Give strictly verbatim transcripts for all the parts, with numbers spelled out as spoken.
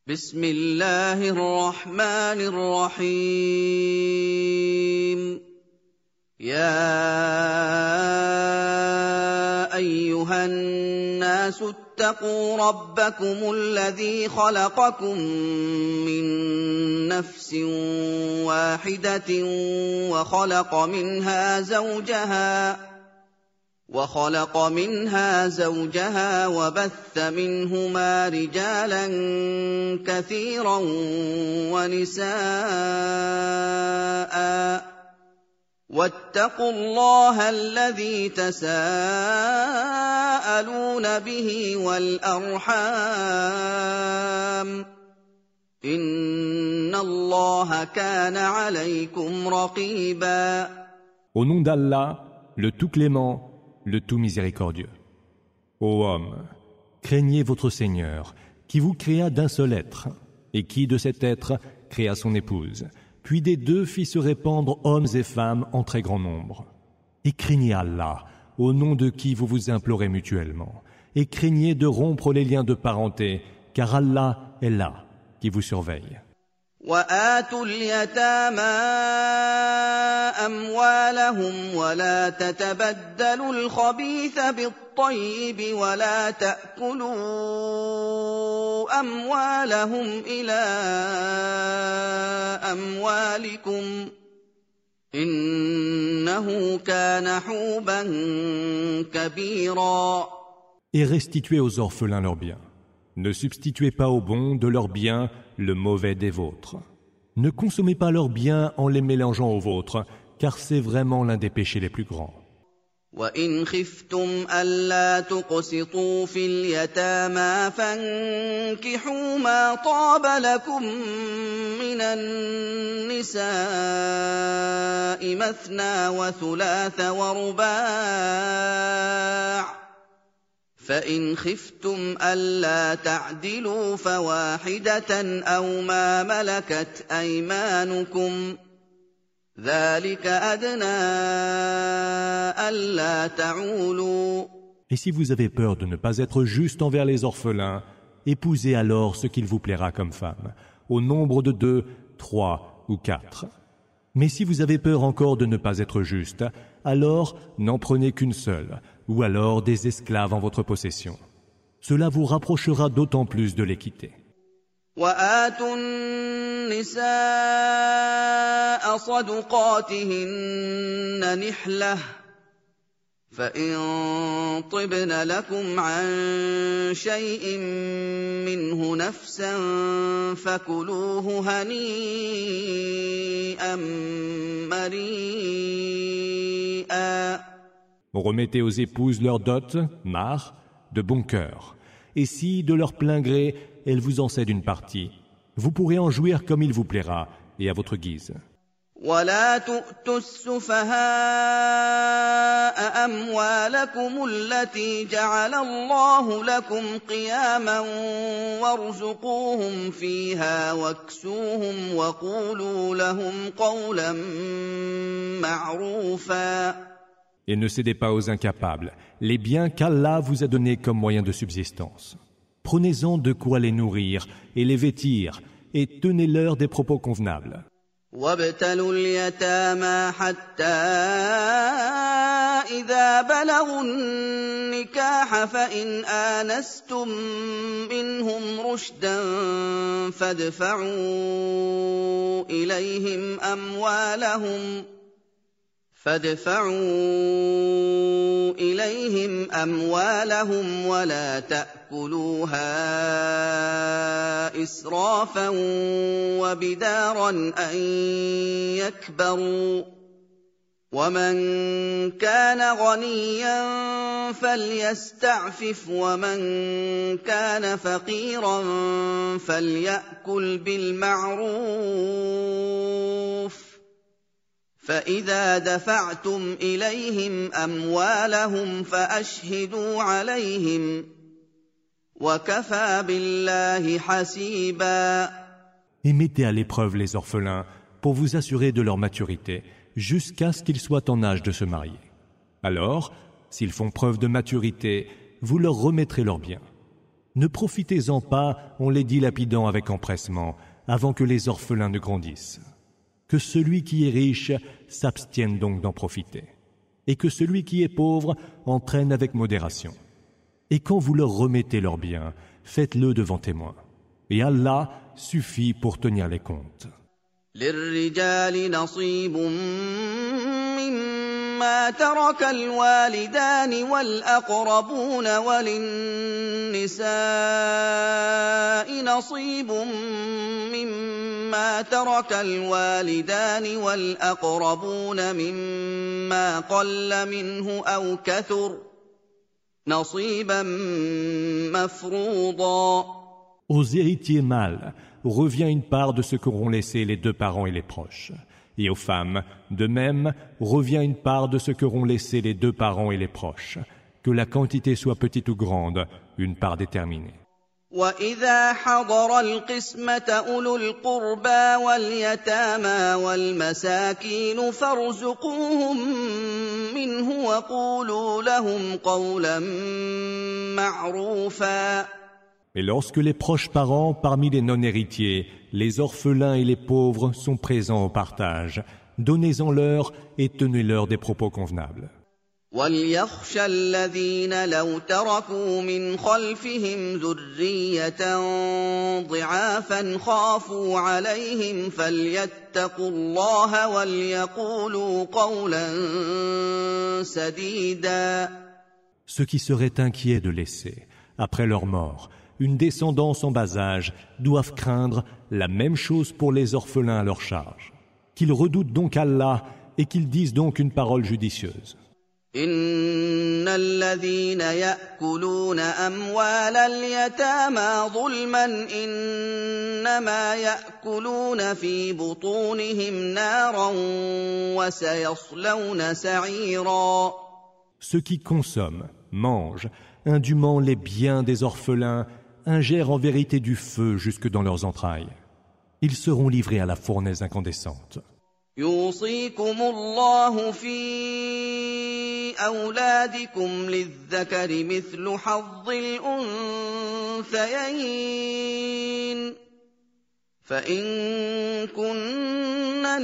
بسم الله الرحمن الرحيم يا أيها الناس اتقوا ربكم الذي خلقكم من نفس واحدة وخلق منها زوجها وخلق منها زوجها وبث منهما رجالا كثيرا ونساء واتقوا الله الذي تساءلون به والأرحام إن الله كان عليكم رقيبا. Au nom d'Allah, le tout clément, le tout miséricordieux. Ô homme, craignez votre Seigneur, qui vous créa d'un seul être, et qui de cet être créa son épouse, puis des deux fit se répandre hommes et femmes en très grand nombre. Et craignez Allah, au nom de qui vous vous implorez mutuellement, et craignez de rompre les liens de parenté, car Allah est là, qui vous surveille. وآتوا اليتامى أموالهم ولا تتبدلوا الخبيث بالطيب ولا تأكلوا أموالهم إلى أموالكم إنه كان حوبا كبيرا. Et restituez aux orphelins leurs biens. Ne substituez pas aux bons de leurs biens le mauvais des vôtres. Ne consommez pas leurs biens en les mélangeant aux vôtres, car c'est vraiment l'un des péchés les plus grands. وَإِنْ خِفْتُمْ أَلَّا تُقْسِطُوا فِي الْيَتَامَى فَانكِحُوا مَا طَابَ لَكُم مِّنَ النِّسَاءِ مَثْنَىٰ وَثُلَاثَ وَرُبَاعَ فَإِنْ خِفْتُمْ أَلَّا تَعْدِلُوا فَوَاحِدَةً أَوْ مَا مَلَكَتْ أَيْمَانُكُمْ ذَلِكَ أَدْنَىٰ أَلَّا تَعُولُوا. Et si vous avez peur de ne pas être juste envers les orphelins, épousez alors ce qu'il vous plaira comme femme, au nombre de deux, trois ou quatre. Mais si vous avez peur encore de ne pas être juste, alors n'en prenez qu'une seule, ou alors des esclaves en votre possession. Cela vous rapprochera d'autant plus de l'équité. وَآتُوا النِّسَاءَ صَدُقَاتِهِنَّ نِحْلَةً فَإِن طِبْنَ لَكُمْ عَن شَيْءٍ مِّنْهُ نَفْسًا فَكُلُوهُ هَنِيئًا مَّرِيئًا. Remettez aux épouses leur dot, mar, de bon cœur. Et si, de leur plein gré, elles vous en cèdent une partie, vous pourrez en jouir comme il vous plaira et à votre guise. وَلَا تُؤْتُوا السُّفَهَاءَ أَمْوَالَكُمُ الَّتِي جَعَلَ اللَّهُ لَكُمْ قِيَامًا وَارْزُقُوهُمْ فِيهَا وَاكْسُوهُمْ وَقُولُوا لَهُمْ قَوْلًا مَّعْرُوفًا. Et ne cédez pas aux incapables les biens qu'Allah vous a donnés comme moyen de subsistance. Prenez-en de quoi les nourrir et les vêtir, et tenez-leur des propos convenables. وَابْتَلُوا الْيَتَامَى حَتَّىٰ إِذَا بَلَغُوا النِّكَاحَ فَإِنْ آنَسْتُم مِّنْهُمْ رُشْدًا فَادْفَعُوا إِلَيْهِمْ أَمْوَالَهُمْ فادفعوا إليهم أموالهم ولا تأكلوها إسرافا وبدارا أن يكبروا ومن كان غنيا فليستعفف ومن كان فقيرا فليأكل بالمعروف فإذا دفعتم إليهم أموالهم فأشهدوا عليهم وكفى بالله حسيبا. Et mettez à l'épreuve les orphelins pour vous assurer de leur maturité jusqu'à ce qu'ils soient en âge de se marier. Alors, s'ils font preuve de maturité, vous leur remettrez leurs biens. Ne profitez-en pas en les dilapidant avec empressement, avant que les orphelins ne grandissent. Que celui qui est riche s'abstienne donc d'en profiter, et que celui qui est pauvre en traîne avec modération. Et quand vous leur remettez leurs biens, faites-le devant témoins. Et Allah suffit pour tenir les comptes. للرجال نصيب مما ترك الوالدان والأقربون وللنساء نصيب مما ترك الوالدان والأقربون مما قل منه أو كثر نصيبا مفروضا. Aux héritiers mâles revient une part de ce qu'auront laissé les deux parents et les proches. Et aux femmes, de même, revient une part de ce qu'auront laissé les deux parents et les proches. Que la quantité soit petite ou grande, une part déterminée. وَإِذَا حَضَرَ الْقِسْمَةَ أُولُو الْقُرْبَى وَالْيَتَامَى وَالْمَسَاكِينُ فَارْزُقُوهُم مِّنْهُ وَقُولُوا لَهُمْ قَوْلًا مَّعْرُوفًا. Et lorsque les proches parents parmi les non-héritiers, les orphelins et les pauvres sont présents au partage, donnez-en-leur et tenez-leur des propos convenables. وَلْيَخْشَ الَّذِينَ لَوْ تَرَكُوا مِنْ خَلْفِهِمْ ذُرِّيَّةً ضِعَافًا خَافُوا عَلَيْهِمْ فَلْيَتَّقُوا اللَّهَ وَلْيَقُولُوا قَوْلًا سَدِيدًا. Ceux qui seraient inquiets de laisser, après leur mort, une descendance en bas âge doivent craindre la même chose pour les orphelins à leur charge. Qu'ils redoutent donc Allah et qu'ils disent donc une parole judicieuse. إِنَّ الَّذِينَ يَأْكُلُونَ أَمْوَالَ الْيَتَامَى ظُلْمًا إِنَّمَا يَأْكُلُونَ فِي بُطُونِهِمْ نَارًا وَسَيَصْلَوْنَ سَعِيرًا. Ceux qui consomment, mangent, indûment les biens des orphelins, ingèrent en vérité du feu jusque dans leurs entrailles. Ils seront livrés à la fournaise incandescente. يُوصِيكُمُ اللَّهُ فِي أَوْلَادِكُمْ لِلذَّكَرِ مِثْلُ حَظِّ الْأُنثَيَيْنِ فَإِن كُنَّ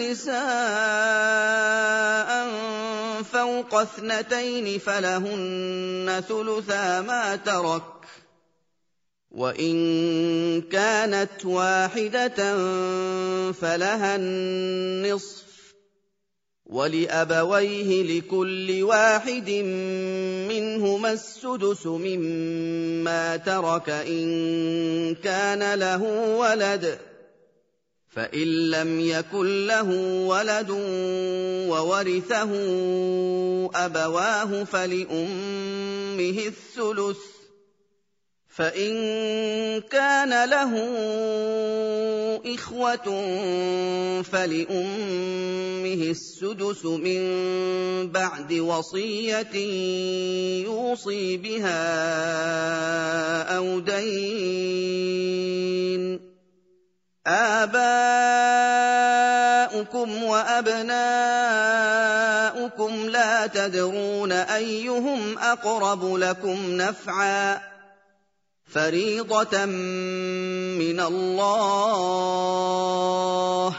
نِسَاءً فَوْقَ اثْنَتَيْنِ فَلَهُنَّ ثُلُثَا مَا تَرَكَ وَإِن كَانَتْ وَاحِدَةً فَلَهَا النِّصْفُ وَلِأَبَوَيْهِ لِكُلِّ واحد مِّنْهُمَا السُّدُسُ مِمَّا تَرَكَ إِن كَانَ لَهُ وَلَدٌ فَإِن لَّمْ يَكُن لَّهُ وَلَدٌ وَوَرِثَهُ أَبَوَاهُ فَلِأُمِّهِ الثُّلُثُ فَإِن كَانَ لَهُ إِخْوَةٌ فَلِأُمِّهِ السُّدُسُ مِن بَعْدِ وَصِيَّةٍ يُوصِي بِهَا أَوْ دَيْنٍ. آباؤكم وأبناؤكم لا تدرون أيهم أقرب لكم نفعا فريضة من الله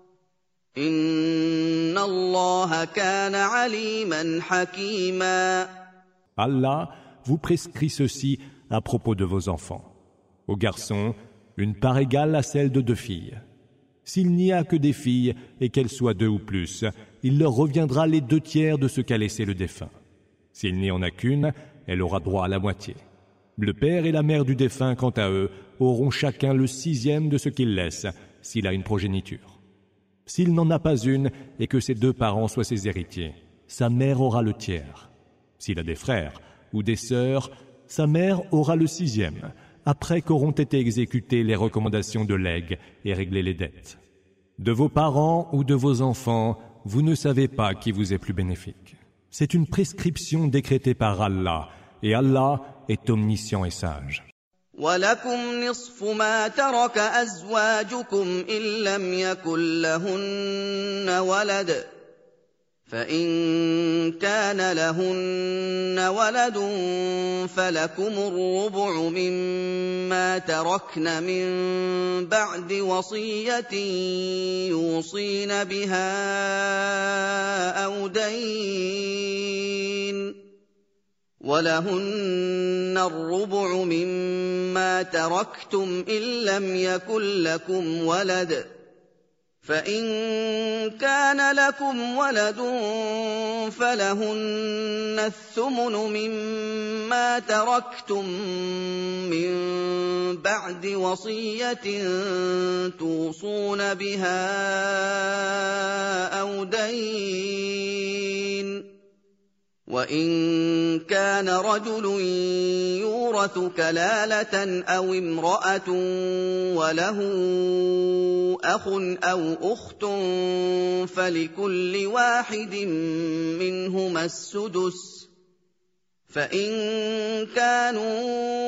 إن الله كان عليما حكيما. Allah vous prescrit ceci à propos de vos enfants. Aux garçons, une part égale à celle de deux filles. S'il n'y a que des filles et qu'elles soient deux ou plus, il leur reviendra les deux tiers de ce qu'a laissé le défunt. S'il n'y en a qu'une, elle aura droit à la moitié. Le père et la mère du défunt, quant à eux, auront chacun le sixième de ce qu'il laisse, s'il a une progéniture. S'il n'en a pas une et que ses deux parents soient ses héritiers, sa mère aura le tiers. S'il a des frères ou des sœurs, sa mère aura le sixième, après qu'auront été exécutées les recommandations de legs et réglées les dettes. De vos parents ou de vos enfants, vous ne savez pas qui vous est plus bénéfique. C'est une prescription décrétée par Allah, et Allah est omniscient et sage. وَلَكُمْ نِصْفُ مَا تَرَكَ أَزْوَاجُكُمْ إِن لَّمْ يَكُن لَّهُنَّ وَلَدٌ فإن كان لهن ولد فلكم الربع مما تركن من بعد وصية يوصين بها أو دين ولهن الربع مما تركتم إن لم يكن لكم ولد فإن كان لكم ولد فلهن الثمن مما تركتم من بعد وصية توصون بها أو دين وإن كان رجل يورث كلالة أو امرأة وله أخ أو أخت فلكل واحد منهما السدس فإن كانوا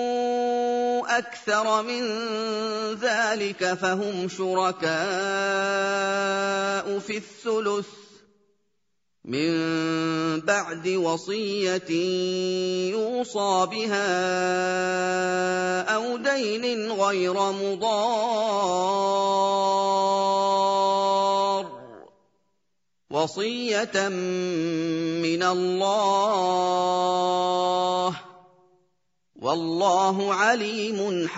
أكثر من ذلك فهم شركاء في الثلث من بعد وصية يوصى بها أو دين غير مضار وصية من الله والله عليم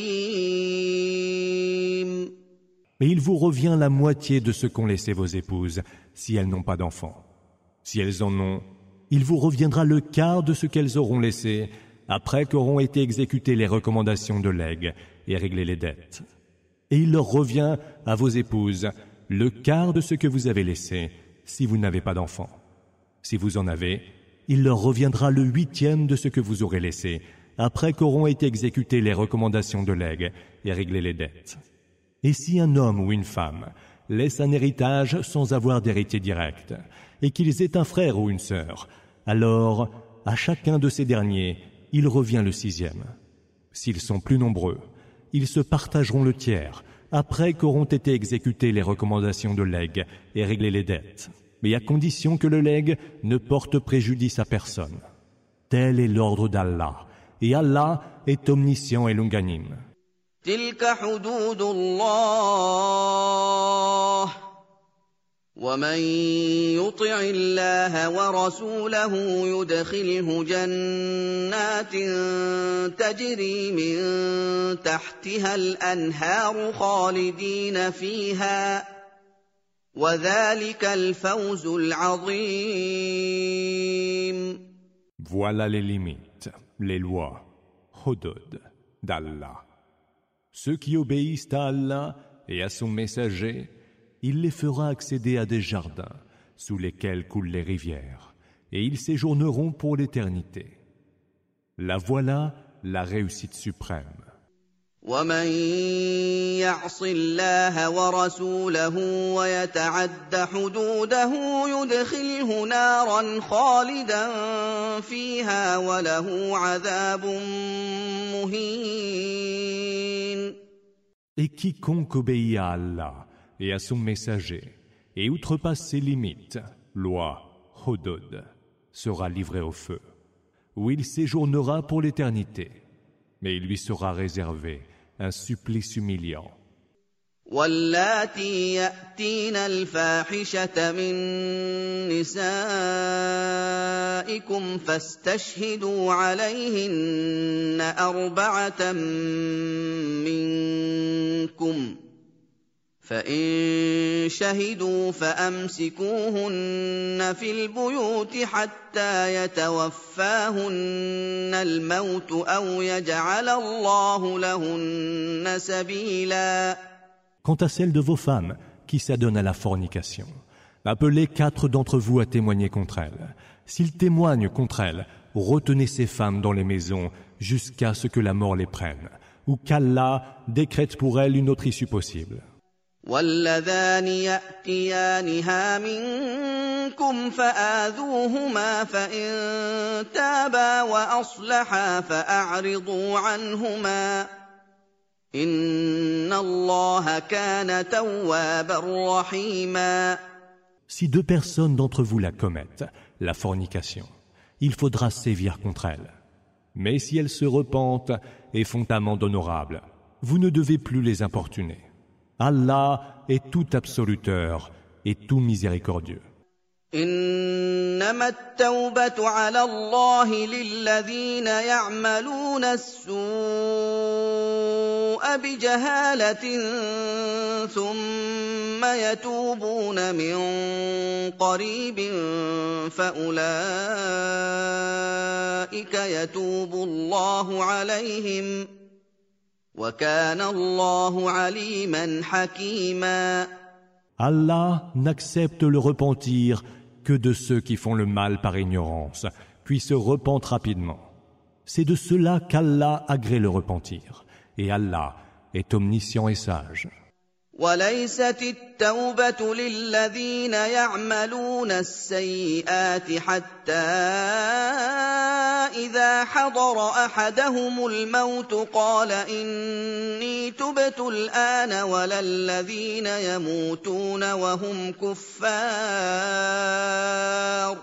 حليم. Mais il vous revient la moitié de ce qu'ont laissé vos épouses, si elles n'ont pas d'enfants. Si elles en ont, il vous reviendra le quart de ce qu'elles auront laissé, après qu'auront été exécutées les recommandations de legs et réglées les dettes. Et il leur revient à vos épouses le quart de ce que vous avez laissé, si vous n'avez pas d'enfants. Si vous en avez, il leur reviendra le huitième de ce que vous aurez laissé, après qu'auront été exécutées les recommandations de legs et réglées les dettes. Et si un homme ou une femme laisse un héritage sans avoir d'héritier direct, et qu'ils aient un frère ou une sœur, alors à chacun de ces derniers, il revient le sixième. S'ils sont plus nombreux, ils se partageront le tiers, après qu'auront été exécutées les recommandations de legs et réglées les dettes, mais à condition que le legs ne porte préjudice à personne. Tel est l'ordre d'Allah, et Allah est omniscient et longanime. تلك حدود الله ومن يطع الله ورسوله يدخله جنات تجري من تحتها الأنهار خالدين فيها وذلك الفوز العظيم. Voilà les limites, les lois, hudud d'Allah. Ceux qui obéissent à Allah et à son messager, il les fera accéder à des jardins sous lesquels coulent les rivières, et ils séjourneront pour l'éternité. La voilà la réussite suprême. ومن يعص الله ورسوله ويتعد حدوده يدخله نارا خالدا فيها وله عذاب مهين. Et quiconque obéit à Allah et à son messager et outrepasse ses limites, loi, hudud, sera livré au feu, où il séjournera pour l'éternité, mais il lui sera réservé un supplice humiliant. واللاتي يأتين الفاحشة من نسائكم فاستشهدوا عليهن أربعة منكم فإن شهدوا فأمسكوهن في البيوت حتى يتوفاهن الموت أو يجعل الله لهن سبيلا. Quant à celles de vos femmes qui s'adonnent à la fornication, appelez quatre d'entre vous à témoigner contre elles. S'ils témoignent contre elles, retenez ces femmes dans les maisons jusqu'à ce que la mort les prenne, ou qu'Allah décrète pour elles une autre issue possible. واللذان يأتيانها منكم فآذوهما فإن تابا وأصلحا فأعرضوا عنهما إن الله كان توابا رحيما. Si deux personnes d'entre vous la commettent, la fornication, il faudra sévir contre elles. Mais si elles se repentent et font amende honorable, vous ne devez plus les importuner. Allah est tout absoluteur et tout miséricordieux. إنما التوبة على الله للذين يعملون السوء بجهالة ثم يتوبون من قريب فأولئك يتوب الله عليهم وكان الله عليما حكيما. Allah n'accepte le repentir que de ceux qui font le mal par ignorance, puis se repentent rapidement. C'est de cela qu'Allah agrée le repentir, et Allah est omniscient et sage. وليست التوبة للذين يعملون السيئات حتى إذا حضر أحدهم الموت قال إني تبت الآن ولا الذين يموتون وهم كفار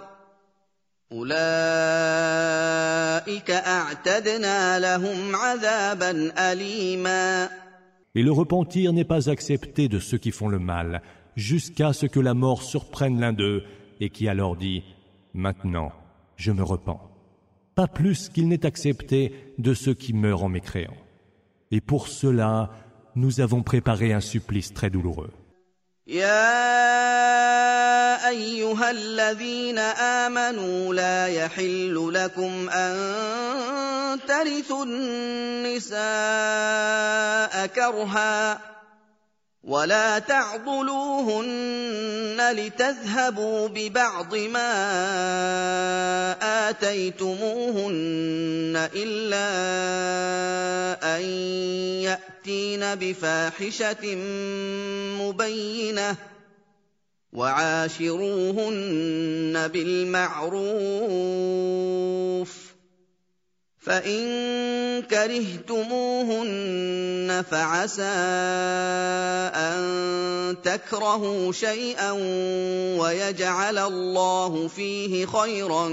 أولئك أعتدنا لهم عذابا أليما. Et le repentir n'est pas accepté de ceux qui font le mal, jusqu'à ce que la mort surprenne l'un d'eux, et qui alors dit « Maintenant, je me repens ». Pas plus qu'il n'est accepté de ceux qui meurent en mécréant. Et pour cela, nous avons préparé un supplice très douloureux. يا أيها الذين آمنوا لا يحل لكم أن ترثوا النساء كرها ولا تعضلوهن لتذهبوا ببعض ما آتيتموهن إلا أن يأتين بفاحشة مبينة وعاشروهن بالمعروف فإن كرهتموهن فعسى أن تكرهوا شيئا ويجعل الله فيه خيرا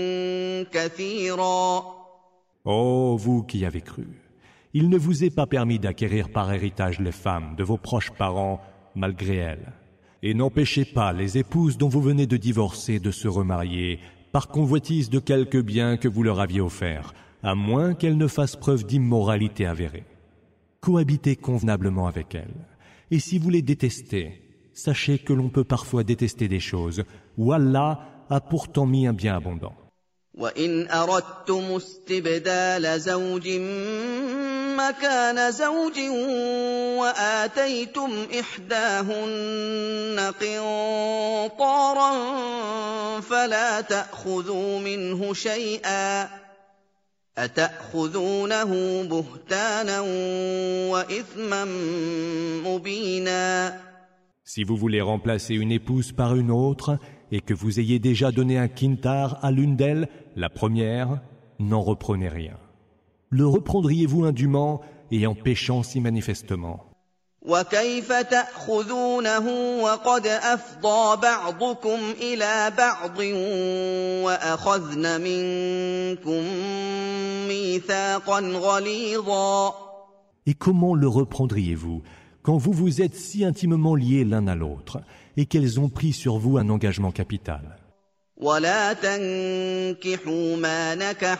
كثيرا. Ô vous qui avez cru, il ne vous est pas permis d'acquérir par héritage les femmes de vos proches parents malgré elles. Et n'empêchez pas les épouses dont vous venez de divorcer de se remarier par convoitise de quelque bien que vous leur aviez offert, à moins qu'elles ne fassent preuve d'immoralité avérée. Cohabitez convenablement avec elles. Et si vous les détestez, sachez que l'on peut parfois détester des choses où Allah a pourtant mis un bien abondant. وَإِنْ أَرَدتُّمُ اسْتِبْدَالَ زَوْجٍ مَّكَانَ زَوْجٍ وَآتَيْتُمْ إِحْدَاهُنَّ قِنطَارًا فَلَا تَأْخُذُوا مِنْهُ شَيْئًا أَتَأْخُذُونَهُ بُهْتَانًا وَإِثْمًا مُّبِينًا. Si vous voulez remplacer une épouse par une autre, et que vous ayez déjà donné un quintar à l'une d'elles, la première, n'en reprenez rien. Le reprendriez-vous indûment et en péchant si manifestement? وَكَيْفَ تَأْخُذُونَهُ وَقَدْ أَفْضَىٰ بَعْضُكُمْ إِلَىٰ بَعْضٍ وَأَخَذْنَ مِنكُم مِّيثَاقًا غَلِيظًا. Et comment le reprendriez-vous quand vous vous êtes si intimement liés l'un à l'autre et qu'elles ont pris sur vous un engagement capital? ولا تنكحوا ما نكح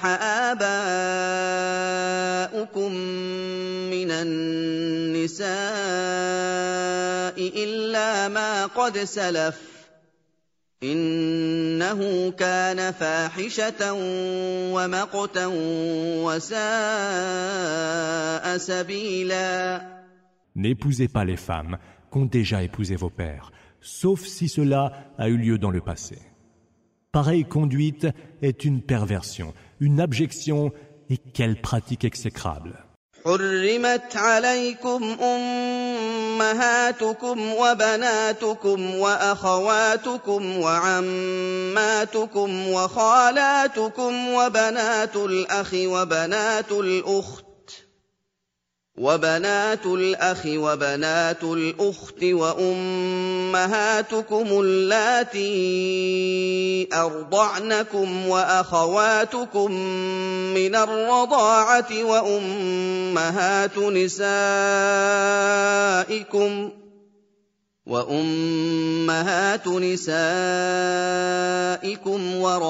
آباؤكم من النساء إلا ما قد سلف إنه كان فاحشة ومقتا وساء سبيلا. N'épousez pas les femmes qu'ont déjà épousé vos pères, sauf si cela a eu lieu dans le passé. Pareille conduite est une perversion, une abjection, et quelle pratique exécrable. حرمت عليكم أمهاتكم وبناتكم وأخواتكم وعماتكم وخالاتكم وبنات الأخ وبنات الأخت وبنات الأخ وبنات الأخت وأمهاتكم اللاتي أرضعنكم وأخواتكم من الرضاعة وأمهات نسائكم وأمهات نسائكم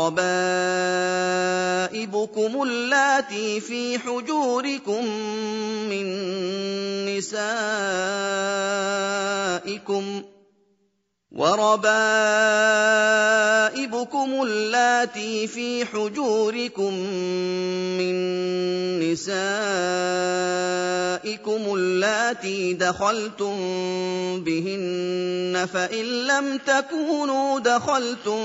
وربائبكم اللاتي في حجوركم من نسائكم وربائبكم اللاتي في حجوركم من نسائكم اللاتي دخلتم بهن فإن لم تكونوا دخلتم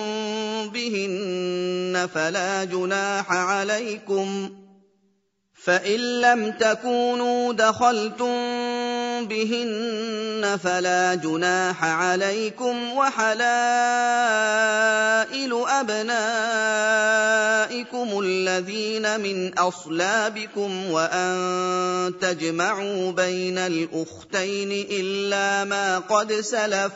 بهن فلا جناح عليكم فإن لم تكونوا دخلتم بهن فلا جناح عليكم وحلائل أبنائكم الذين من أصلابكم وأن تجمعوا بين الأختين إلا ما قد سلف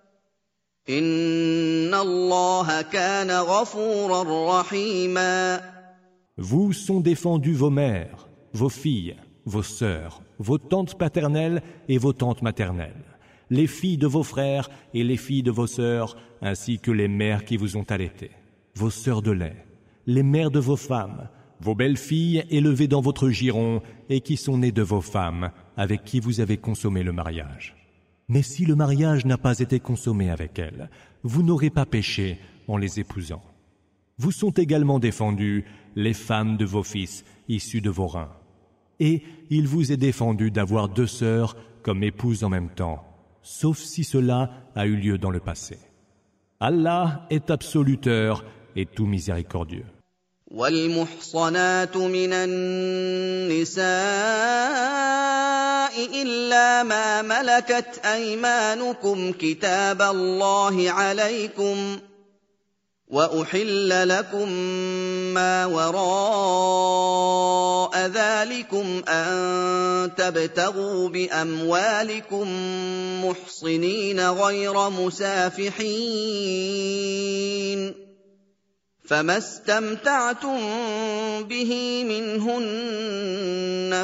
إن الله كان غفورا رحيما. Vous sont défendus vos mères, vos filles, vos sœurs, vos tantes paternelles et vos tantes maternelles, les filles de vos frères et les filles de vos sœurs, ainsi que les mères qui vous ont allaités, vos sœurs de lait, les mères de vos femmes, vos belles-filles élevées dans votre giron et qui sont nées de vos femmes, avec qui vous avez consommé le mariage. Mais si le mariage n'a pas été consommé avec elles, vous n'aurez pas péché en les épousant. Vous sont également défendues les femmes de vos fils issus de vos reins. Et il vous est défendu d'avoir deux sœurs comme épouses en même temps, sauf si cela a eu lieu dans le passé. Allah est absoluteur et tout miséricordieux. والمحصنات من النساء إلا ما ملكت أيمانكم كتاب الله عليكم وأحل لكم ما وراء ذلكم أن تبتغوا بأموالكم محصنين غير مسافحين فما استمتعتم به منهن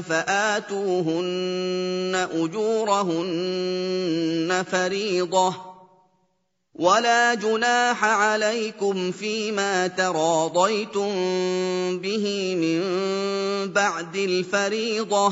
فآتوهن أجورهن فريضة ولا جناح عليكم فيما تراضيتم به من بعد الفريضة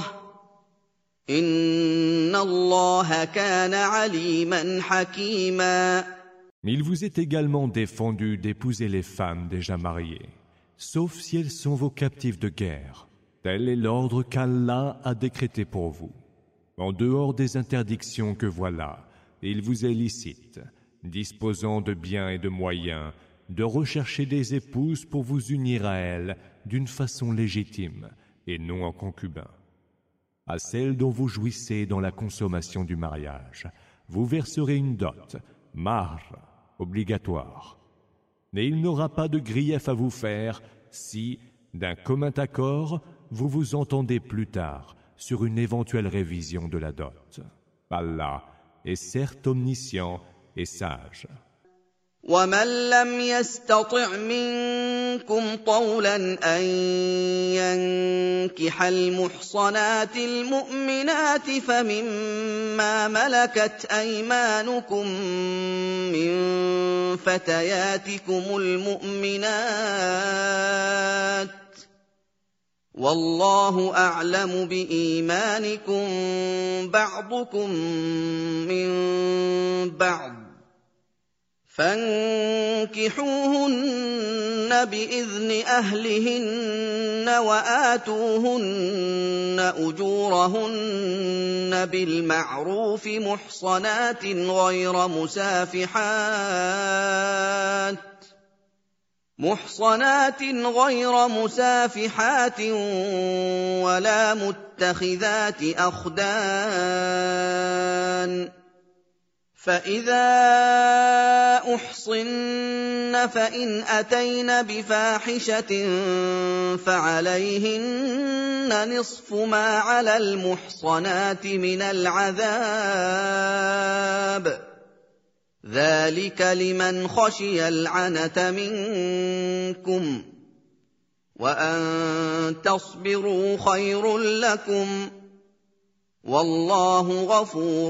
إن الله كان عليما حكيما. Mais il vous est également défendu d'épouser les femmes déjà mariées, sauf si elles sont vos captifs de guerre. Tel est l'ordre qu'Allah a décrété pour vous. En dehors des interdictions que voilà, il vous est licite, disposant de biens et de moyens, de rechercher des épouses pour vous unir à elles d'une façon légitime et non en concubin. À celles dont vous jouissez dans la consommation du mariage, vous verserez une dot, marge, obligatoire. Mais il n'aura pas de grief à vous faire si, d'un commun accord, vous vous entendez plus tard sur une éventuelle révision de la dot. Allah est certes omniscient et sage. ومن لم يستطع منكم طولا أن ينكح المحصنات المؤمنات فمما ملكت أيمانكم من فتياتكم المؤمنات والله أعلم بإيمانكم بعضكم من بعض فانكحوهن بإذن أهلهن وآتوهن أجورهن بالمعروف محصنات غير مسافحات محصنات غير مسافحات ولا متخذات أخدان فإذا أحصن فإن أتين بفاحشة فعليهن نصف ما على المحصنات من العذاب ذلك لمن خشي العنة منكم وأن تصبروا خير لكم والله غفور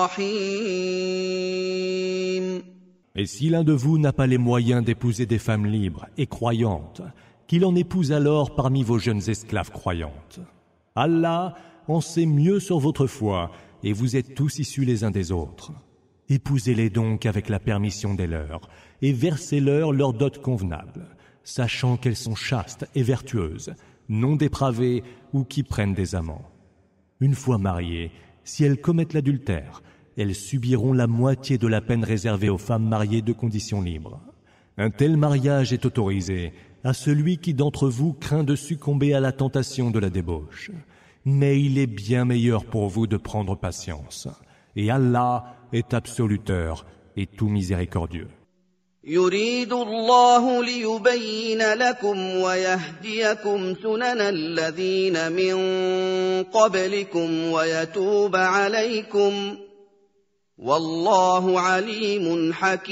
رحيم. Et si l'un de vous n'a pas les moyens d'épouser des femmes libres et croyantes, qu'il en épouse alors parmi vos jeunes esclaves croyantes. Allah en sait mieux sur votre foi et vous êtes tous issus les uns des autres. Épousez-les donc avec la permission des leurs et versez-leur leur dot convenable, sachant qu'elles sont chastes et vertueuses, non dépravées ou qui prennent des amants. Une fois mariées, si elles commettent l'adultère, elles subiront la moitié de la peine réservée aux femmes mariées de condition libre. Un tel mariage est autorisé à celui qui d'entre vous craint de succomber à la tentation de la débauche. Mais il est bien meilleur pour vous de prendre patience. Et Allah est absoluteur et tout miséricordieux. يريد الله ليبين لكم ويهديكم سنن الذين من قبلكم ويتوب عليكم والله عليم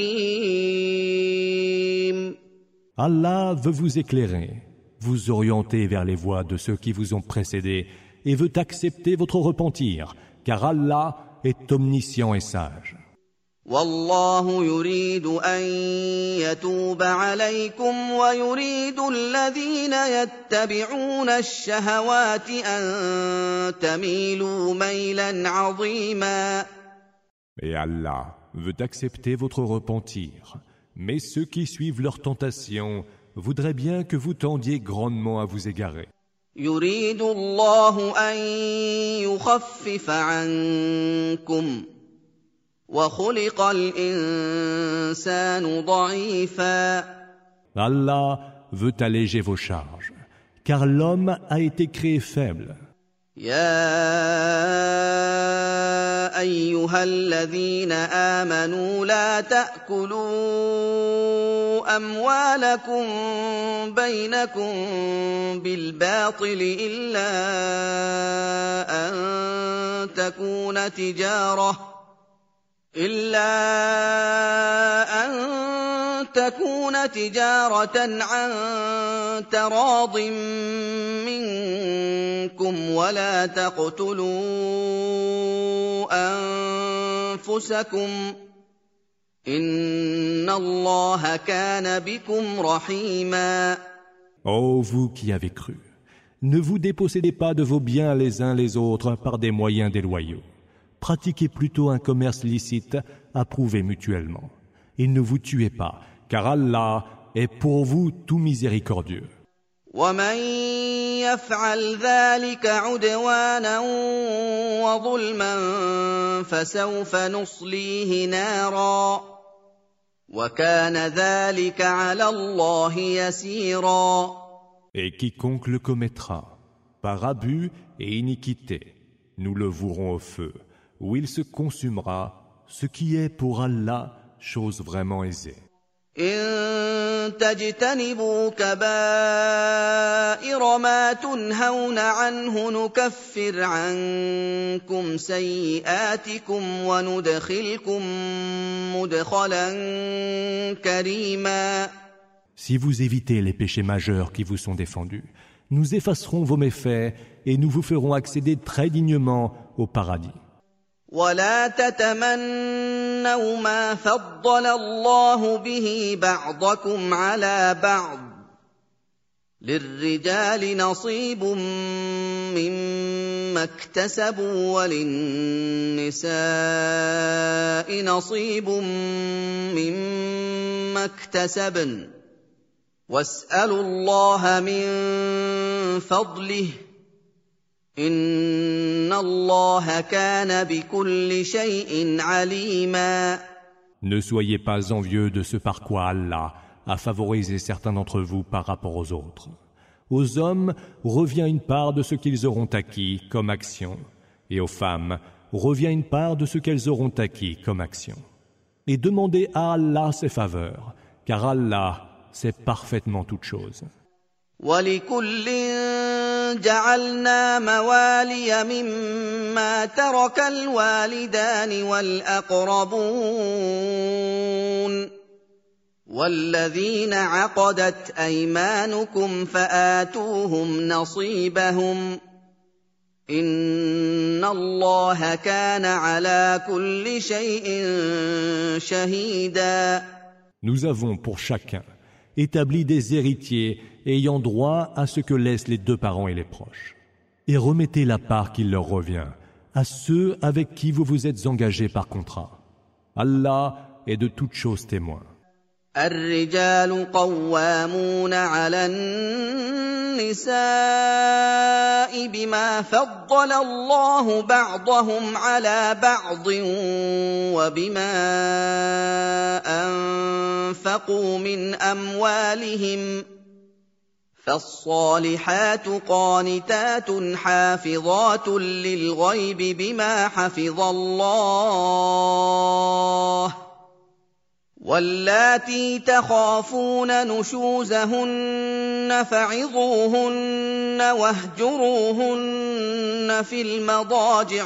حكيم. Allah veut vous éclairer, vous orienter vers les voies de ceux qui vous ont précédés et veut accepter votre repentir, car Allah est omniscient et sage. والله يريد أن يتوب عليكم ويريد الذين يتبعون الشهوات أن تميلوا ميلا عظيما. Et Allah veut accepter votre repentir, mais ceux qui suivent leurs tentations voudraient bien que vous tendiez grandement à vous égarer. يريد الله أن يخفف عنكم وخلق الإنسان ضعيفا. Allah veut alléger vos charges, car l'homme a été créé faible. يا أيها الذين آمنوا لا تأكلوا أموالكم بينكم بالباطل إلا أن تكون تجارة إلا أن تكون تجارة عن تراض منكم ولا تقتلوا أنفسكم إن الله كان بكم رحيما. Ô vous qui avez cru, ne vous dépossédez pas de vos biens les uns les autres par des moyens déloyaux. Pratiquez plutôt un commerce licite approuvé mutuellement. Et ne vous tuez pas, car Allah est pour vous tout miséricordieux. ومن يفعل ذلك عدوانا وظلما فسوف نصليه نارا وكان ذلك على الله يسيرا. Et quiconque le commettra, par abus et iniquité, nous le vouerons au feu, où il se consumera, ce qui est pour Allah chose vraiment aisée. إن تجتنبوا كبائر ما تنهون عنه نكفر عنكم سيئاتكم وندخلكم مدخلا كريما. Si vous évitez les péchés majeurs qui vous sont défendus, nous effacerons vos méfaits et nous vous ferons accéder très dignement au paradis. ولا تتمنوا ما فضل الله به بعضكم على بعض للرجال نصيب مما اكتسبوا وللنساء نصيب مما اكتسبن واسألوا الله من فضله إن الله كان بكل شيء عليما. Ne soyez pas envieux de ce par quoi Allah a favorisé certains d'entre vous par rapport aux autres. Aux hommes revient une part de ce qu'ils auront acquis comme action, et aux femmes revient une part de ce qu'elles auront acquis comme action. Et demandez à Allah ses faveurs, car Allah sait parfaitement toutes choses. وَلِكُلٍّ جَعَلْنَا مَوَالِيَ مِمَّا تَرَكَ الْوَالِدَانِ وَالْأَقْرَبُونَ وَالَّذِينَ عَقَدَتْ أَيْمَانُكُمْ فَآتُوهُمْ نَصِيبَهُمْ إِنَّ اللَّهَ كَانَ عَلَى كُلِّ شَيْءٍ شَهِيدًا. Nous avons pour chacun établi des héritiers ayant droit à ce que laissent les deux parents et les proches. Et remettez la part qui leur revient à ceux avec qui vous vous êtes engagés par contrat. Allah est de toutes choses témoin. الرجال قوامون على النساء بما فضل الله بعضهم على بعض وبما أنفقوا من أموالهم فالصالحات قانتات حافظات للغيب بما حفظ الله واللاتي تخافون نشوزهن فعظوهن واهجروهن في المضاجع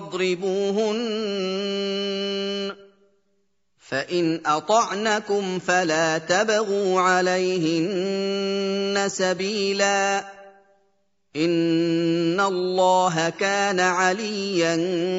واضربوهن فإن أطعنكم فلا تبغوا عليهن سبيلا إن الله كان عليا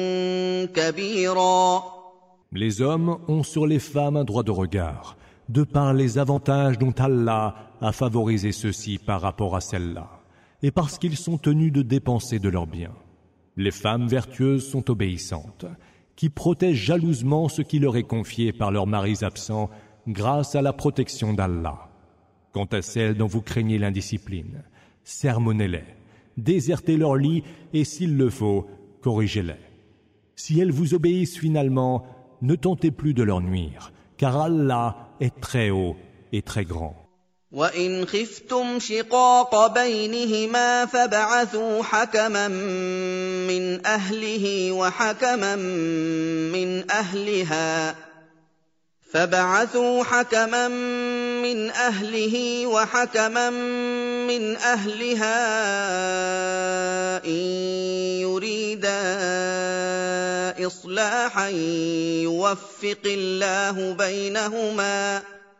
كبيرا. Les hommes ont sur les femmes un droit de regard, de par les avantages dont Allah a favorisé ceux-ci par rapport à celles-là, et parce qu'ils sont tenus de dépenser de leurs biens. Les femmes vertueuses sont obéissantes, qui protègent jalousement ce qui leur est confié par leurs maris absents grâce à la protection d'Allah. Quant à celles dont vous craignez l'indiscipline, sermonnez-les, désertez leur lit et s'il le faut, corrigez-les. Si elles vous obéissent finalement, ne tentez plus de leur nuire, car Allah est très haut et très grand. وَإِنْ خِفْتُمْ شِقَاقَ بَيْنِهِمَا فَابْعَثُوا حَكَمًا مِّنْ أَهْلِهِ وَحَكَمًا مِّنْ أَهْلِهَا فَابْعَثُوا حَكَمًا مِّنْ أَهْلِهِ وَحَكَمًا مِّنْ أَهْلِهَا إِن يُرِيدَا إِصْلَاحًا يُوَفِّقِ اللَّهُ بَيْنَهُمَا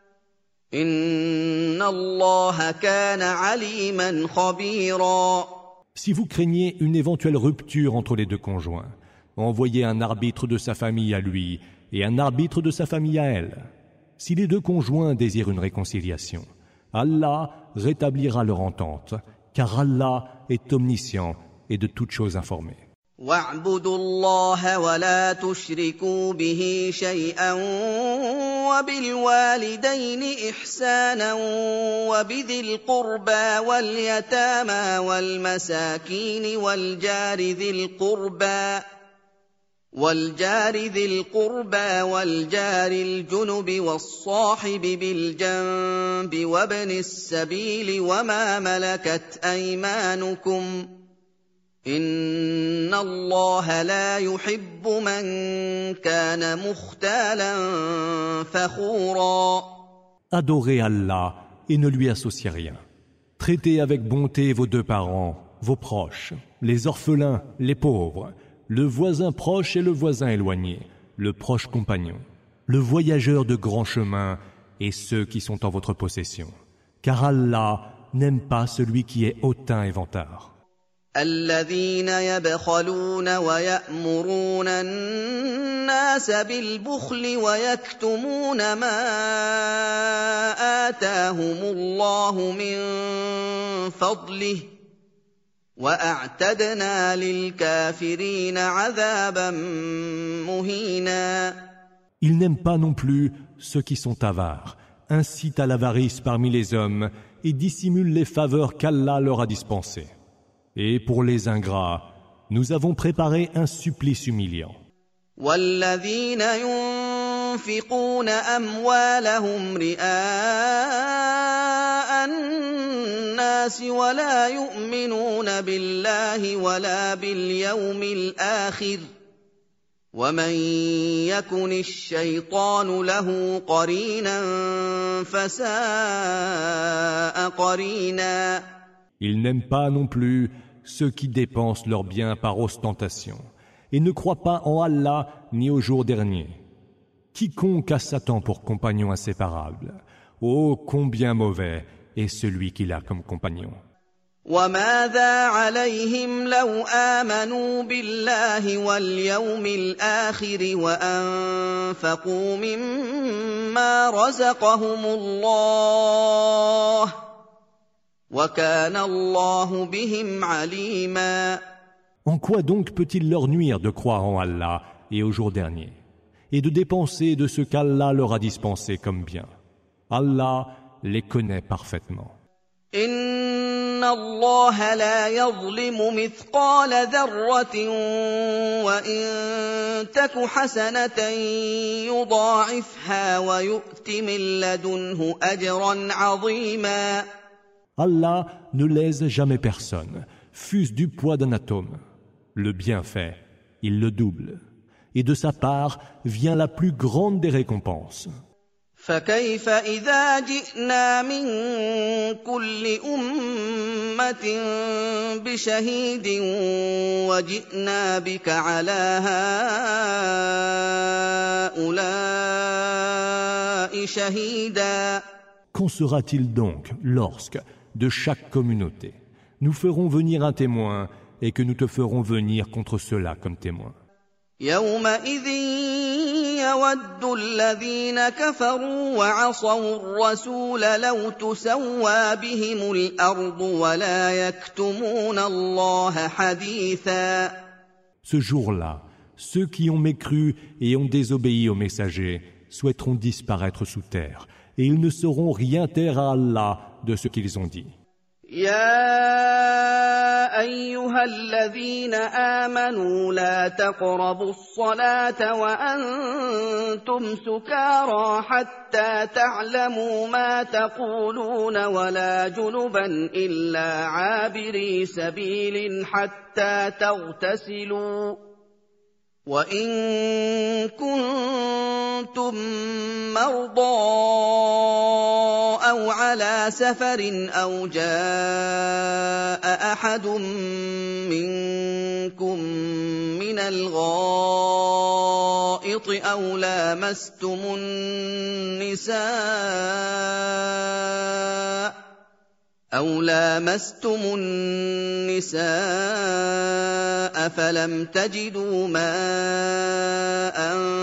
إِنَّ اللَّهَ كَانَ عَلِيمًا خَبِيرًا. Si vous craignez une éventuelle rupture entre les deux conjoints, envoyez un arbitre de sa famille à lui et un arbitre de sa famille à elle. Si les deux conjoints désirent une réconciliation, Allah rétablira leur entente, car Allah est omniscient et de toutes choses informé. وَاعْبُدُوا اللَّهَ وَلَا تُشْرِكُوا بِهِ شَيْئًا وَبِالْوَالِدَيْنِ إِحْسَانًا وَبِذِي الْقُرْبَى وَالْيَتَامَى وَالْمَسَاكِينِ وَالْجَارِ ذِي الْقُرْبَى وَالْجَارِ ذِي الْقُرْبَى وَالْجَارِ الْجُنُبِ وَالصَّاحِبِ بِالْجَنبِ وَابْنِ السَّبِيلِ وَمَا مَلَكَتْ أَيْمَانُكُمْ إِنَّ اللَّهَ لَا يُحِبُّ مَن كَانَ مُخْتَالًا فَخُورًا. Adorez Allah et ne lui associez rien. Traitez avec bonté vos deux parents, vos proches, les orphelins, les pauvres, le voisin proche et le voisin éloigné, le proche compagnon, le voyageur de grand chemin et ceux qui sont en votre possession. Car Allah n'aime pas celui qui est hautain et vantard. الذين يبخلون ويأمرون الناس بالبخل ويكتمون ما آتاهم الله من فضله وأعتدنا للكافرين عذابا مهينا. Ils n'aiment pas non plus ceux qui sont avares, incitent à l'avarice parmi les hommes et dissimulent les faveurs qu'Allah leur a dispensées. Et pour les ingrats, nous avons préparé un supplice humiliant. وَالَّذِينَ يُنفِقُونَ أَمْوَالَهُمْ رِئَاءَ النَّاسِ وَلَا يُؤْمِنُونَ بِاللَّهِ وَلَا بِالْيَوْمِ الْآخِرِ ومن يكن الشيطان له قرينا فساء قرينا. Il n'aime pas non plus ceux qui dépensent leurs biens par ostentation et ne croient pas en Allah ni au jour dernier. Quiconque a Satan pour compagnon inséparable, ô combien mauvais est celui qu'il a comme compagnon. وماذا عليهم لو آمنوا بالله واليوم الآخر وأنفقوا مما رزقهم الله وكان الله بهم عليما. En quoi donc peut-il leur nuire de croire en Allah et au jour dernier, et de dépenser de ce qu'Allah leur a dispensé comme bien? Allah les connaît parfaitement. إن الله لا يظلم مثقال ذرة وإن تك حسنة يضاعفها ويؤت من لدنه أجرا عظيما. Allah ne lèse jamais personne, fût-ce du poids d'un atome. Le bienfait, il le double, et de sa part vient la plus grande des récompenses. فكيف إذا جئنا من كل أمة بشهيد وجئنا بك على هؤلاء شهيدا. Qu'en sera-t-il donc lorsque, de chaque communauté, nous ferons venir un témoin et que nous te ferons venir contre ceux-là comme témoin? يومئذ يود الذين كفروا وعصوا الرسول لو تسوى بهم الأرض ولا يكتمون الله حديثا. Ce jour-là, ceux qui ont mécru et ont désobéi aux messagers souhaiteront disparaître sous terre, et ils ne sauront rien taire à Allah de ce qu'ils ont dit. يا أيها الذين آمنوا لا تقربوا الصلاة وأنتم سكارى حتى تعلموا ما تقولون ولا جنبا إلا عابري سبيل حتى تغتسلوا وإن كنتم مرضى أو على سفر أو جاء أحد منكم من الغائط أو لامستم النساء أو لامستم النساء فلم تجدوا ماء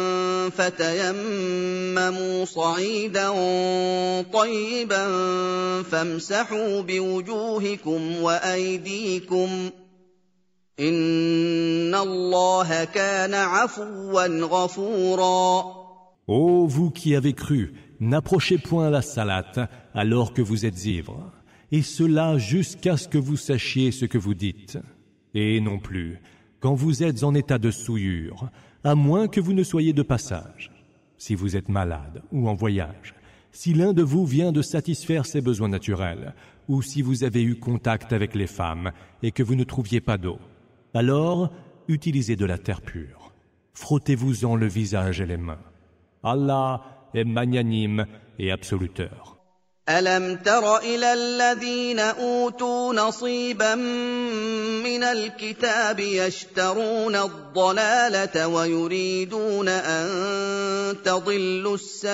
فتيمموا صعيدا طيبا فامسحوا بوجوهكم وأيديكم إن الله كان عفوا غفورا. Ô vous qui avez cru, n'approchez point la salate alors que vous êtes ivres, et cela jusqu'à ce que vous sachiez ce que vous dites, et non plus quand vous êtes en état de souillure, à moins que vous ne soyez de passage. Si vous êtes malade ou en voyage, si l'un de vous vient de satisfaire ses besoins naturels, ou si vous avez eu contact avec les femmes et que vous ne trouviez pas d'eau, alors utilisez de la terre pure. Frottez-vous-en le visage et les mains. Allah est magnanime et absoluteur. ألم تر إلى الذين أوتوا نصيبا من الكتاب يشترون الضلالة ويريدون أن تضلوا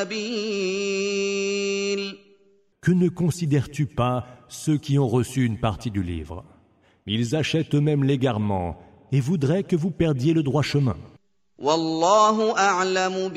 السبيل. Que ne considères-tu pas ceux qui ont reçu une partie du livre? Ils achètent eux-mêmes l'égarement et voudraient que vous perdiez le droit chemin. والله أعلم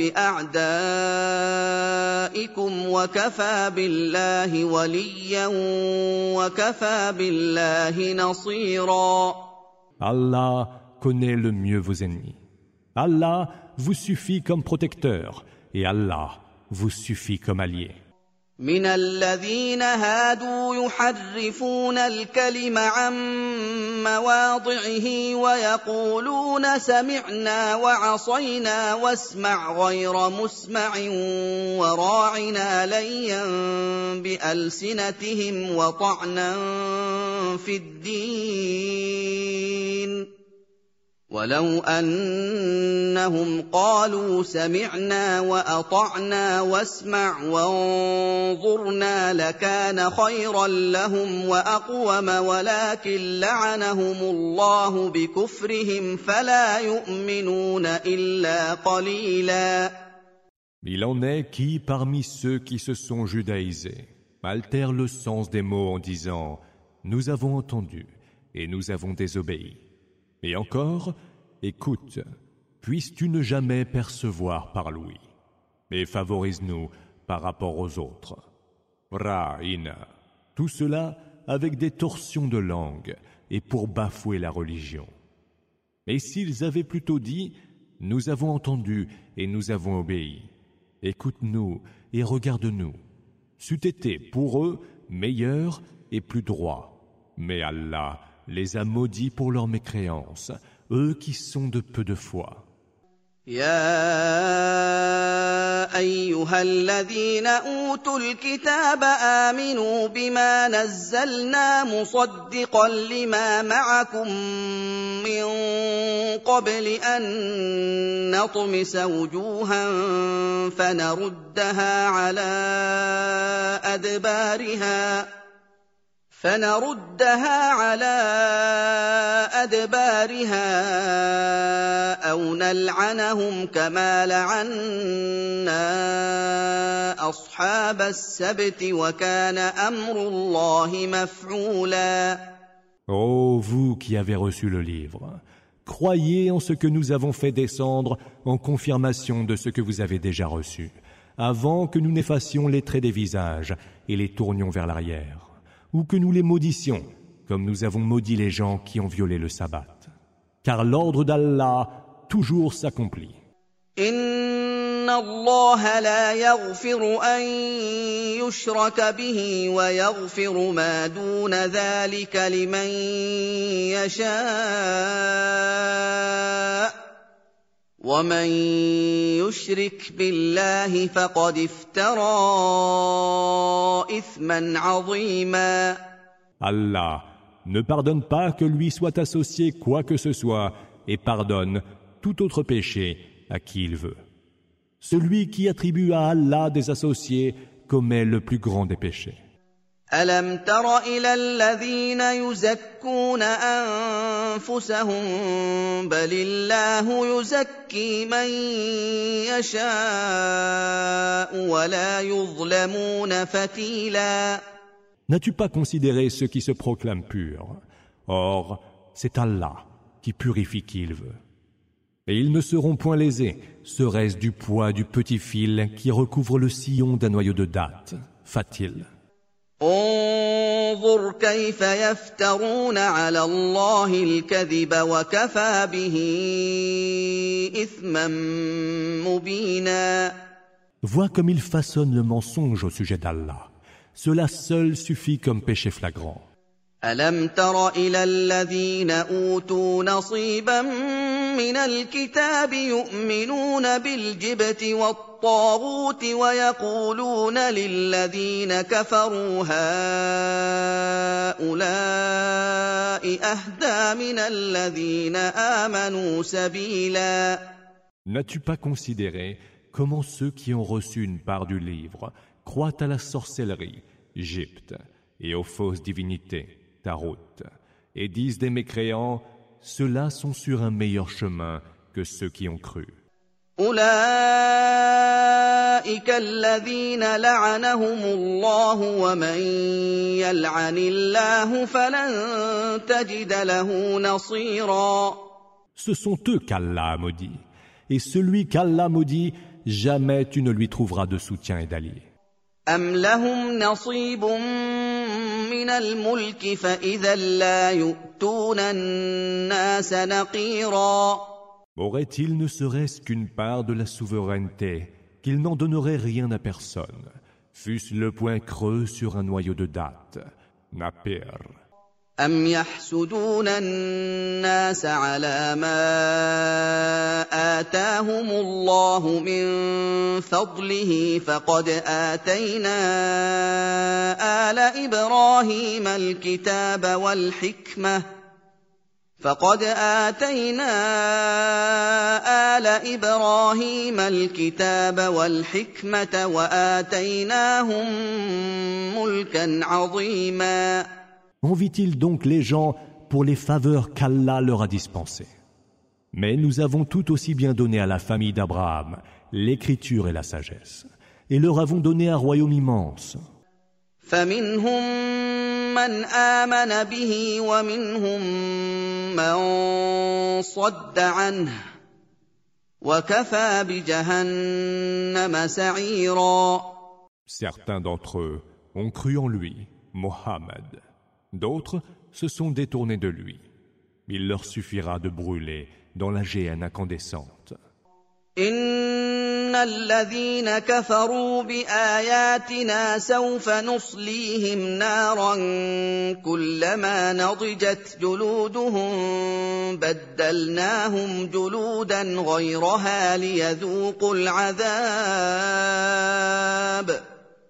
بأعدائكم وكفى بالله وليا وكفى بالله نصيرا. Allah connaît le mieux vos ennemis. Allah vous suffit comme protecteur et Allah vous suffit comme allié. من الذين هادوا يحرفون الكلم عن مواضعه ويقولون سمعنا وعصينا واسمع غير مسمع وراعنا ليا بألسنتهم وطعنا في الدين ولو أنهم قالوا سمعنا وأطعنا واسمع وانظرنا لكان خيرا لهم وأقوم ولكن لعنهم الله بكفرهم فلا يؤمنون إلا قليلا. Il en est qui, parmi ceux qui se sont judaïsés, altèrent le sens des mots en disant « Nous avons entendu et nous avons désobéi ». Et encore, écoute, puisses-tu ne jamais percevoir par l'ouïe, et favorise-nous par rapport aux autres. Ra'ina, tout cela avec des torsions de langue et pour bafouer la religion. Et s'ils avaient plutôt dit, nous avons entendu et nous avons obéi, écoute-nous et regarde-nous, c'eût été pour eux meilleur et plus droit. Mais Allah les a maudits pour leur mécréance, eux qui sont de peu de foi. يا أيها الذين أوتوا الكتاب آمنوا بما نزلنا مصدقا لما معكم من قبل أن نطمس وجوها فنردها على أدبارها فنردها على أدبارها أو نلعنهم كما لعنا أصحاب السبت وكان أمر الله مفعولا. Ô vous qui avez reçu le livre, croyez en ce que nous avons fait descendre en confirmation de ce que vous avez déjà reçu, avant que nous n'effacions les traits des visages et les tournions vers l'arrière, ou que nous les maudissions, comme nous avons maudit les gens qui ont violé le sabbat. Car l'ordre d'Allah toujours s'accomplit. إن الله لا يغفر أن يشرك به ويغفر ما دون ذلك لمن يشاء ومن يشرك بالله فقد افترى إثما عظيما. Allah ne pardonne pas que lui soit associé quoi que ce soit et pardonne tout autre péché à qui il veut. Celui qui attribue à Allah des associés commet le plus grand des péchés. ألم تر إلى الذين يزكون أنفسهم بل الله يزكي من يشاء ولا يظلمون فتيلا. N'as-tu pas considéré ceux qui se proclament purs? Or, c'est Allah qui purifie qui il veut. Et ils ne seront point lésés, serait-ce du poids du petit fil qui recouvre le sillon d'un noyau de dattes, fatil. انظر كيف يفترون على الله الكذب وكفى به إثما مبينا. Vois comme ils façonnent le mensonge au sujet d'Allah. Cela seul suffit comme péché flagrant. ألم تر إلى الذين أوتوا نصيبا من الكتاب يؤمنون بالجبت والطاغوت ويقولون للذين كفروا هؤلاء أهدى من الذين آمنوا سبيلا. N'as-tu pas considéré comment ceux qui ont reçu une part du livre croient à la sorcellerie, Gypte, et aux fausses divinités, Tarot, et disent des mécréants, ceux-là sont sur un meilleur chemin que ceux qui ont cru. أولئك الذين لعنهم الله ومن يلعن الله فلن تجد له نصيرا. Ce sont eux qu'Allah a maudit, et celui qu'Allah maudit, jamais tu ne lui trouveras de soutien et d'allié. أم لهم نصيب من الملك فإذا لا يؤتون الناس نقيرا. Aurait-il ne serait-ce qu'une part de la souveraineté, qu'ils n'en donneraient rien à personne, fût-ce le point creux sur un noyau de dattes, Napir. أم يحسدون الناس على ما آتاهم الله من فضله فقد آتينا آل إبراهيم الكتاب والحكمة فقد آتينا آل إبراهيم الكتاب والحكمة وآتيناهم ملكا عظيما. Envie-t-il donc les gens pour les faveurs qu'Allah leur a dispensées? Mais nous avons tout aussi bien donné à la famille d'Abraham l'écriture et la sagesse, et leur avons donné un royaume immense. فمنهم من آمن به ومنهم من صد عنه وكفى بجهنم سعيرا. Certains d'entre eux ont cru en lui, Mohammed. D'autres se sont détournés de lui. Il leur suffira de brûler dans la géhenne incandescente. إن الذين كفروا بآياتنا سوف نصليهم نارا كلما نضجت جلودهم بدلناهم جلودا غيرها ليذوقوا العذاب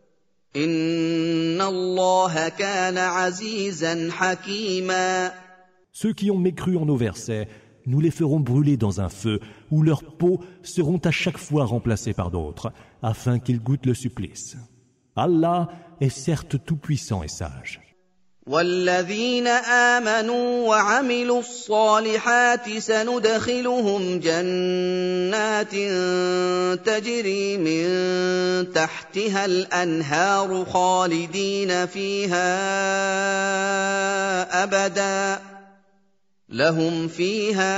إن الله كان عزيزا حكيما. Ceux qui ont mécru en nos versets, nous les ferons brûler dans un feu où leurs peaux seront à chaque fois remplacées par d'autres, afin qu'ils goûtent le supplice. Allah est certes tout-puissant et sage. والذين آمنوا وعملوا الصالحات سندخلهم جنات تجري من تحتها الأنهار خالدين فيها أبداً لهم فيها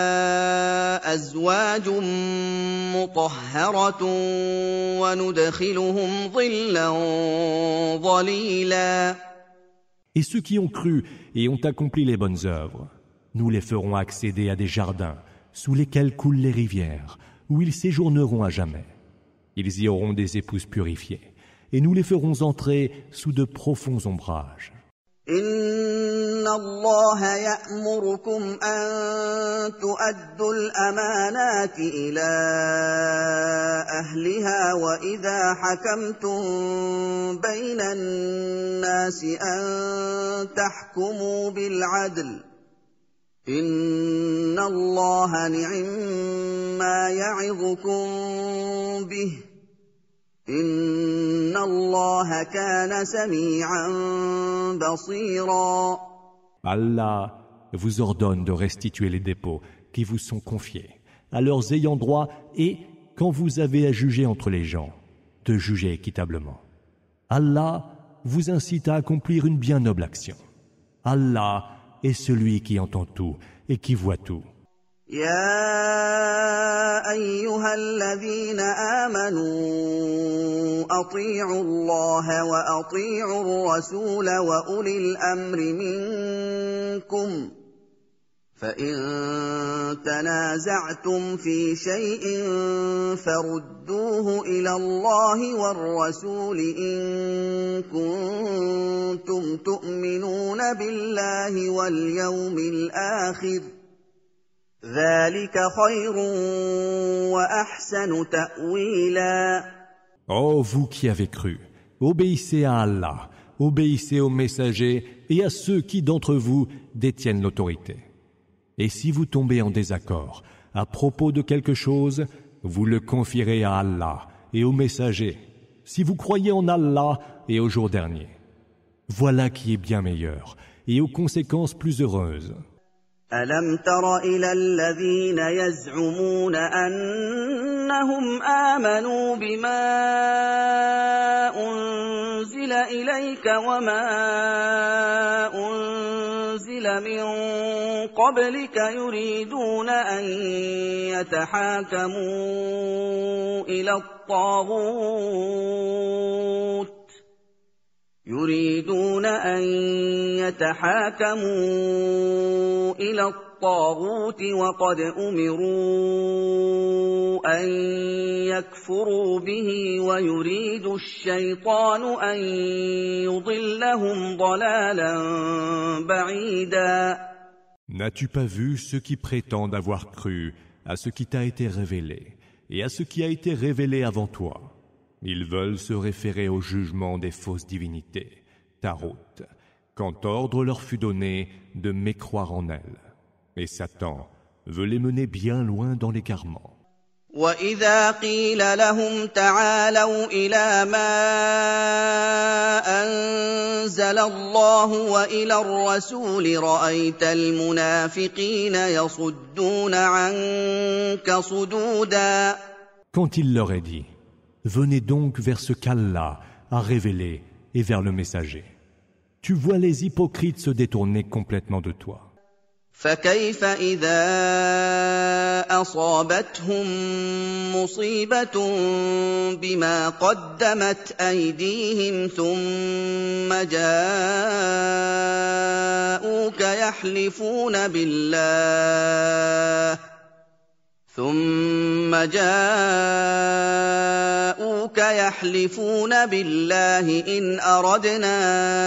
أزواج مطهرة وندخلهم ظلا ظليلا. Et ceux qui ont cru et ont accompli les bonnes œuvres, nous les ferons accéder à des jardins sous lesquels coulent les rivières, où ils séjourneront à jamais. Ils y auront des épouses purifiées, et nous les ferons entrer sous de profonds ombrages. إن الله يأمركم أن تؤدوا الأمانات إلى أهلها وإذا حكمتم بين الناس أن تحكموا بالعدل إن الله نعما يعظكم به إن الله كان سميعا بصيرا. Allah vous ordonne de restituer les dépôts qui vous sont confiés à leurs ayants droit et, quand vous avez à juger entre les gens, de juger équitablement. Allah vous incite à accomplir une bien noble action. Allah est celui qui entend tout et qui voit tout. يا أيها الذين آمنوا أطيعوا الله وأطيعوا الرسول وأولي الأمر منكم فإن تنازعتم في شيء فردوه إلى الله والرسول إن كنتم تؤمنون بالله واليوم الآخر ذلك خير وأحسن تأويلا. Ô vous qui avez cru, obéissez à Allah, obéissez aux messagers et à ceux qui d'entre vous détiennent l'autorité. Et si vous tombez en désaccord à propos de quelque chose, vous le confierez à Allah et aux messagers, si vous croyez en Allah et au jour dernier. Voilà qui est bien meilleur et aux conséquences plus heureuses. ألم تر إلى الذين يزعمون أنهم آمنوا بما أنزل إليك وما أنزل من قبلك يريدون أن يتحاكموا إلى الطاغوت يريدون أن يتحاكموا إلى الطاغوت وقد أمروا أن يكفروا به ويريد الشيطان أن يضلهم ضلالا بعيدا. N'as-tu pas vu ceux qui prétendent avoir cru à ce qui t'a été révélé et à ce qui a été révélé avant toi? Ils veulent se référer au jugement des fausses divinités, Tarot, quand ordre leur fut donné de mécroire en elles. Et Satan veut les mener bien loin dans l'égarement. وَإِذَا قِيلَ لَهُمْ تَعَالَوْا إِلَىٰ مَا أَنزَلَ اللَّهُ وَإِلَى الرَّسُولِ رَأَيْتَ الْمُنَافِقِينَ يَصُدُّونَ عَنكَ صُدُودًا. Quand il leur est dit, venez donc vers ce qu'Allah a révélé et vers le messager, tu vois les hypocrites se détourner complètement de toi. فَكَيْفَ إِذَا أَصَابَتْهُم مُّصِيبَةٌ بِمَا قَدَّمَتْ أَيْدِيهِمْ ثُمَّ جَاءُوكَ يَحْلِفُونَ بِاللَّهِ ثُمَّ جَاءُوكَ يَحْلِفُونَ بِاللَّهِ إِنْ أَرَدْنَا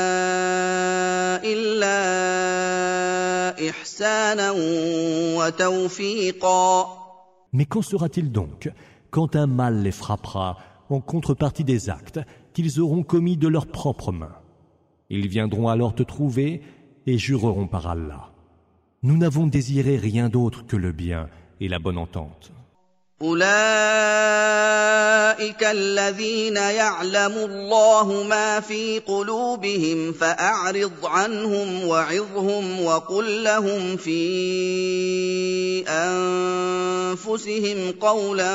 إِلَّا إِحْسَانًا وَتَوْفِيقًا. Mais qu'en sera-t-il donc quand un mal les frappera en contrepartie des actes qu'ils auront commis de leurs propres mains? Ils viendront alors te trouver et jureront par Allah. Nous n'avons désiré rien d'autre que le bien et la bonne entente. أولئك الذين يعلم الله ما في قلوبهم فأعرض عنهم وعظهم وقل لهم في أنفسهم قولا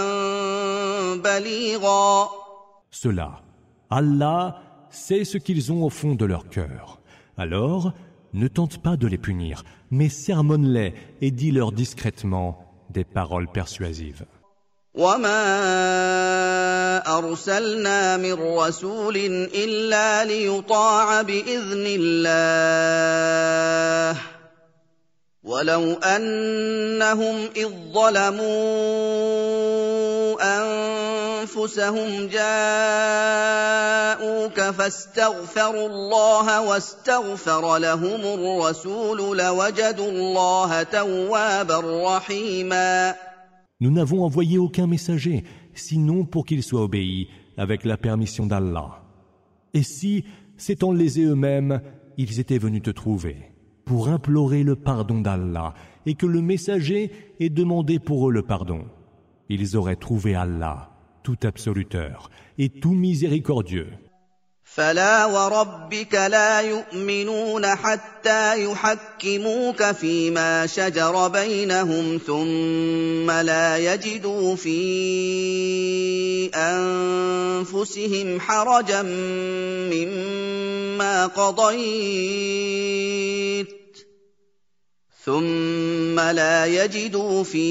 بليغا. Cela, Allah sait ce qu'ils ont au fond de leur cœur. Alors, ne tente pas de les punir, mais sermonne-les et dis-leur discrètement des paroles persuasives. وَمَا أَرْسَلْنَا مِن رَّسُولٍ إِلَّا لِيُطَاعَ بِإِذْنِ اللَّهِ وَلَوْ أَنَّهُمْ إِذ ظَّلَمُوا أَنفُسَهُمْ جَاءُوكَ فَاسْتَغْفَرُوا اللَّهَ وَاسْتَغْفَرَ لَهُمُ الرَّسُولُ لَوَجَدُوا اللَّهَ تَوَّابًا رَّحِيمًا. Nous n'avons envoyé aucun messager, sinon pour qu'ils soient obéis avec la permission d'Allah. Et si, s'étant lésés eux-mêmes, ils étaient venus te trouver, pour implorer le pardon d'Allah, et que le messager ait demandé pour eux le pardon, ils auraient trouvé Allah, tout absoluteur et tout miséricordieux. فَلَا وَرَبِّكَ لَا يُؤْمِنُونَ حَتَّىٰ يُحَكِّمُوكَ فِيمَا شَجَرَ بَيْنَهُمْ ثُمَّ لَا يَجِدُوا فِي أَنفُسِهِمْ حَرَجًا مِّمَّا قَضَيْتَ ثُمَّ لَا يَجِدُوا فِي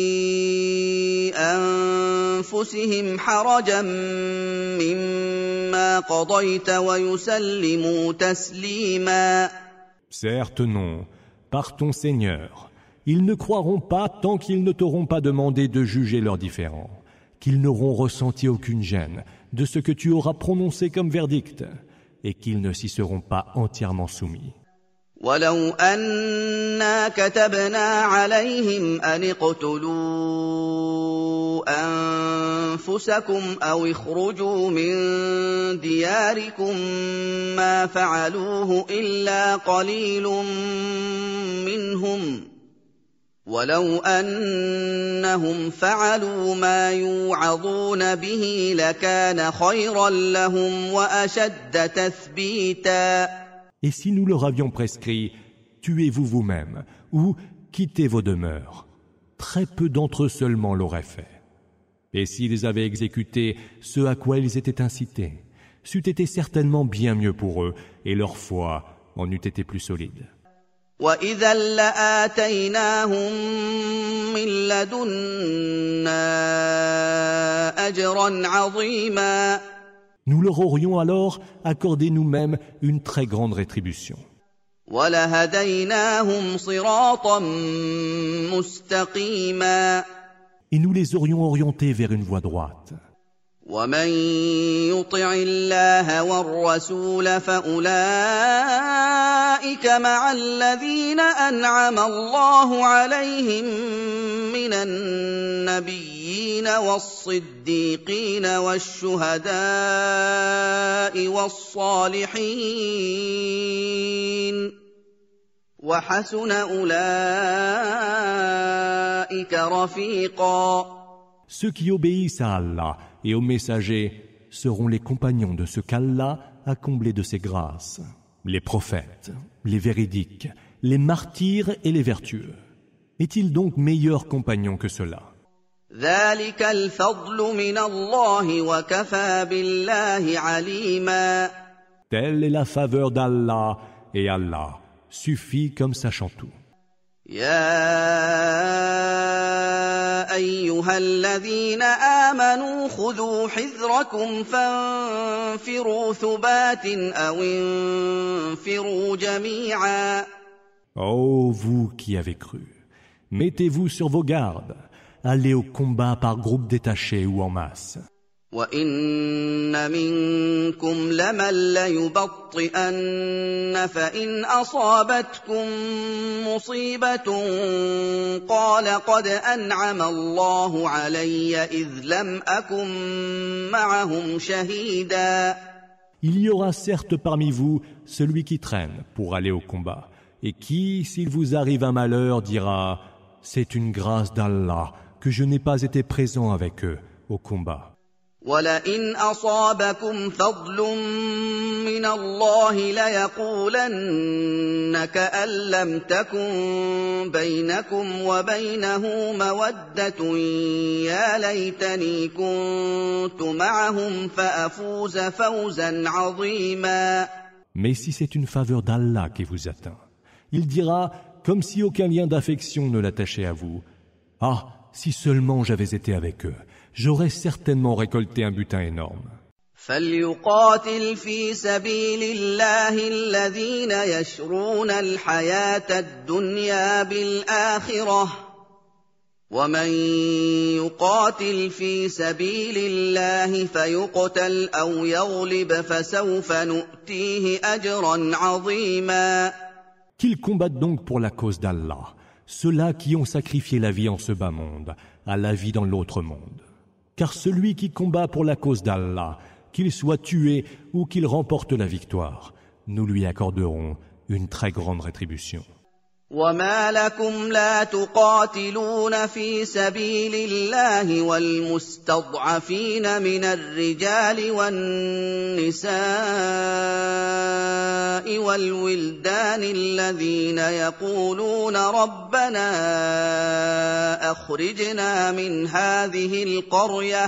أَنفُسِهِمْ حَرَجًا مِّمَّا قَضَيْتَ وَيُسَلِّمُوا تَسْلِيمًا. Certes non, par ton Seigneur, ils ne croiront pas tant qu'ils ne t'auront pas demandé de juger leurs différends, qu'ils n'auront ressenti aucune gêne de ce que tu auras prononcé comme verdict, et qu'ils ne s'y seront pas entièrement soumis. وَلَوْ أَنَّا كَتَبْنَا عَلَيْهِمْ أَنِ اقْتُلُوا أَنفُسَكُمْ أَوِ اخْرُجُوا مِن دِيَارِكُم مَّا فَعَلُوهُ إِلَّا قَلِيلٌ مِّنْهُمْ ۖ وَلَوْ أَنَّهُمْ فَعَلُوا مَا يُوعَظُونَ بِهِ لَكَانَ خَيْرًا لَّهُمْ وَأَشَدَّ تَثْبِيتًا. Et si nous leur avions prescrit, tuez-vous vous-même ou quittez vos demeures, très peu d'entre eux seulement l'auraient fait. Et s'ils avaient exécuté ce à quoi ils étaient incités, c'eût été certainement bien mieux pour eux et leur foi en eût été plus solide. وَإِذًا لَّآتَيْنَاهُم مِّن لَّدُنَّا أَجْرًا عَظِيمًا. Nous leur aurions alors accordé nous-mêmes une très grande rétribution. وَلَهَدَيْنَاهُمْ صِرَاطًا مُّسْتَقِيمًا. Et nous les aurions orientés vers une voie droite. وَمَن يُطِعِ اللَّهَ وَالرَّسُولَ فَأُولَٰئِكَ مَعَ الَّذِينَ أَنْعَمَ اللَّهُ عَلَيْهِم مِّنَ النَّبِيِّينَ وَالصِّدِّيقِينَ وَالشُّهَدَاءِ وَالصَّالِحِينَ وحسن أولئك رفيقا. Ceux qui obéissent à Allah et aux messagers seront les compagnons de ce qu'Allah a comblé de ses grâces, les prophètes, les véridiques, les martyrs et les vertueux. Est-il donc meilleur compagnon que cela? ذلك الفضل من الله وكفى بالله عليما. Telle est la faveur d'Allah, et Allah suffit comme sachant tout. يا أيها الذين آمنوا خذوا حذركم فانفروا ثبات أو انفروا جميعا. Ô vous qui avez cru, mettez-vous sur vos gardes, allez au combat par groupe détaché ou en masse. وَإِنَّ مِنكُمْ لَمَن لَّيُبَطِّئَنَّ فَإِنْ أَصَابَتْكُم مُّصِيبَةٌ قَالَ قَدْ أَنْعَمَ اللَّهُ عَلَيَّ إِذْ لَمْ أَكُن مَّعَهُمْ شَهِيدًا. Il y aura certes parmi vous celui qui traîne pour aller au combat, et qui, s'il vous arrive un malheur, dira « C'est une grâce d'Allah que je n'ai pas été présent avec eux au combat. » وَلَئِنْ أَصَابَكُمْ فَضْلٌ مِّنَ اللَّهِ لَيَقُولَنَّ كَأَن لَّمْ تَكُن بَيْنَكُمْ وَبَيْنَهُ مَوَدَّةٌ يَا لَيْتَنِي كُنتُ مَعَهُمْ فَأَفُوزَ فَوْزًا عَظِيمًا. Mais si c'est une faveur d'Allah qui vous atteint, il dira, comme si aucun lien d'affection ne l'attachait à vous, « Ah, si seulement j'avais été avec eux, j'aurais certainement récolté un butin énorme. » فَلْيُقَاتِلْ فِي سَبِيلِ اللَّهِ الَّذِينَ يَشْرُونَ الْحَيَاةَ الدُّنْيَا بِالْآخِرَةِ ۖ وَمَن يُقَاتِلْ فِي سَبِيلِ اللَّهِ فَيُقْتَلْ أَوْ يَغْلِبْ فَسَوْفَ نُؤْتِيهِ أَجْرًا عَظِيمًا. Qu'ils combattent donc pour la cause d'Allah, ceux-là qui ont sacrifié la vie en ce bas monde à la vie dans l'autre monde. Car celui qui combat pour la cause d'Allah, qu'il soit tué ou qu'il remporte la victoire, nous lui accorderons une très grande rétribution. وَمَا لَكُمْ لَا تُقَاتِلُونَ فِي سَبِيلِ اللَّهِ وَالْمُسْتَضْعَفِينَ مِنَ الرِّجَالِ وَالنِّسَاءِ وَالْوِلْدَانِ الَّذِينَ يَقُولُونَ رَبَّنَا أَخْرِجْنَا مِنْ هَٰذِهِ الْقَرْيَةِ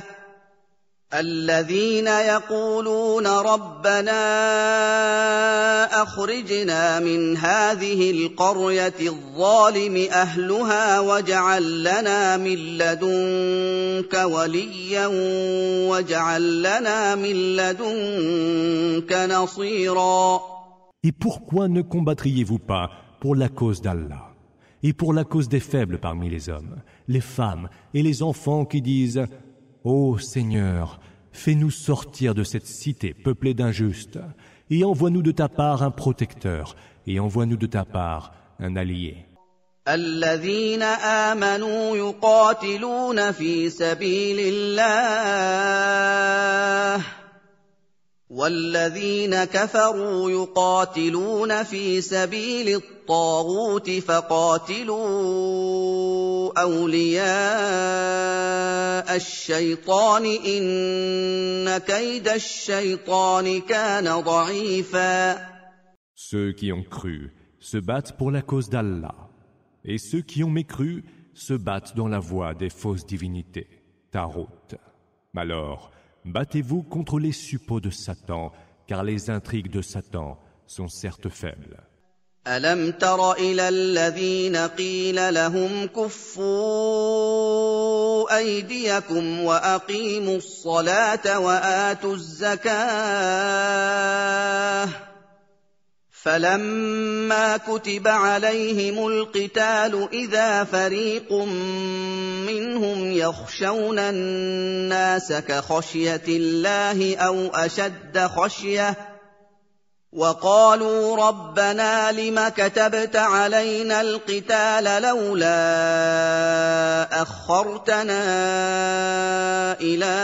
الذين يقولون ربنا أخرجنا من هذه القرية الظالم أهلها واجعل لنا من لدنك وليا واجعل لنا من لدنك نصيرا. Et pourquoi ne combattriez-vous pas pour la cause d'Allah et pour la cause des faibles parmi les hommes, les femmes et les enfants qui disent « Ô Seigneur, fais-nous sortir de cette cité peuplée d'injustes, et envoie-nous de ta part un protecteur, et envoie-nous de ta part un allié. » الذين آمنوا يقاتلون في سبيل الله والذين كفروا يقاتلون في سبيل الطاغوت فقاتلوا أولياء الشيطان إن كيد الشيطان كان ضعيفا. Ceux qui ont cru se battent pour la cause d'Allah, et ceux qui ont mécru se battent dans la voie des fausses divinités, Tarot. Alors, battez-vous contre les suppôts de Satan, car les intrigues de Satan sont certes faibles. أَلَمْ تَرَ إِلَى الَّذِينَ قِيلَ لَهُمْ كُفُّوا أَيْدِيَكُمْ وَأَقِيمُوا الصَّلَاةَ وَآتُوا الزَّكَاةَ فَلَمَّا كُتِبَ عَلَيْهِمُ الْقِتَالُ إِذَا فَرِيقٌ مِّنْهُمْ يَخْشَوْنَ النَّاسَ كَخَشْيَةِ اللَّهِ أَوْ أَشَدَّ خَشْيَةً وَقَالُوا رَبَّنَا لِمَ كَتَبْتَ عَلَيْنَا الْقِتَالَ لَوْلَا أَخَّرْتَنَا إِلَىٰ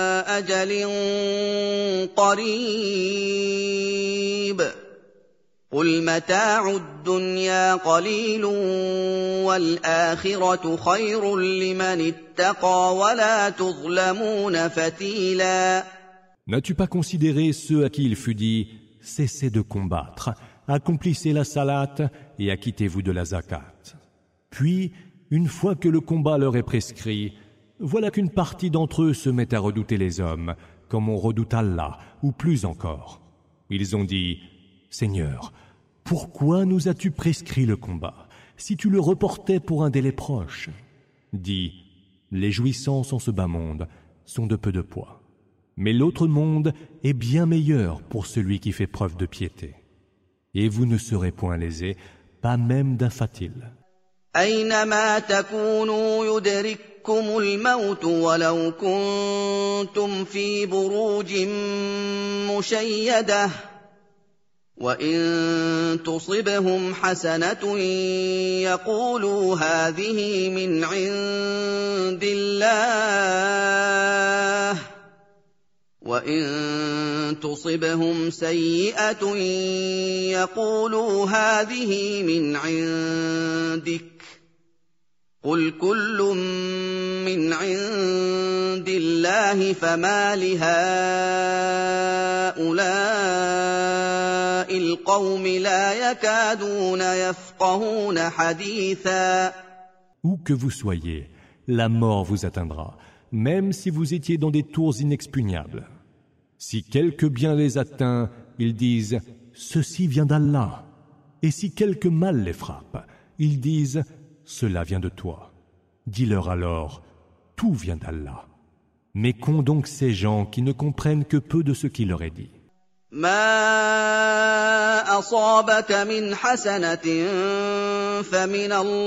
أَجَلٍ قَرِيبٍ قل متاع الدنيا قليل والآخرة خير لمن اتقى ولا تظلمون فتيلا. N'as-tu pas considéré ceux à qui il fut dit « Cessez de combattre, accomplissez la salate et acquittez-vous de la zakat ». Puis, une fois que le combat leur est prescrit, voilà qu'une partie d'entre eux se met à redouter les hommes, comme on redoute Allah, ou plus encore. Ils ont dit « Seigneur, pourquoi nous as-tu prescrit le combat, si tu le reportais pour un délai proche ?» Dis « Les jouissances en ce bas monde sont de peu de poids. Mais l'autre monde est bien meilleur pour celui qui fait preuve de piété. Et vous ne serez point lésés, pas même d'un fatil. أينما تكونوا يدرككم الموت ولو كنتم في بروج مشيدة وإن تصبهم حسنة يقولوا هذه من عند الله وإن تصبهم سيئة يقولوا هذه من عندك قل كل من عند الله فما لهؤلاء القوم لا يكادون يفقهون حديثا. Où que vous soyez, la mort vous atteindra, même si vous étiez dans des tours inexpugnables. Si quelque bien les atteint, ils disent « Ceci vient d'Allah ». Et si quelque mal les frappe, ils disent « Cela vient de toi ». Dis-leur alors « Tout vient d'Allah ». Mais qu'ont donc ces gens qui ne comprennent que peu de ce qui leur est dit. ما أصابك من حسنة فمن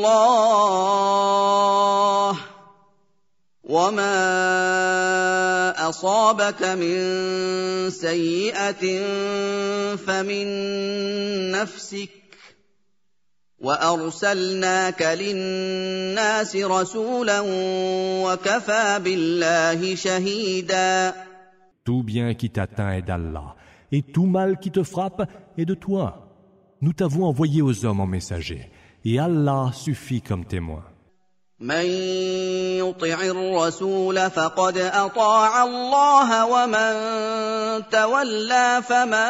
الله وما أصابك من سيئة فمن نفسك وأرسلناك للناس رسولا وكفى بالله شهيدا. Tout bien qui t'atteint est d'Allah, et tout mal qui te frappe est de toi. Nous t'avons envoyé aux hommes en messager, et Allah suffit comme témoin. من يطع الرسول فقد أطاع الله ومن تولى فما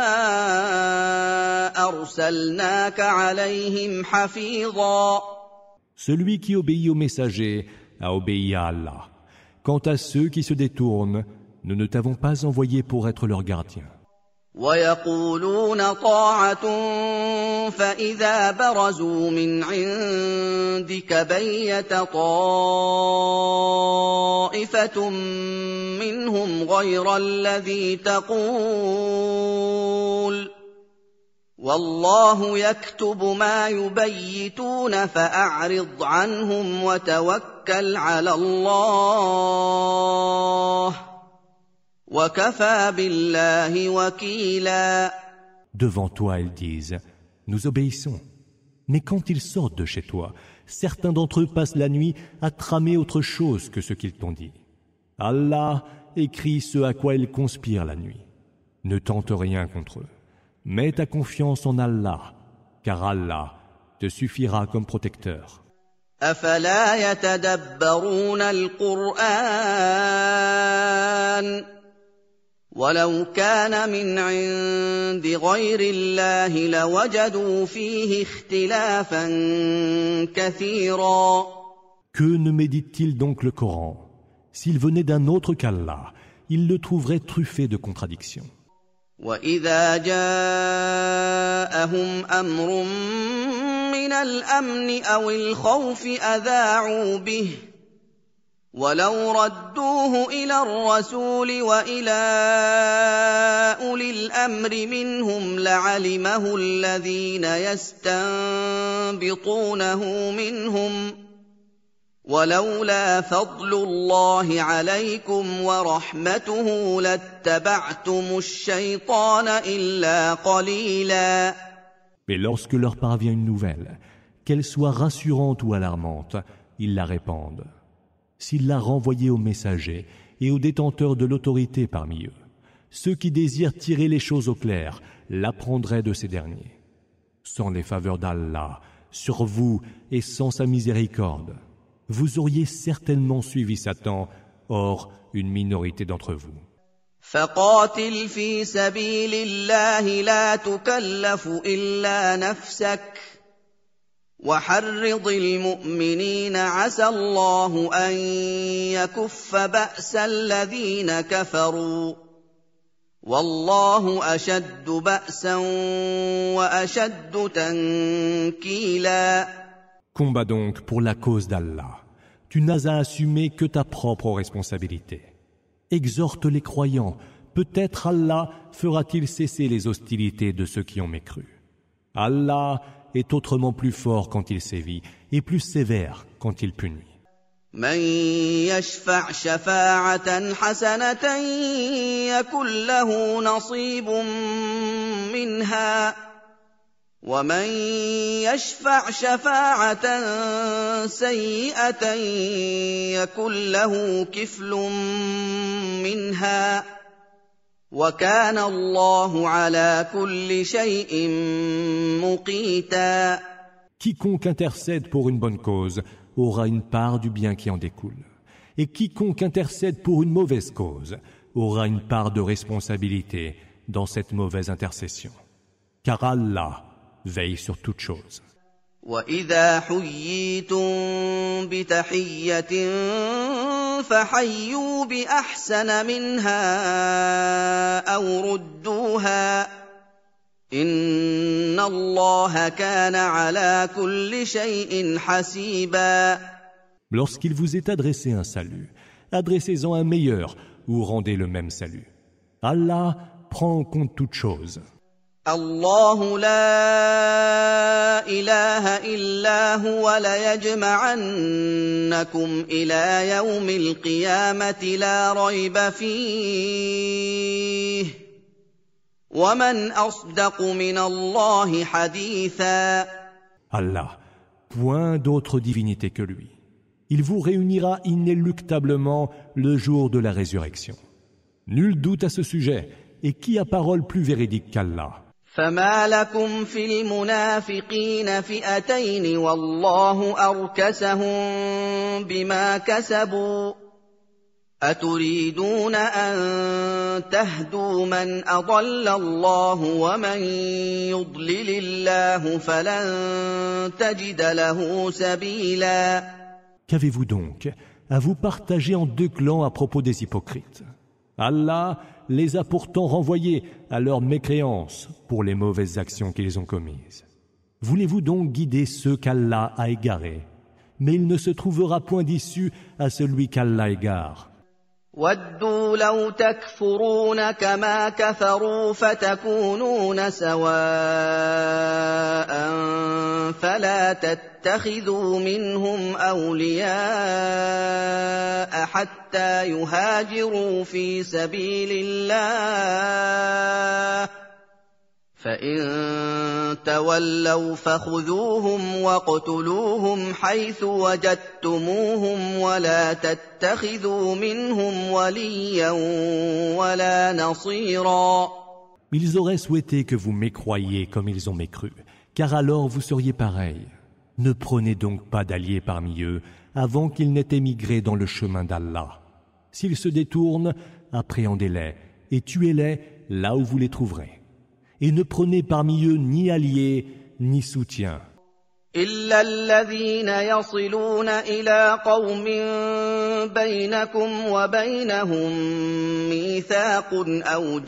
أرسلناك عليهم حفيظا. Celui qui obéit au messager a obéi à Allah. Quant à ceux qui se détournent, nous ne t'avons pas envoyé pour être leur gardien. ويقولون طاعة فإذا برزوا من عندك بيت طائفة منهم غير الذي تقول والله يكتب ما يبيتون فأعرض عنهم وتوكل على الله وكفى بالله وكيلا. Devant toi, ils disent « Nous obéissons ». Mais quand ils sortent de chez toi, certains d'entre eux passent la nuit à tramer autre chose que ce qu'ils t'ont dit. Allah écrit ce à quoi ils conspirent la nuit. Ne tente rien contre eux. Mets ta confiance en Allah, car Allah te suffira comme protecteur. أفلا يتدبرون القرآن ولو كان من عند غير الله لوجدوا فيه اختلافا كثيرا. Que ne médite-t-il donc le Coran? S'il venait d'un autre qu'Allah, il le trouverait truffé de contradictions. وإذا جاءهم أمر من الأمن أو الخوف أذاعوا به ولو ردوه إلى الرسول وإلى أولي الأمر منهم لعلمه الذين يستنبطونه منهم ولولا فضل الله عليكم ورحمته لاتبعتم الشيطان إلا قليلا. Mais lorsque leur parvient une nouvelle, qu'elle soit rassurante ou alarmante, ils la répandent. S'il l'a renvoyée aux messagers et aux détenteurs de l'autorité parmi eux, ceux qui désirent tirer les choses au clair l'apprendraient de ces derniers. Sans les faveurs d'Allah, sur vous et sans sa miséricorde, vous auriez certainement suivi Satan, or une minorité d'entre vous. فقاتل في سبيل الله لا تكلف إلا نفسك وحرض المؤمنين عسى الله أن يكف بأس الذين كفروا والله أشد بأسا وأشد تنكيلا. Combat donc pour la cause d'Allah. Tu n'as à assumer que ta propre responsabilité. Exhorte les croyants. Peut-être Allah fera-t-il cesser les hostilités de ceux qui ont mécru. Allah est autrement plus fort quand il sévit et plus sévère quand il punit. من يشفع شفاعة حسنة يكن له نصيب منها ومن يشفع شفاعة سيئة يكن له كفل منها وكان الله على كل شيء مقيتا. Quiconque intercède pour une bonne cause aura une part du bien qui en découle. Et quiconque intercède pour une mauvaise cause aura une part de responsabilité dans cette mauvaise intercession. Car Allah veille sur toute chose. وَإِذَا حُيِّيتُم بِتَحِيَّةٍ فَحَيُّوا بِأَحْسَنَ مِنْهَا أَوْ رُدُّوهَا إِنَّ اللَّهَ كَانَ عَلَى كُلِّ شَيْءٍ حَسِيبًا. Lorsqu'il vous est adressé un salut, adressez-en un meilleur ou rendez le même salut. Allah prend en compte toute chose. الله لا إله إلا هو ليجمعنكم إلى يوم القيامة لا ريب فيه ومن أصدق من الله حديثا. Allah, point d'autre divinité que lui. Il vous réunira inéluctablement le jour de la résurrection. Nul doute à ce sujet, et qui a parole plus véridique qu'Allah? فما لكم في المنافقين فئتين والله أركسهم بما كسبوا أتريدون أن تهدوا من أضل الله ومن يضلل الله فلن تجد له سبيلا. Qu'avez-vous donc à vous partager en deux clans à propos des hypocrites? Allah les a pourtant renvoyés à leur mécréance pour les mauvaises actions qu'ils ont commises. Voulez-vous donc guider ceux qu'Allah a égarés? Mais il ne se trouvera point d'issue à celui qu'Allah égare. وَدُّوا لَوْ تَكْفُرُونَ كَمَا كَفَرُوا فَتَكُونُونَ سَوَاءً فَلَا تَتَّخِذُوا مِنْهُمْ أَوْلِيَاءَ حَتَّى يُهَاجِرُوا فِي سَبِيلِ اللَّهِ فَإِن تَوَلَّوْا فَخُذُوهُمْ وَاقْتُلُوهُمْ حَيْثُ وَجَدتُّمُوهُمْ وَلَا تَتَّخِذُوا مِنْهُمْ وَلِيًّا وَلَا نَصِيرًا. Ils auraient souhaité que vous mécroyiez comme ils ont mécru, car alors vous seriez pareils. Ne prenez donc pas d'alliés parmi eux avant qu'ils n'aient émigré dans le chemin d'Allah. S'ils se détournent, appréhendez-les et tuez-les là où vous les trouverez. Et ne prenez parmi eux ni alliés ni soutien. إِلَّا الَّذِينَ يَصِلُونَ إِلَىٰ قَوْمٍ بَيْنَكُمْ وَبَيْنَهُم مِّيثَاقٌ أَوْ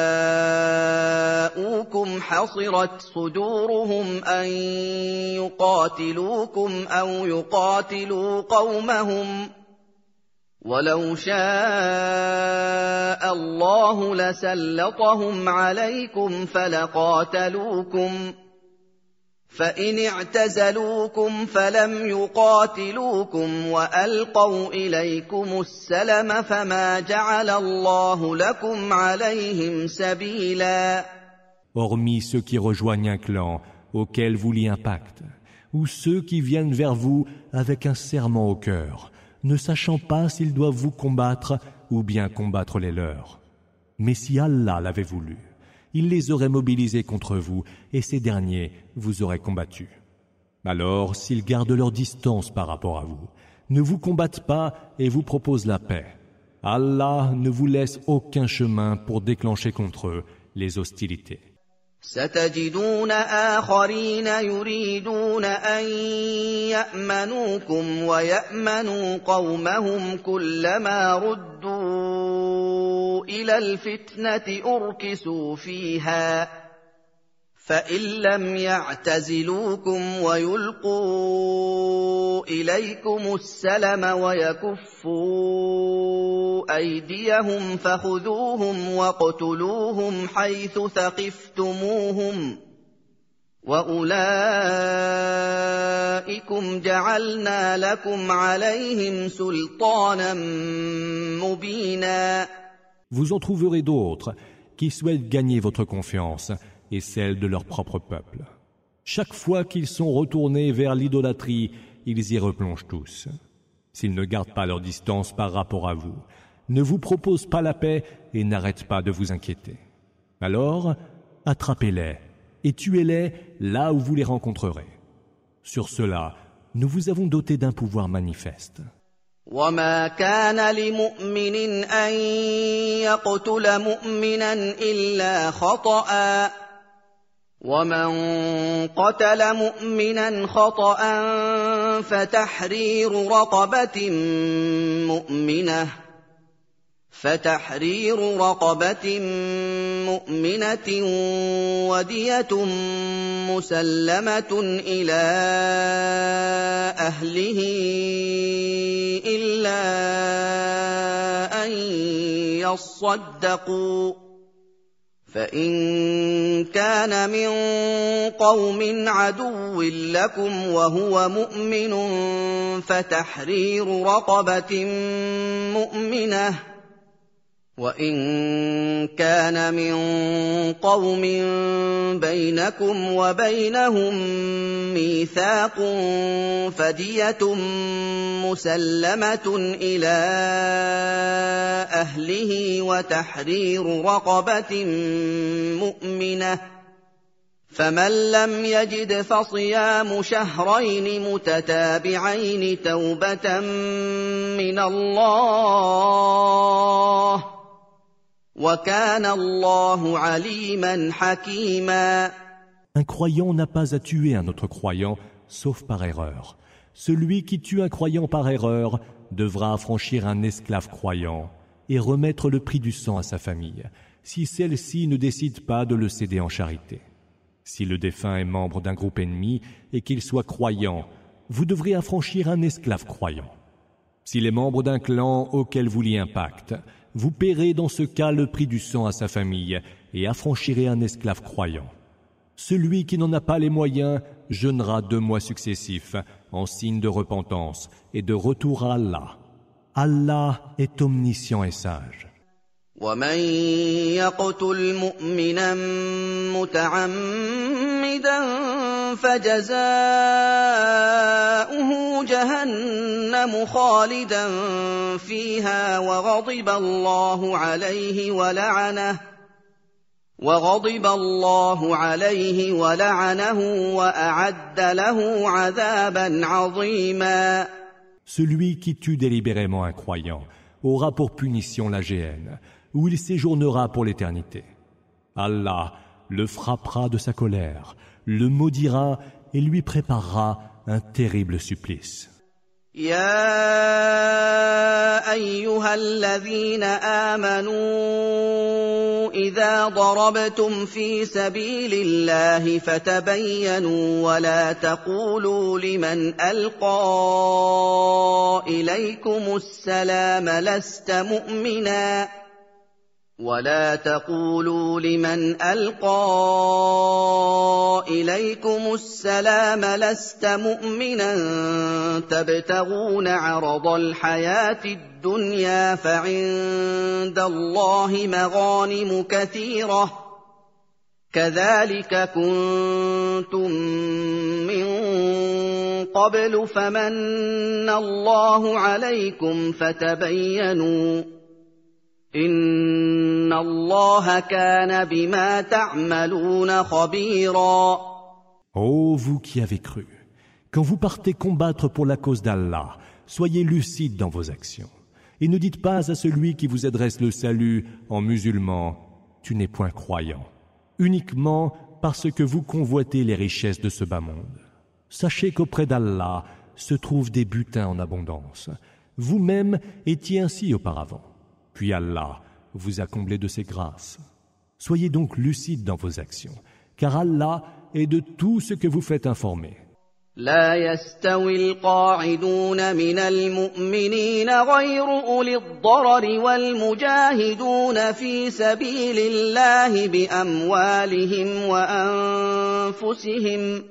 جَاءُوكُمْ حَصِرَتْ صُدُورُهُمْ أَن يُقَاتِلُوكُمْ أَوْ يُقَاتِلُوا قَوْمَهُمْ وَلَوْ شَاءَ اللَّهُ لَسَلَّطَهُمْ عَلَيْكُمْ فَلَقَاتَلُوكُمْ فَإِنِ اعْتَزَلُوكُمْ فَلَمْ يُقَاتِلُوكُمْ وَأَلْقَوْا إِلَيْكُمُ السَّلَمَ فَمَا جَعَلَ اللَّهُ لَكُمْ عَلَيْهِمْ سَبِيلًا. Hormis ceux qui rejoignent un clan auquel vous liez un pacte, ou ceux qui viennent vers vous avec un serment au cœur, ne sachant pas s'ils doivent vous combattre ou bien combattre les leurs. Mais si Allah l'avait voulu, il les aurait mobilisés contre vous, et ces derniers vous auraient combattu. Alors, s'ils gardent leur distance par rapport à vous, ne vous combattent pas et vous proposent la paix, Allah ne vous laisse aucun chemin pour déclencher contre eux les hostilités. ستجدون آخرين يريدون أن يأمنوكم ويأمنوا قومهم كلما ردوا إلى الفتنة أركسوا فيها فإن لم يعتزلوكم ويلقوا إليكم السلم ويكفوا أيديهم فخذوهم واقتلوهم حيث ثقفتموهم وأولئكم جعلنا لكم عليهم سلطانا مبينا. Vous en trouverez d'autres qui souhaitent gagner votre confiance et celle de leur propre peuple. Chaque fois qu'ils sont retournés vers l'idolâtrie, ils y replongent tous. S'ils ne gardent pas leur distance par rapport à vous, ne vous proposent pas la paix et n'arrêtent pas de vous inquiéter, alors attrapez-les et tuez-les là où vous les rencontrerez. Sur cela, nous vous avons doté d'un pouvoir manifeste. وما كان لمؤمن أن يقتل مؤمنا إلا خطأ ومن قتل مؤمنا خطأ فتحرير رقبة مؤمنة فتحرير رقبة مؤمنة ودية مسلمة إلى أهله إلا أن يصدقوا فإن كان من قوم عدو لكم وهو مؤمن فتحرير رقبة مؤمنة وإن كان من قوم بينكم وبينهم ميثاق فدية مسلمة إلى أهله وتحرير رقبة مؤمنة فمن لم يجد فصيام شهرين متتابعين توبة من الله وكان الله عليما حكيما. Un croyant n'a pas à tuer un autre croyant, sauf par erreur. Celui qui tue un croyant par erreur devra affranchir un esclave croyant et remettre le prix du sang à sa famille, si celle-ci ne décide pas de le céder en charité. Si le défunt est membre d'un groupe ennemi et qu'il soit croyant, vous devrez affranchir un esclave croyant. S'il est membre d'un clan auquel vous liez un pacte, vous paierez dans ce cas le prix du sang à sa famille et affranchirez un esclave croyant. Celui qui n'en a pas les moyens jeûnera deux mois successifs en signe de repentance et de retour à Allah. Allah est omniscient et sage. ومن يقتل مؤمنا متعمدا فجزاؤه جهنم خالدا فيها وغضب الله عليه ولعنه وغضب الله عليه ولعنه وأعد له عذابا عظيما. Celui qui tue délibérément un croyant aura pour punition la géhenne, où il séjournera pour l'éternité. Allah le frappera de sa colère, le maudira et lui préparera un terrible supplice. يا أيها الذين آمنوا إذا ضربتم في سبيل الله فتبينوا ولا تقولوا لمن ألقى إليكم السلام لست مؤمنا ولا تقولوا لمن ألقى إليكم السلام لست مؤمنا تبتغون عرض الحياة الدنيا فعند الله مغانم كثيرة كذلك كنتم من قبل فمن الله عليكم فتبينوا إن إِنَّ اللَّهَ كَانَ بِمَا تَعْمَلُونَ خَبِيرًا. Ô vous qui avez cru, quand vous partez combattre pour la cause d'Allah, soyez lucides dans vos actions. Et ne dites pas à celui qui vous adresse le salut en musulman, tu n'es point croyant, uniquement parce que vous convoitez les richesses de ce bas monde. Sachez qu'auprès d'Allah se trouvent des butins en abondance. Vous-même étiez ainsi auparavant. Puis Allah vous a comblé de ses grâces. Soyez donc lucides dans vos actions, car Allah est de tout ce que vous faites informer. لا يستوي القاعدون من المؤمنين غير أولي الضرر والمجاهدون في سبيل الله بأموالهم وأنفسهم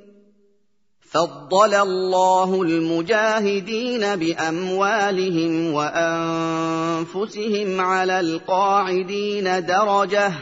فضل الله المجاهدين بأموالهم وأنفسهم على القاعدين درجة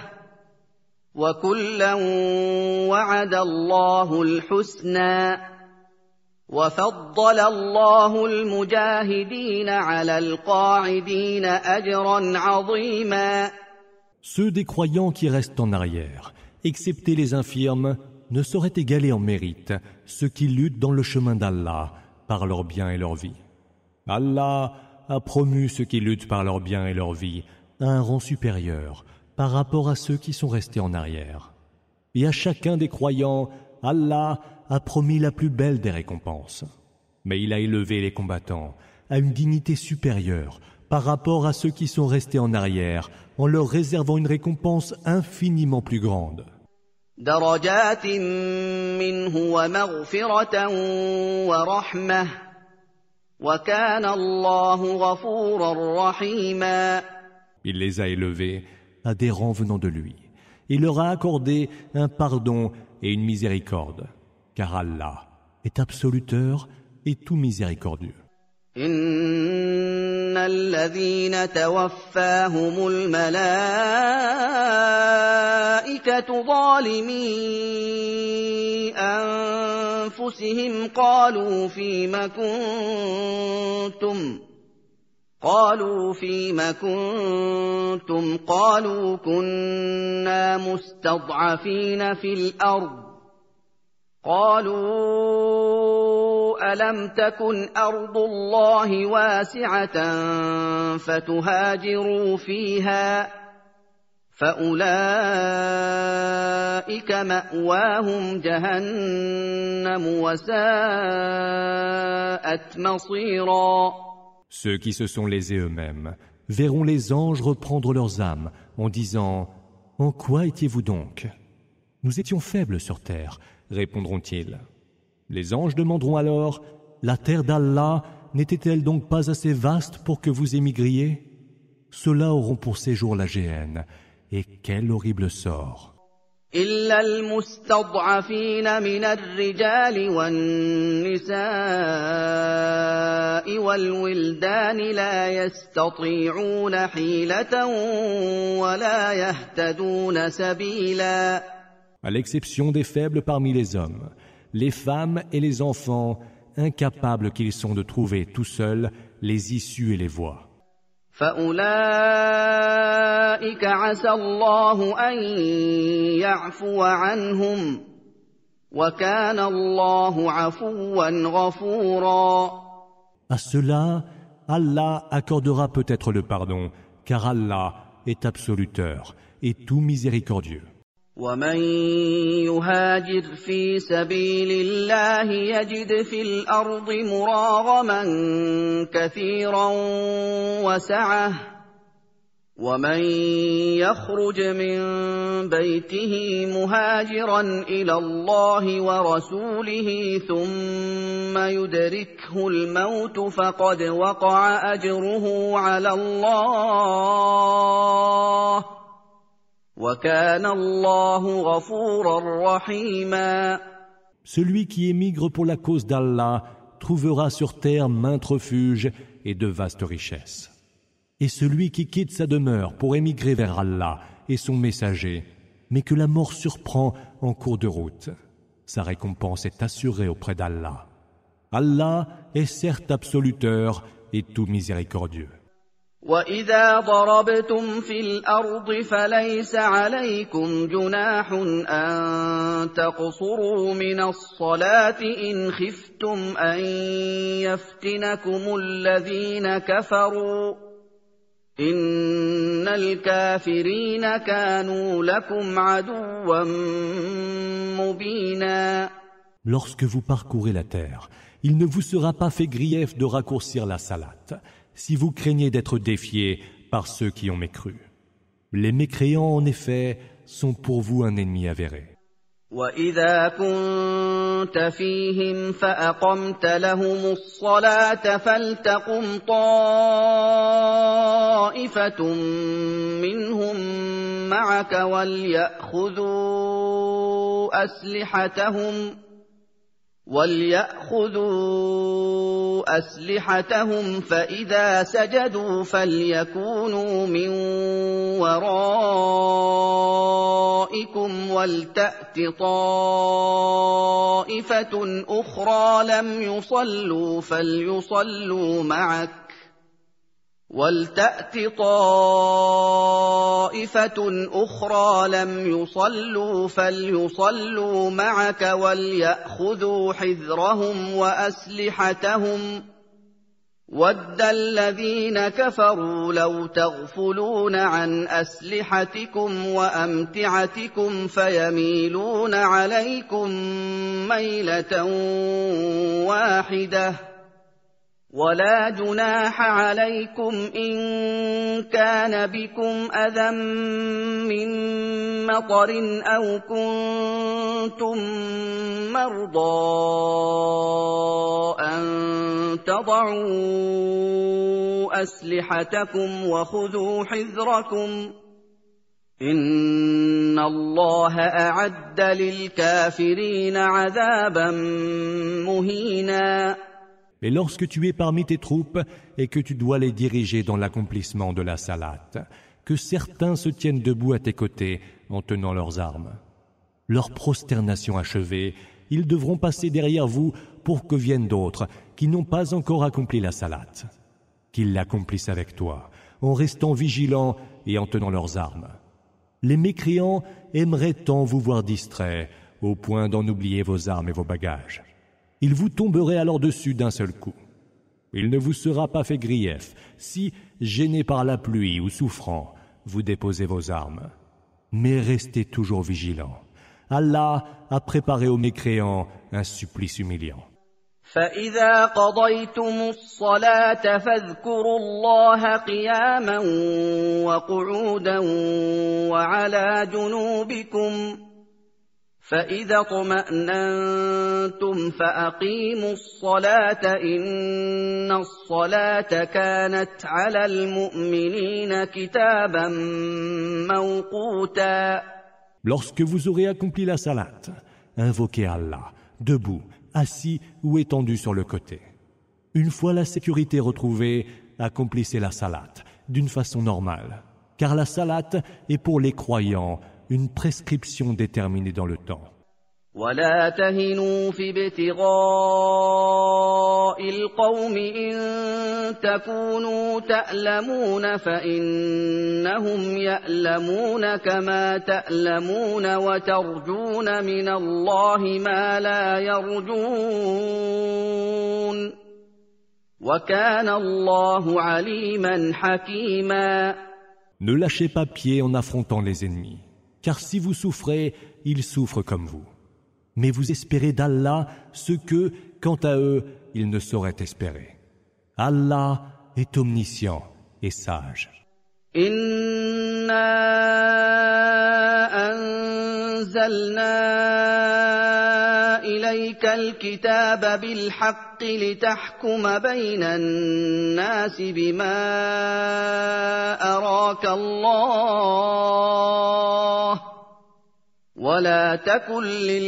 وكلا وعد الله الحسنى وَفَضَّلَ اللَّهُ الْمُجَاهِدِينَ عَلَى الْقَاعِدِينَ أَجْرًا عَظِيمًا. Ceux des croyants qui restent en arrière, excepté les infirmes, ne sauraient égaler en mérite ceux qui luttent dans le chemin d'Allah par leur bien et leur vie. Allah a promu ceux qui luttent par leur bien et leur vie à un rang supérieur par rapport à ceux qui sont restés en arrière. Et à chacun des croyants, Allah a promis la plus belle des récompenses. Mais il a élevé les combattants à une dignité supérieure par rapport à ceux qui sont restés en arrière en leur réservant une récompense infiniment plus grande. درجات منه ومغفرة ورحمة وكان الله غفورا رحيما. Il les a élevés à des rangs venant de lui. Il leur a accordé un pardon et une miséricorde. Car Allah est absoluteur et tout miséricordieux. إِنَّ الَّذِينَ تَوَفَّاهُمُ الْمَلَائِكَةُ ظَالِمِي أَنفُسِهِمْ قَالُوا فِيمَ كُنتُمْ قالوا فيم كنتم قالوا كنا مستضعفين في الأرض قالوا ألم تكن أرض الله واسعة فتهاجروا فيها فأولئك مأواهم جهنم وساءت مصيرا. Ceux qui se sont lésés eux-mêmes verront les anges reprendre leurs âmes en disant « En quoi étiez-vous donc ?» « Nous étions faibles sur terre, répondront-ils. Les anges demanderont alors « La terre d'Allah n'était-elle donc pas assez vaste pour que vous émigriez ?» Ceux-là auront pour séjour la géhenne, et quel horrible sort. إلا المستضعفين من الرجال والنساء والولدان لا يستطيعون حيلة ولا يهتدون سبيلا. À l'exception des faibles parmi les hommes, les femmes et les enfants, incapables qu'ils sont de trouver tout seuls les issues et les voies. فأولئك عسى الله أن يعفو عنهم وكان الله عفوا غفورا. À cela, Allah accordera peut-être le pardon, car Allah est absoluteur et tout miséricordieux. ومن يهاجر في سبيل الله يجد في الأرض مراغما كثيرا وسعة ومن يخرج من بيته مهاجرا إلى الله ورسوله ثم يدركه الموت فقد وقع أجره على الله وَكَانَ اللَّهُ غَفُورًا رَحِيمًا. Celui qui émigre pour la cause d'Allah trouvera sur terre maintes refuges et de vastes richesses. Et celui qui quitte sa demeure pour émigrer vers Allah et son messager, mais que la mort surprend en cours de route, sa récompense est assurée auprès d'Allah. Allah est certes absoluteur et tout miséricordieux. وَإِذَا ضَرَبْتُمْ فِي الْأَرْضِ فَلَيْسَ عَلَيْكُمْ جُنَاحٌ أَن تَقْصُرُوا مِنَ الصَّلَاةِ إِنْ خِفْتُمْ أَن يَفْتِنَكُمُ الَّذِينَ كَفَرُوا إِنَّ الْكَافِرِينَ كَانُوا لَكُمْ عَدُوًّا مُّبِينًا. Lorsque vous parcourez la terre, il ne vous sera pas fait grief de raccourcir la salate, si vous craignez d'être défiés par ceux qui ont mécru. Les mécréants, en effet, sont pour vous un ennemi avéré. وَإِذَا كُنتَ فِيهِمْ فَأَقَمْتَ لَهُمُ الصَّلَاةَ فَلْتَقُمْ طَائِفَةٌ مِّنْهُم مَّعَكَ وَلْيَأْخُذُوا أَسْلِحَتَهُمْ وَلْيَأْخُذُوا أَسْلِحَتَهُمْ فَإِذَا سَجَدُوا فَلْيَكُونُوا مِن وَرَائِكُمْ وَلْتَأْتِ طَائِفَةٌ أُخْرَىٰ لَمْ يُصَلُّوا فَلْيُصَلُّوا مَعَكَ وَلْتَأْتِ طَائِفَةٌ أُخْرَىٰ لَمْ يُصَلُّوا فَلْيُصَلُّوا مَعَكَ وَلْيَأْخُذُوا حِذْرَهُمْ وَأَسْلِحَتَهُمْ ۗ وَدَّ الَّذِينَ كَفَرُوا لَوْ تَغْفُلُونَ عَنْ أَسْلِحَتِكُمْ وَأَمْتِعَتِكُمْ فَيَمِيلُونَ عَلَيْكُم مَّيْلَةً وَاحِدَةً ۚ وَلَا جُنَاحَ عَلَيْكُمْ إِن كَانَ بِكُمْ أَذًى مِّن مَّطَرٍ أَوْ كُنتُم مَّرْضَىٰ أَن تَضَعُوا أَسْلِحَتَكُمْ وَخُذُوا حِذْرَكُمْ ۗ إِنَّ اللَّهَ أَعَدَّ لِلْكَافِرِينَ عَذَابًا مُّهِينًا. Et lorsque tu es parmi tes troupes et que tu dois les diriger dans l'accomplissement de la salate, que certains se tiennent debout à tes côtés en tenant leurs armes. Leur prosternation achevée, ils devront passer derrière vous pour que viennent d'autres qui n'ont pas encore accompli la salate. Qu'ils l'accomplissent avec toi, en restant vigilants et en tenant leurs armes. Les mécréants aimeraient tant vous voir distraits, au point d'en oublier vos armes et vos bagages. Il vous tomberait alors dessus d'un seul coup. Il ne vous sera pas fait grief si, gênés par la pluie ou souffrant, vous déposez vos armes. Mais restez toujours vigilants. Allah a préparé aux mécréants un supplice humiliant. فَإِذَا قَضَيْتُمُ الصَّلَاةَ فَاذْكُرُوا اللَّهَ قِيَامًا وَقُعُودًا وَعَلَىٰ جُنُوبِكُمْ ۚ فَإِذَا اطْمَأْنَنتُمْ فَأَقِيمُوا الصَّلَاةَ ۚ إِنَّ الصَّلَاةَ كَانَتْ عَلَى الْمُؤْمِنِينَ كِتَابًا مَّوْقُوتًا. Lorsque vous aurez accompli la salate, invoquez Allah, debout, assis ou étendu sur le côté. Une fois la sécurité retrouvée, accomplissez la salate d'une façon normale, car la salate est pour les croyants une prescription déterminée dans le temps. وَلَا تَهِنُوا فِي ابْتِغَاءِ الْقَوْمِ إِن تَكُونُوا تَأْلَمُونَ فَإِنَّهُمْ يَأْلَمُونَ كَمَا تَأْلَمُونَ وَتَرْجُونَ مِنَ اللَّهِ مَا لَا يَرْجُونَ ۗ وَكَانَ اللَّهُ عَلِيمًا حَكِيمًا. Ne lâchez pas pied en affrontant les ennemis, car si vous souffrez, ils souffrent comme vous. Mais vous espérez d'Allah ce que, quant à eux, ils ne sauraient espérer. Allah est omniscient et sage. Inna anzalna ilayka al-kitaba bil-haqqi litahkuma bayna an-nasi bima araka Allah. ولا تكن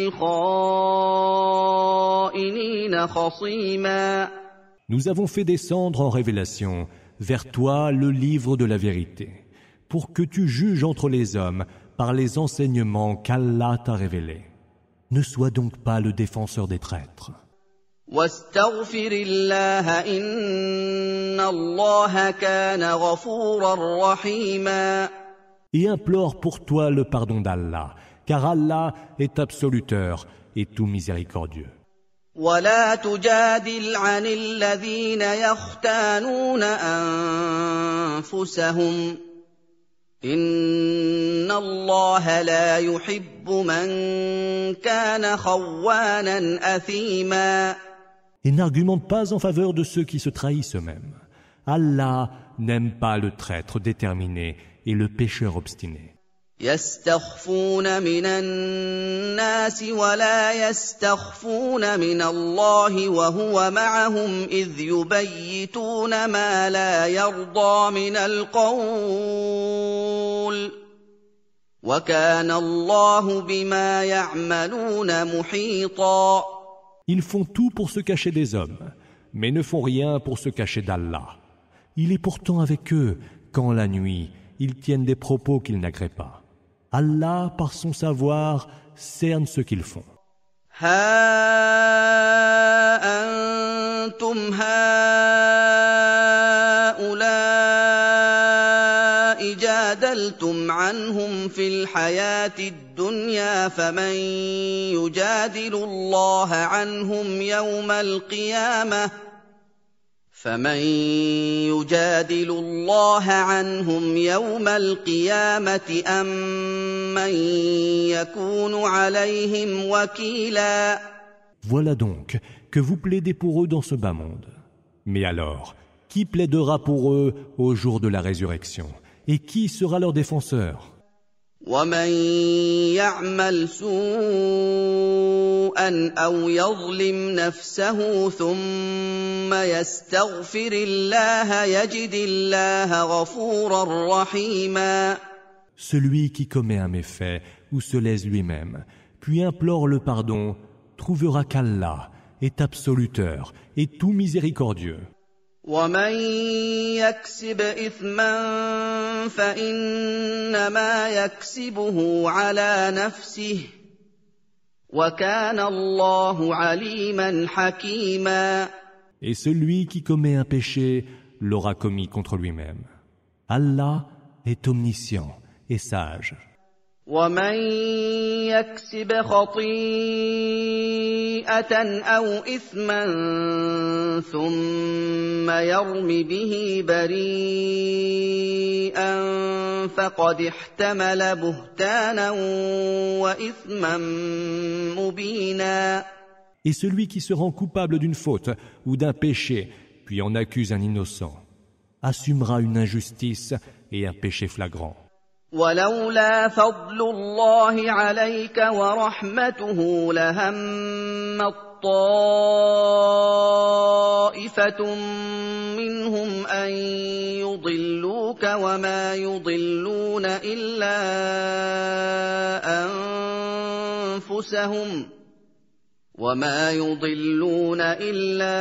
للخائنين خصيما. Nous avons fait descendre en révélation vers toi le livre de la vérité, pour que tu juges entre les hommes par les enseignements qu'Allah t'a révélés. Ne sois donc pas le défenseur des traîtres. واستغفر الله إن الله كان غفورا رحيما. Et implore pour toi le pardon d'Allah, car Allah est absoluteur et tout miséricordieux. ولا تجادل عن الذين يختانون أنفسهم إن الله لا يحب من كان خوانا أثيما. Et n'argumente pas en faveur de ceux qui se trahissent eux-mêmes. Allah n'aime pas le traître déterminé et le pécheur obstiné. يستخفون من الناس ولا يستخفون من الله وهو معهم إذ يبيتون ما لا يرضى من القول وكان الله بما يعملون محيطا. Ils font tout pour se cacher des hommes, mais ne font rien pour se cacher d'Allah. Il est pourtant avec eux quand la nuit, ils tiennent des propos qu'ils n'agréent pas. Allah, par son savoir, cerne ce qu'ils font. Ha antum haula'i jadaltum anhum fil hayati ad-dunya faman yujadilu Allah anhum yawm al-qiyamah فمن يجادل الله عنهم يوم القيامة أم من يكون عليهم وكيلا. Voilà donc que vous plaidez pour eux dans ce bas monde. Mais alors, qui plaidera pour eux au jour de la résurrection? Et qui sera leur défenseur? ومن يعمل سوءا أو يظلم نفسه ثم يستغفر الله يجد الله غفورا رحيما. Celui qui commet un méfait ou se lèse lui-même, puis implore le pardon, trouvera qu'Allah est absoluteur et tout miséricordieux. ومن يكسب إثما فإنما يكسبه على نفسه وكان الله عليما حكيما. Et celui qui commet un péché l'aura commis contre lui-même. Allah est omniscient et sage. ومن يكسب خطيئة أو إثما ثم يرم به بريئا فقد احتمل بهتانا وإثما مبينا. Et celui qui se rend coupable d'une faute ou d'un péché, puis en accuse un innocent, assumera une injustice et un péché flagrant. ولولا فضل الله عليك ورحمته لهمت طائفة منهم أن يضلوك وما يضلون إلا أنفسهم وما يضلون إلا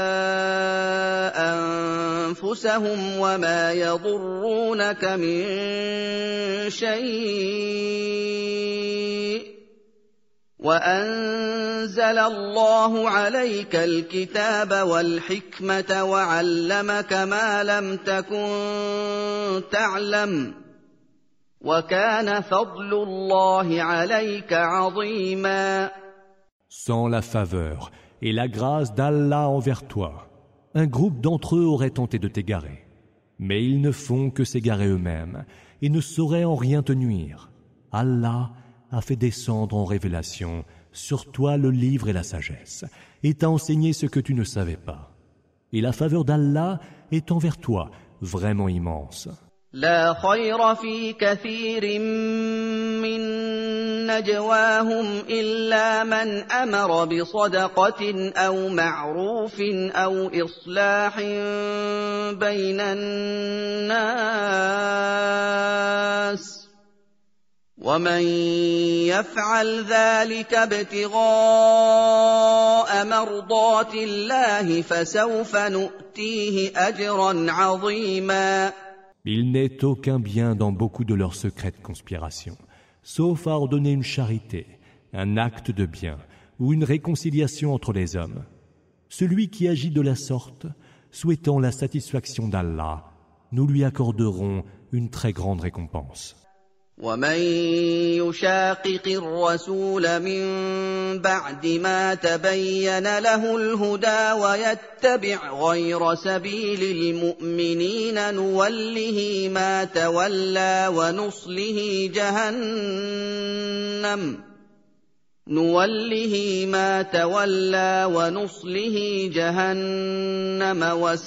أنفسهم وما يضرونك من شيء وأنزل الله عليك الكتاب والحكمة وعلمك ما لم تكن تعلم وكان فضل الله عليك عظيما. Sans la faveur et la grâce d'Allah envers toi, un groupe d'entre eux aurait tenté de t'égarer. Mais ils ne font que s'égarer eux-mêmes et ne sauraient en rien te nuire. Allah a fait descendre en révélation sur toi le livre et la sagesse, et t'a enseigné ce que tu ne savais pas. Et la faveur d'Allah est envers toi vraiment immense. لا خير في كثير من نجواهم إلا من أمر بصدقة أو معروف أو إصلاح بين الناس ومن يفعل ذلك ابتغاء مرضات الله فسوف نؤتيه أجرا عظيما. Il n'est aucun bien dans beaucoup de leurs secrètes conspirations, sauf à ordonner une charité, un acte de bien ou une réconciliation entre les hommes. Celui qui agit de la sorte, souhaitant la satisfaction d'Allah, nous lui accorderons une très grande récompense. ومن يشاقق الرسول من بعد ما تبين له الهدى ويتبع غير سبيل المؤمنين نوله ما تولى ونصله جهنم نوله ما تولى ونصله جهنم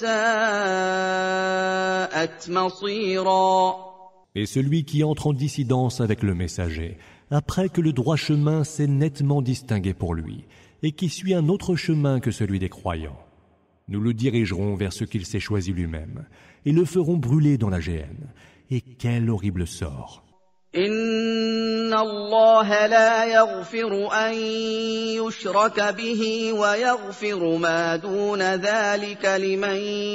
وساءت مصيرا. Et celui qui entre en dissidence avec le messager, après que le droit chemin s'est nettement distingué pour lui, et qui suit un autre chemin que celui des croyants, nous le dirigerons vers ce qu'il s'est choisi lui-même, et le ferons brûler dans la géhenne. Et quel horrible sort! إن الله لا يغفر أن يشرك به ويغفر ما دون ذلك لمن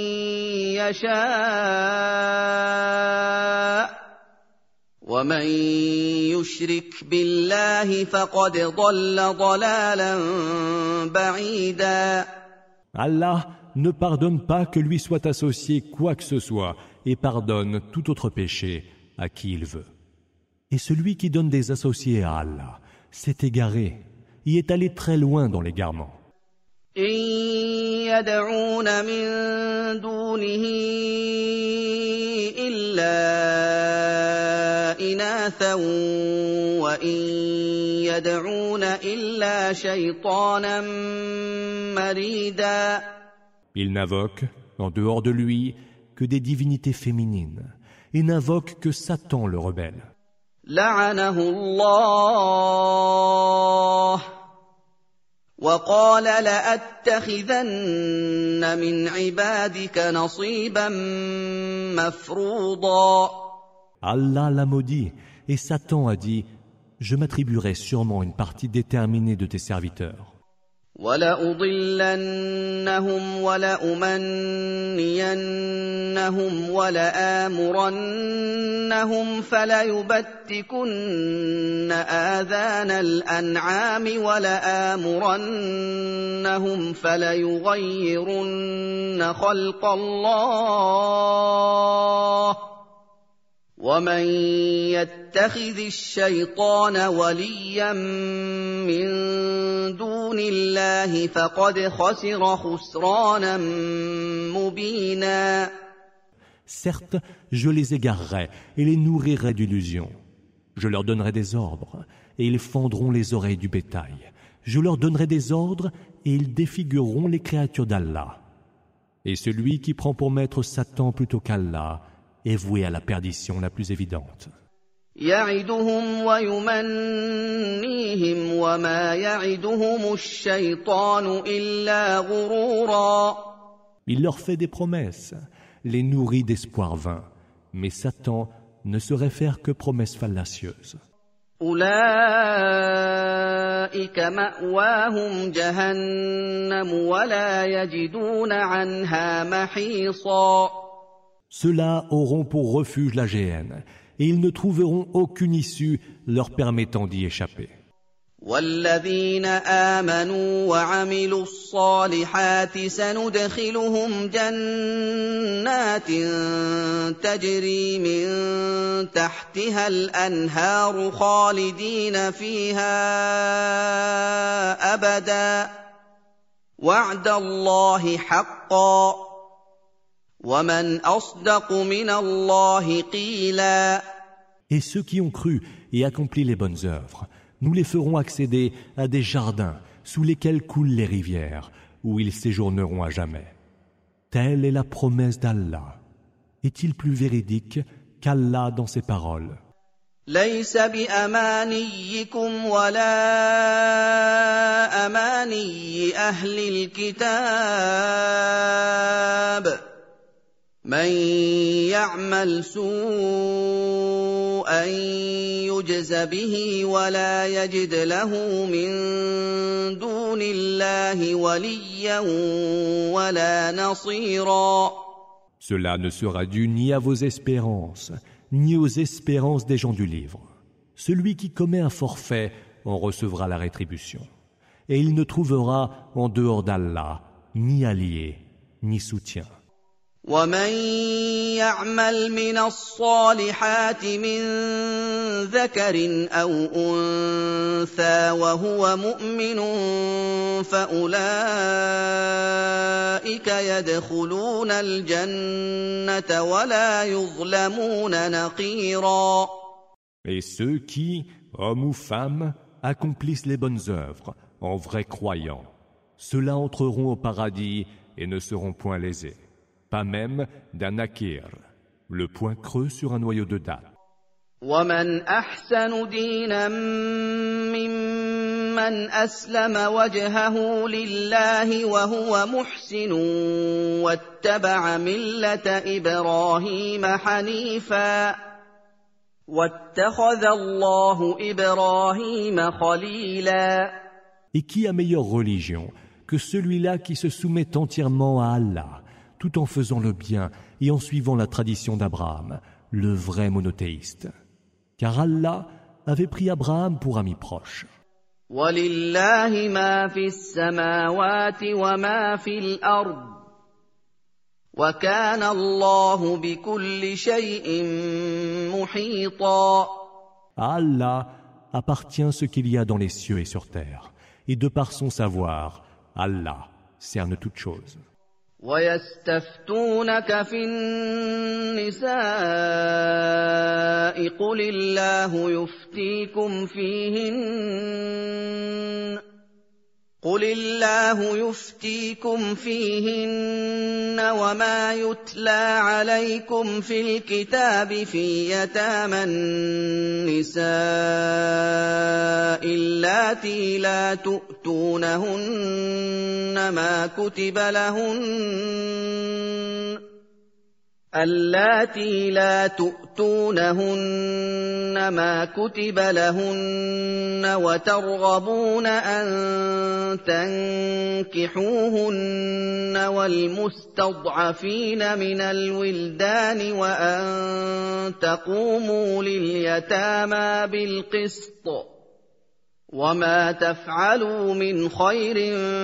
يشاء ومن يشرك بالله فقد ضل ضلالا بعيدا. Allah ne pardonne pas que lui soit associé quoi que ce soit et pardonne tout autre péché à qui il veut. Et celui qui donne des associés à Allah s'est égaré, y est allé très loin dans l'égarement. إن يدعون من دونه إلا إناثا وإن يدعون إلا شيطانا مريدا. Ils n'invoquent, en dehors de lui, que des divinités féminines, et n'invoquent que Satan le rebelle. لعنه الله وقال لأتخذن من عبادك نصيبا مفروضا. Allah l'a maudit, et Satan a dit, je m'attribuerai sûrement une partie déterminée de tes serviteurs. وَلَأُضِلَّنَّهُمْ وَلَأُمَنِّيَنَّهُمْ وَلَآمُرَنَّهُمْ فَلَيُبَتِّكُنَّ آذَانَ الْأَنْعَامِ وَلَآمُرَنَّهُمْ فَلَيُغَيِّرُنَّ خَلْقَ اللَّهِ وَمَن يَتَّخِذِ الشَّيْطَانَ وَلِيًّا مِّن دُونِ اللَّهِ فَقَدْ خَسِرَ خُسْرَانًا مُّبِينًا. Certes, je les égarerai et les nourrirai d'illusions. Je leur donnerai des ordres, et ils fendront les oreilles du bétail. Je leur donnerai des ordres, et ils défigureront les créatures d'Allah. Et celui qui prend pour maître Satan plutôt qu'Allah est voué à la perdition la plus évidente. يَعِدُهُمْ وَيُمَنِّيهِمْ وَمَا يَعِدُهُمُ الشَّيْطَانُ إِلَّا غُرُورًا. Il leur fait des promesses, les nourrit d'espoir vain, mais Satan ne saurait faire que promesses fallacieuses. أُولَئِكَ مَأْوَاهُمْ جَهَنَّمُ وَلَا يَجِدُونَ عَنْهَا مَحِيصًا. Ceux-là auront pour refuge la géhenne, et ils ne trouveront aucune issue leur permettant d'y échapper. وَالَّذِينَ آمَنُوا وَعَمِلُوا الصَّالِحَاتِ سَنُدْخِلُهُمْ جَنَّاتٍ تَجْرِي مِن تَحْتِهَا الْأَنْهَارُ خَالِدِينَ فِيهَا أَبَدًا وَعْدَ اللَّهِ حَقًّا وَمَنْ أَصْدَقُ مِنَ اللَّهِ قِيلًا. Et ceux qui ont cru et accompli les bonnes œuvres, nous les ferons accéder à des jardins sous lesquels coulent les rivières, où ils séjourneront à jamais. Telle est la promesse d'Allah. Est-il plus véridique qu'Allah dans ses paroles? ليس بأمانيكم ولا أماني أهل الكتاب من يعمل سوءا يجز به ولا يجد له من دون الله وليا ولا نصيرا. Cela ne sera dû ni à vos espérances, ni aux espérances des gens du livre. Celui qui commet un forfait en recevra la rétribution. Et il ne trouvera en dehors d'Allah ni allié, ni soutien. ومن يعمل من الصالحات من ذكر أو أنثى وهو مؤمن فأولئك يدخلون الجنة ولا يظلمون نقيرا. Et ceux qui, hommes ou femmes, accomplissent les bonnes œuvres en vrais croyants, ceux-là entreront au paradis et ne seront point lésés. Pas même d'un nakir, le point creux sur un noyau de date. ومن أحسن دينا ممن أسلم وجهه لله وهو محسن واتبع ملة إبراهيم حنيفا واتخذ الله إبراهيم خليلا. Et qui a meilleure religion que celui-là qui se soumet entièrement à Allah, tout en faisant le bien et en suivant la tradition d'Abraham, le vrai monothéiste. Car Allah avait pris Abraham pour ami proche. وَلِلَّهِ مَا فِي السَّمَاوَاتِ وَمَا فِي الْأَرْضِ وَكَانَ اللَّهُ بِكُلِّ شَيْءٍ مُحِيطًا. À Allah appartient ce qu'il y a dans les cieux et sur terre, et de par son savoir, Allah cerne toutes choses. وَيَسْتَفْتُونَكَ فِي النِّسَاءِ قُلِ اللَّهُ يُفْتِيكُمْ فِيهِنَّ قُلِ اللَّهُ يُفْتِيكُمْ فِيهِنَّ وَمَا يُتْلَى عَلَيْكُمْ فِي الْكِتَابِ فِي يَتَامَى النِّسَاءِ اللَّاتِي لَا تُؤْتُونَهُنَّ ما كتب لهن اللاتي لا تؤتونهن ما كتب لهن وترغبون أن تنكحوهن والمستضعفين من الولدان وأن تقوموا لليتامى بالقسط وما تفعلوا من خير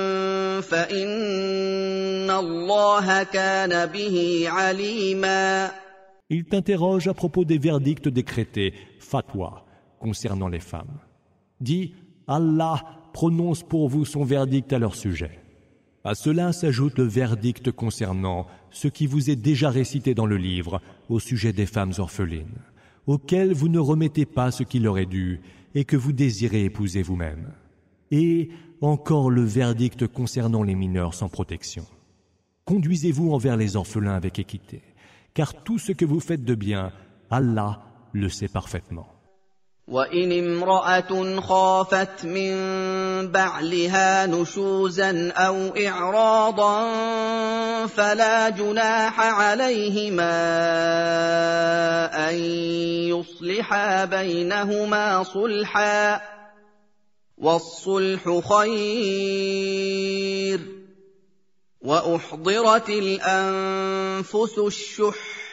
فإن الله كان به عليما. Il t'interroge à propos des verdicts décrétés, fatwa, concernant les femmes. Dis, Allah prononce pour vous son verdict à leur sujet. À cela s'ajoute le verdict concernant ce qui vous est déjà récité dans le livre au sujet des femmes orphelines, auxquelles vous ne remettez pas ce qui leur est dû, et que vous désirez épouser vous-même. Et encore le verdict concernant les mineurs sans protection. Conduisez-vous envers les orphelins avec équité, car tout ce que vous faites de bien, Allah le sait parfaitement. وَإِنِ امْرَأَةٌ خَافَتْ مِنْ بَعْلِهَا نُشُوزًا أَوْ إِعْرَاضًا فَلَا جُنَاحَ عَلَيْهِمَا أَنْ يُصْلِحَا بَيْنَهُمَا صُلْحًا وَالصُّلْحُ خَيْرٌ وَأُحْضِرَتِ الْأَنْفُسُ الشُّحَّ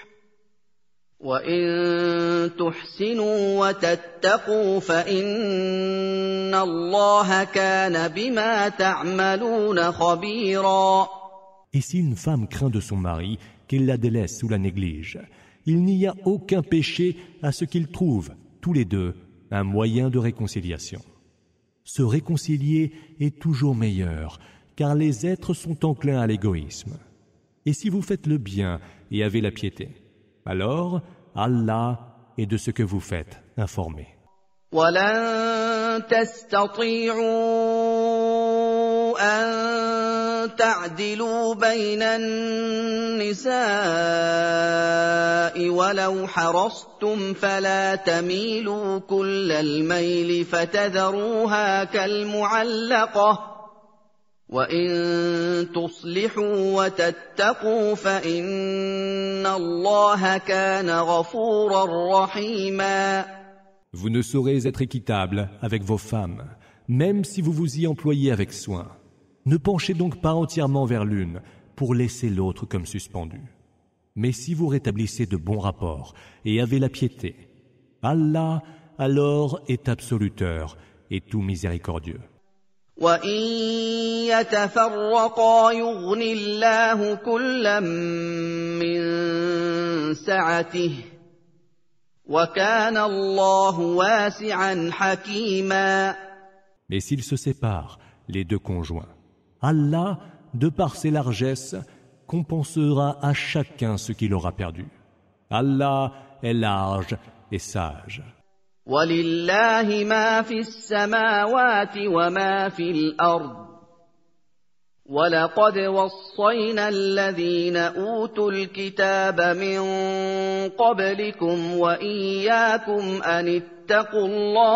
وَإِن تُحْسِنُوا وَتَتَّقُوا فَإِنَّ اللَّهَ كَانَ بِمَا تَعْمَلُونَ خَبِيرًا. Et si une femme craint de son mari qu'il la délaisse ou la néglige, il n'y a aucun péché à ce qu'ils trouvent, tous les deux, un moyen de réconciliation. Se réconcilier est toujours meilleur, car les êtres sont enclins à l'égoïsme. Et si vous faites le bien et avez la piété, alors Allah est de ce que vous faites informé. وَلَن تَسْتَطِيعُوا أَن تَعْدِلُوا بَيْنَ النِّسَاءِ وَلَوْ حَرَصْتُمْ فَلَا تَمِيلُوا كُلَّ الْمَيْلِ فَتَذَرُوهَا كَالْمُعَلَّقَةِ وَإِن تُصْلِحُوا وَتَتَّقُوا فَإِنَّ اللَّهَ كَانَ غَفُورًا رَحِيمًا. Vous ne saurez être équitable avec vos femmes, même si vous vous y employez avec soin. Ne penchez donc pas entièrement vers l'une pour laisser l'autre comme suspendue. Mais si vous rétablissez de bons rapports et avez la piété, Allah alors est absoluteur et tout miséricordieux. وَإِن يَتَفَرَّقَا يُغْنِ اللَّهُ كُلًّا مِّن سَعَتِهِ وَكَانَ اللَّهُ وَاسِعًا حَكِيمًا. Mais s'ils se séparent, les deux conjoints, Allah, de par ses largesses, compensera à chacun ce qu'il aura perdu. Allah est large et sage. وَلِلَّهِ مَا فِي السَّمَاوَاتِ وَمَا فِي الْأَرْضِ وَلَقَدْ وَصَّيْنَا الَّذِينَ أُوتُوا الْكِتَابَ مِن قَبْلِكُمْ وَإِيَّاكُمْ أَنِ اتَّقُوا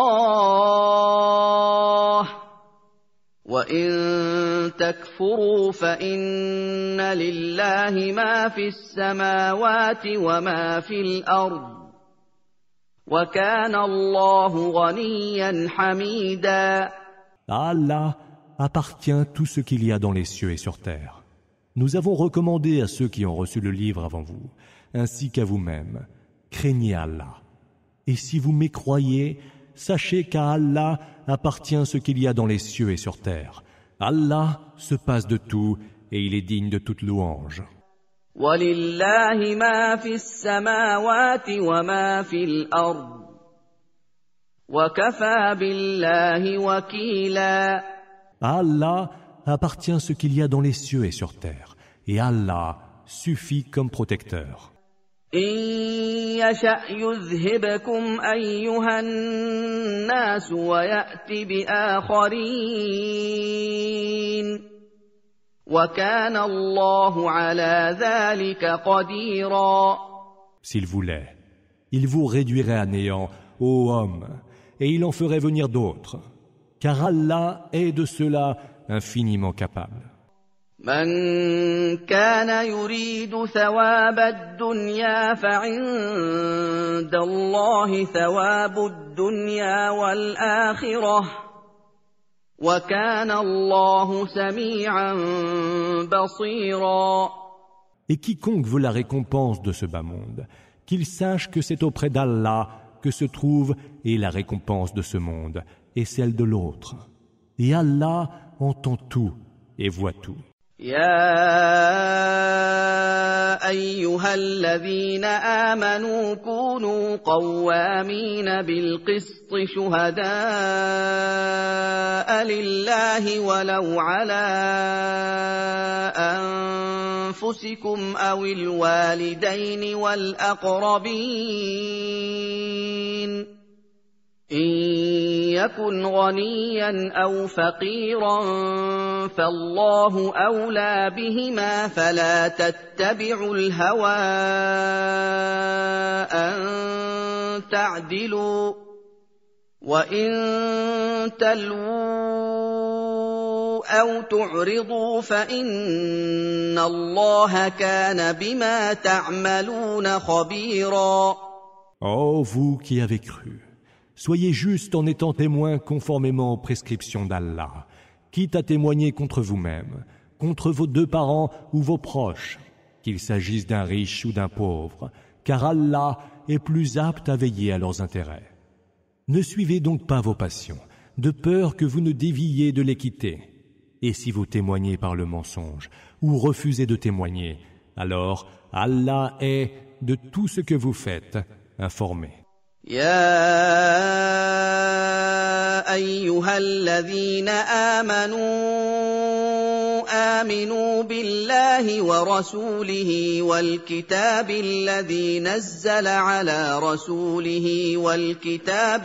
اللَّهَ وَإِن تَكْفُرُوا فَإِنَّ لِلَّهِ مَا فِي السَّمَاوَاتِ وَمَا فِي الْأَرْضِ وَكَانَ اللَّهُ غَنِيًّا حَمِيدًا. À Allah appartient tout ce qu'il y a dans les cieux et sur terre. Nous avons recommandé à ceux qui ont reçu le livre avant vous, ainsi qu'à vous-mêmes, craignez Allah. Et si vous mécroyez, sachez qu'à Allah appartient ce qu'il y a dans les cieux et sur terre. Allah se passe de tout et il est digne de toute louange. وَلِلَّهِ مَا فِي السَّمَاوَاتِ وَمَا فِي الْأَرْضِ وَكَفَى بِاللَّهِ وَكِيلًا. À Allah appartient ce qu'il y a dans les cieux et sur terre, et Allah suffit comme protecteur. إِن يَشَأْ يُذْهِبْكُمْ أَيُّهَا النَّاسُ وَيَأْتِ بِآخَرِينَ وَكَانَ اللَّهُ عَلَى ذَلِكَ قَدِيرًا. S'il voulait, il vous réduirait à néant, ô homme, et il en ferait venir d'autres, car Allah est de cela infiniment capable. مَنْ كَانَ يُرِيدُ ثَوَابَ الدُّنْيَا فَعِندَ اللَّهِ ثَوَابُ الدُّنْيا وَالْآخِرَةِ وَكَانَ اللَّهُ سَمِيعًا بَصِيرًا. Et quiconque veut la récompense de ce bas monde, qu'il sache que c'est auprès d'Allah que se trouve et la récompense de ce monde et celle de l'autre. Et Allah entend tout et voit tout. يَا أَيُّهَا الَّذِينَ آمَنُوا كُونُوا قَوَّامِينَ بِالْقِسْطِ شُهَدَاءَ لِلَّهِ وَلَوْ عَلَىٰ أَنفُسِكُمْ أَوِ الْوَالِدَيْنِ وَالْأَقْرَبِينَ إِن يَكُنْ غَنِيًّا أَوْ فَقِيرًا فَاللَّهُ أَوْلَىٰ بِهِمَا فَلَا تَتَّبِعُوا الْهَوَىٰ أَن تَعْدِلُوا وَإِن تَلْوُوا أَوْ تُعْرِضُوا فَإِنَّ اللَّهَ كَانَ بِمَا تَعْمَلُونَ خَبِيرًا. Ô vous qui avez cru, soyez justes en étant témoins conformément aux prescriptions d'Allah, quitte à témoigner contre vous-même, contre vos deux parents ou vos proches, qu'il s'agisse d'un riche ou d'un pauvre, car Allah est plus apte à veiller à leurs intérêts. Ne suivez donc pas vos passions, de peur que vous ne déviez de l'équité. Et si vous témoignez par le mensonge ou refusez de témoigner, alors Allah est, de tout ce que vous faites, informé. يَا أَيُّهَا الَّذِينَ آمَنُوا آمِنُوا بِاللَّهِ وَرَسُولِهِ وَالْكِتَابِ الَّذِي نَزَّلَ عَلَىٰ رَسُولِهِ وَالْكِتَابِ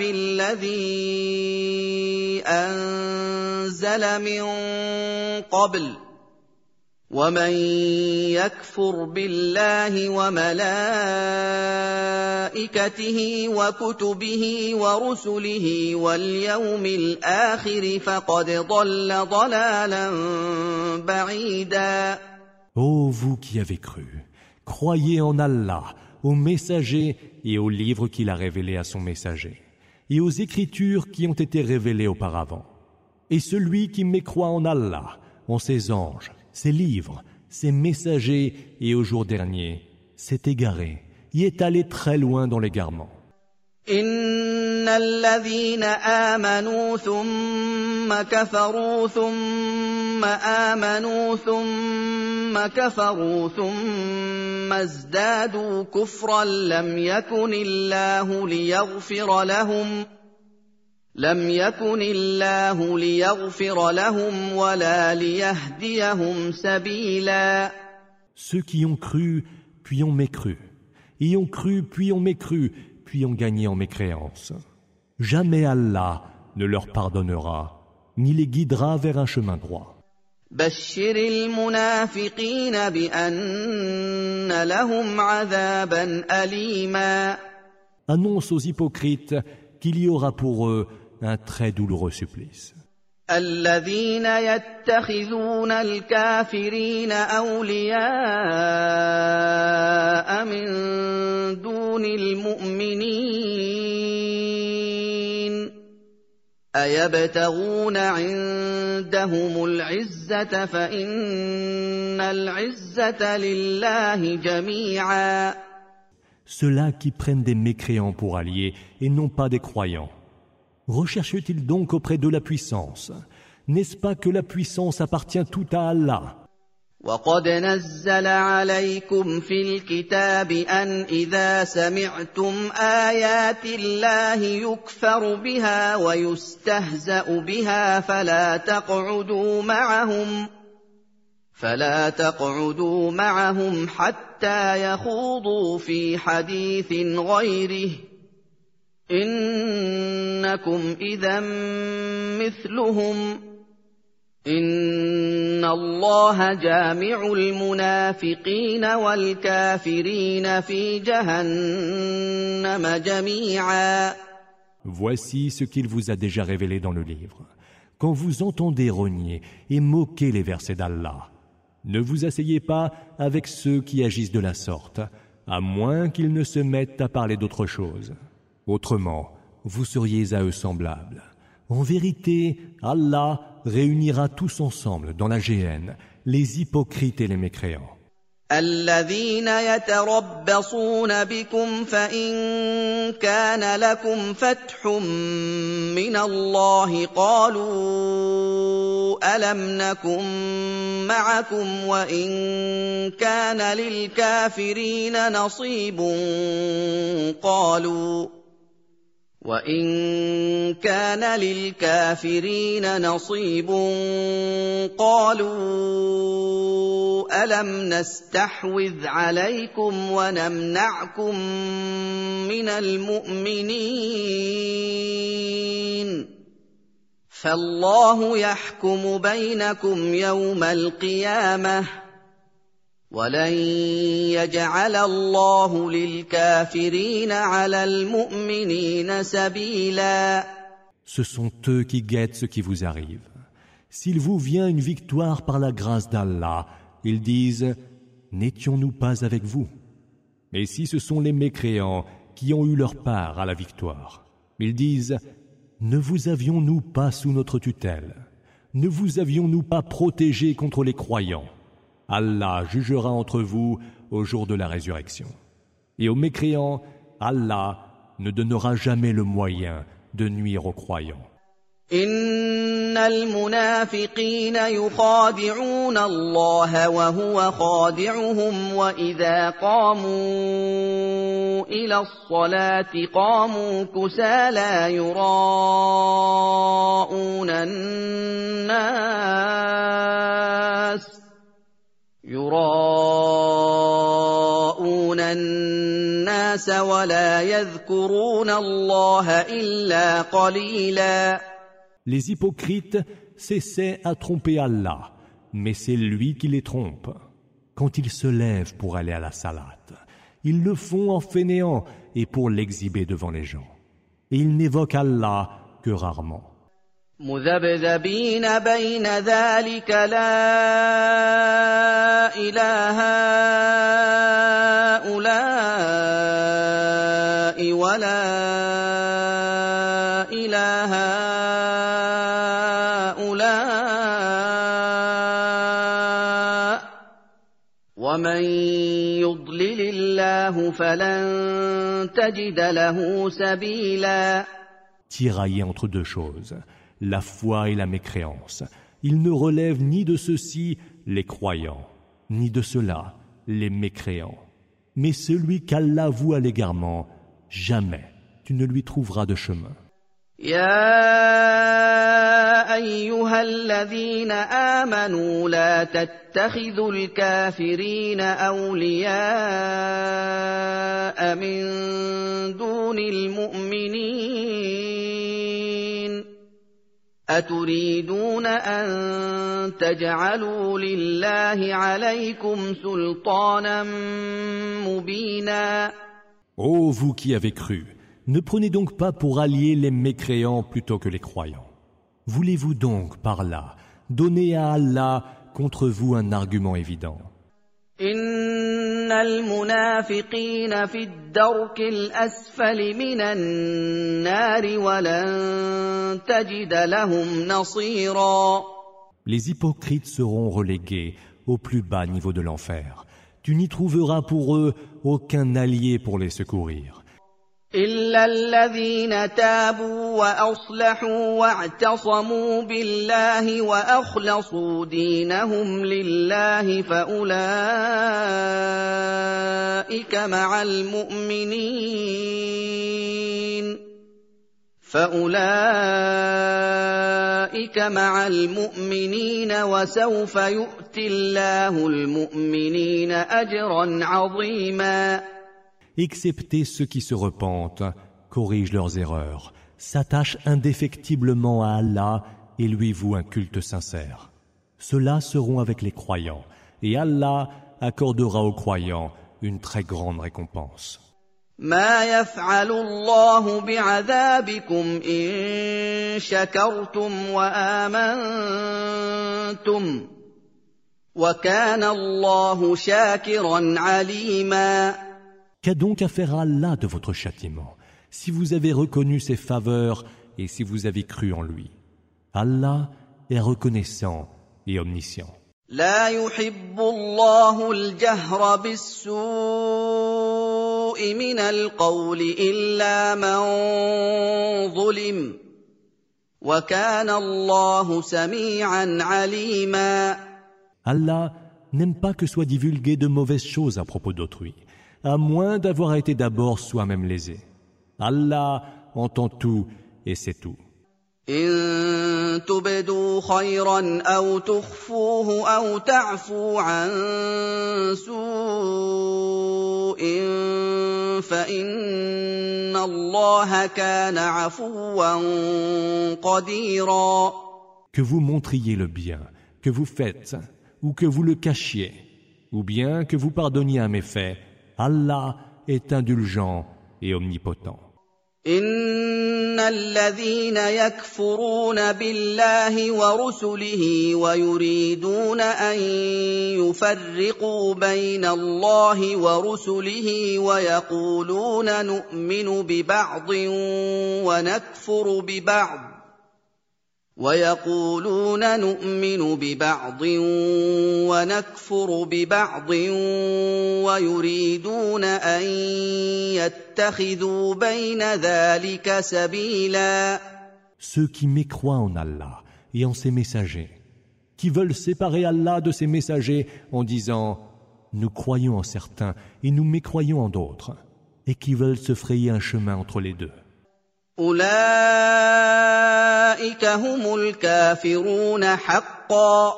الَّذِي أَنزَلَ مِن قَبْلُ وَمَن يَكْفُرْ بِاللَّهِ وَمَلَائِكَتِهِ وَكُتُبِهِ وَرُسُلِهِ وَالْيَوْمِ الْآخِرِ فَقَدْ ضَلَّ ضَلَالًا بَعِيدًا. Ô vous qui avez cru, croyez en Allah, aux messagers et aux livres qu'il a révélés à son messager, et aux écritures qui ont été révélées auparavant. Et celui qui mécroit en Allah, en ses anges, ses livres, ses messagers et au jour dernier, s'est égaré, y est allé très loin dans l'égarement. إن الذين آمنوا ثم كفروا ثم آمنوا ثم كفروا ثم ازدادوا كفرا لم يكن الله ليغفر لهم لم يكن الله ليغفر لهم ولا ليهديهم سبيلا. Ceux qui ont cru, puis ont mécru, y ont cru, puis ont mécru, puis ont gagné en mécréance. Jamais Allah ne leur pardonnera, ni les guidera vers un chemin droit. بشر المنافقين بأن لهم عذابا أليما. Annonce aux hypocrites qu'il y aura pour eux un très douloureux supplice. الذين يتخذون الكافرين أولياء من دون المؤمنين أيبتغون عندهم العزة فإن العزة لله جميعا. Ceux-là qui prennent des mécréants pour alliés et non pas des croyants. Recherchent-ils donc auprès de la puissance? N'est-ce pas que la puissance appartient tout à Allah? وقد نزل عليكم في الكتاب أن إذا سمعتم آيات الله يكفر بها ويستهزأ بها فلا تقعدوا معهم فلا تقعدوا معهم حتى يخوضوا في حديث غيره إنكم إذا مثلهم إن الله جامع المنافقين والكافرين في جهنم جميعا. Voici ce qu'il vous a déjà révélé dans le livre. Quand vous entendez renier et moquer les versets d'Allah, ne vous asseyez pas avec ceux qui agissent de la sorte, à moins qu'ils ne se mettent à parler d'autre chose. Autrement, vous seriez à eux semblables. En vérité, Allah réunira tous ensemble dans la géhenne les hypocrites et les mécréants. الذين يتربصون بكم فإن كان لكم فتح من الله قالوا ألم نكن معكم وإن كان للكافرين نصيب قالوا وَإِن كَانَ لِلْكَافِرِينَ نَصِيبٌ قَالُوا أَلَمْ نَسْتَحْوِذْ عَلَيْكُمْ وَنَمْنَعْكُمْ مِنَ الْمُؤْمِنِينَ فَاللَّهُ يَحْكُمُ بَيْنَكُمْ يَوْمَ الْقِيَامَةِ وَلَن يَجْعَلَ اللَّهُ لِلْكَافِرِينَ عَلَى الْمُؤْمِنِينَ سَبِيلًا. Ce sont eux qui guettent ce qui vous arrive. S'il vous vient une victoire par la grâce d'Allah, ils disent « N'étions-nous pas avec vous ?» Et si ce sont les mécréants qui ont eu leur part à la victoire, ils disent « Ne vous avions-nous pas sous notre tutelle? Ne vous avions-nous pas protégé contre les croyants ?» Allah jugera entre vous au jour de la résurrection. Et aux mécréants, Allah ne donnera jamais le moyen de nuire aux croyants. إن المنافقين يخادعون الله وهو خادعهم وإذا قاموا إلى الصلاة قاموا كسالى يراءون الناس يراءون الناس ولا يذكرون الله إلا قليلا. Les hypocrites s'essaient à tromper Allah, mais c'est lui qui les trompe. Quand ils se lèvent pour aller à la salate, ils le font en fainéant et pour l'exhiber devant les gens. Et ils n'évoquent Allah que rarement. مذبذبين بين ذلك لا إله هؤلاء ولا إله هؤلاء ومن يضلل الله فلن تجد له سبيلا. Tiraillé entre deux choses, la foi et la mécréance, il ne relève ni de ceux-ci les croyants, ni de ceux-là les mécréants. Mais celui qu'Allah voue à l'égarement, jamais tu ne lui trouveras de chemin. يا أيها الذين آمنوا لا تتخذوا الكافرين أولياء من دون المؤمنين أتريدون أن تجعلوا لله عليكم سلطانا مبينا. Ô vous qui avez cru, ne prenez donc pas pour alliés les mécréants plutôt que les croyants. Voulez-vous donc, par là, donner à Allah contre vous un argument évident? إن المنافقين في الدرك الأسفل من النار ولن تجد لهم نصيرا. Les hypocrites seront relégués au plus bas niveau de l'enfer. Tu n'y trouveras pour eux aucun allié pour les secourir. إلا الذين تابوا وأصلحوا واعتصموا بالله وأخلصوا دينهم لله فأولئك مع المؤمنين فأولئك مع المؤمنين وسوف يؤتي الله المؤمنين أجرا عظيما. Excepté ceux qui se repentent, corrigent leurs erreurs, s'attachent indéfectiblement à Allah et lui vouent un culte sincère. Ceux-là seront avec les croyants, et Allah accordera aux croyants une très grande récompense. ما يفعل الله بعذابكم إن شكرتم وآمنتم وكان الله شاكرا عليما. Qu'a donc à faire Allah de votre châtiment, si vous avez reconnu ses faveurs et si vous avez cru en lui? Allah est reconnaissant et omniscient. لا يحب الله الجهر بالسوء من القول إلا من ظلم وكان الله سميعا عليما. Allah n'aime pas que soient divulguées de mauvaises choses à propos d'autrui, à moins d'avoir été d'abord soi-même lésé. Allah entend tout et sait tout. إن تبدوا خيرا أو تخفوه أو تعفوا عن سوء فإن الله كان عفوا قديرا. Que vous montriez le bien, que vous faites, ou que vous le cachiez, ou bien que vous pardonniez un méfait, Allah est indulgent et omnipotent. إن الذين يكفرون بالله ورسله ويريدون أن يفرقوا بين الله ورسله ويقولون نؤمن ببعض ونكفر ببعض ويقولون نؤمن ببعض ونكفر ببعض ويريدون أن يتخذوا بين ذلك سبيلا. Ceux qui mécroient en Allah et en ses messagers, qui veulent séparer Allah de ses messagers en disant « Nous croyons en certains et nous mécroyons en d'autres » et qui veulent se frayer un chemin entre les deux. أولئك هم الكافرون حقا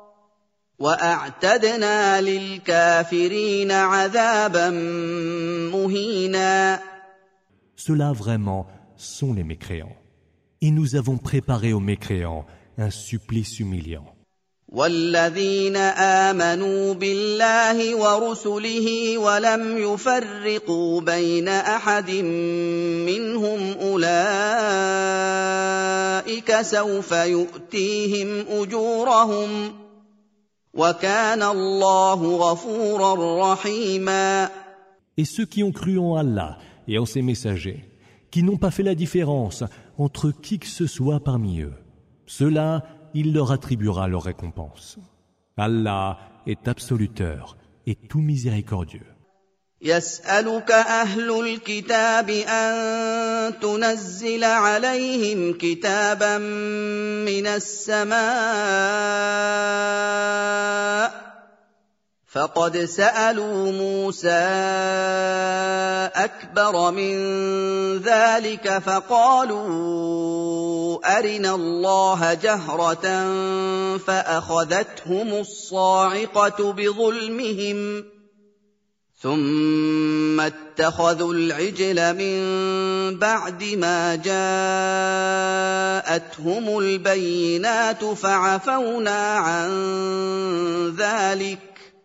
وأعتدنا للكافرين عذابا مهينا. Ceux-là vraiment sont les mécréants. Et nous avons préparé aux mécréants un supplice humiliant. والذين آمنوا بالله ورسله ولم يفرقوا بين أحد منهم أولئك سوف يؤتيهم أجورهم وكان الله غفورا رحيما. Et ceux qui ont cru en Allah et en ses messagers, qui n'ont pas fait la différence entre qui que ce soit parmi eux, ceux-là, il leur attribuera leur récompense. Allah est absoluteur et tout miséricordieux. يسألك أهل الكتاب أن تنزل عليهم كتابا من السماء فقد سألوا موسى أكبر من ذلك فقالوا أرنا الله جهرة فأخذتهم الصاعقة بظلمهم ثم اتخذوا العجل من بعد ما جاءتهم البينات فعفونا عن ذلك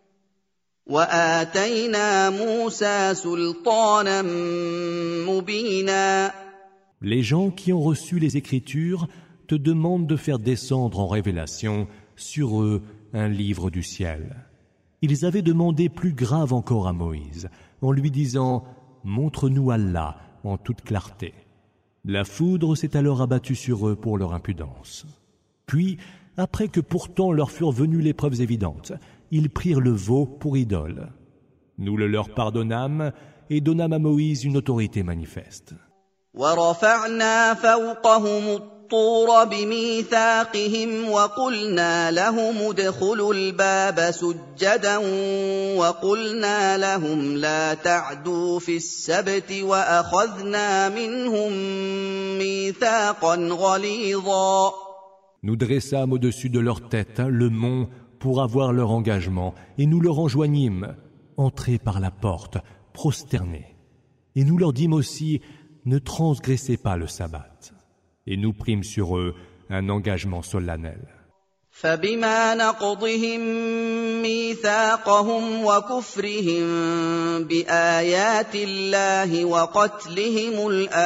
وآتينا موسى سلطانا مبينا. Les gens qui ont reçu les Écritures te demandent de faire descendre en révélation sur eux un livre du ciel. Ils avaient demandé plus grave encore à Moïse, en lui disant « Montre-nous Allah en toute clarté ». La foudre s'est alors abattue sur eux pour leur impudence. Puis, après que pourtant leur furent venues les preuves évidentes, ils prirent le veau pour idole. Nous le leur pardonnâmes et donnâmes à Moïse une autorité manifeste. وَرَفَعْنَا فَوْقَهُمُ الطُّورَ بِمِيثَاقِهِمْ وَقُلْنَا لَهُمُ ادْخُلُوا الْبَابَ سُجَّدًا وَقُلْنَا لَهُمْ لَا تَعْدُوا فِي السَّبْتِ وَأَخَذْنَا مِنْهُم مِّيثَاقًا غَلِيظًا. Nous dressâmes au-dessus de leur tête le mont pour avoir leur engagement, et nous leur enjoignîmes, entrez par la porte, prosternés. Et nous leur dîmes aussi, ne transgressez pas le sabbat. Et nous prîmes sur eux un engagement solennel. فبما نقضهم ميثاقهم وكفرهم بآيات الله وقتلهم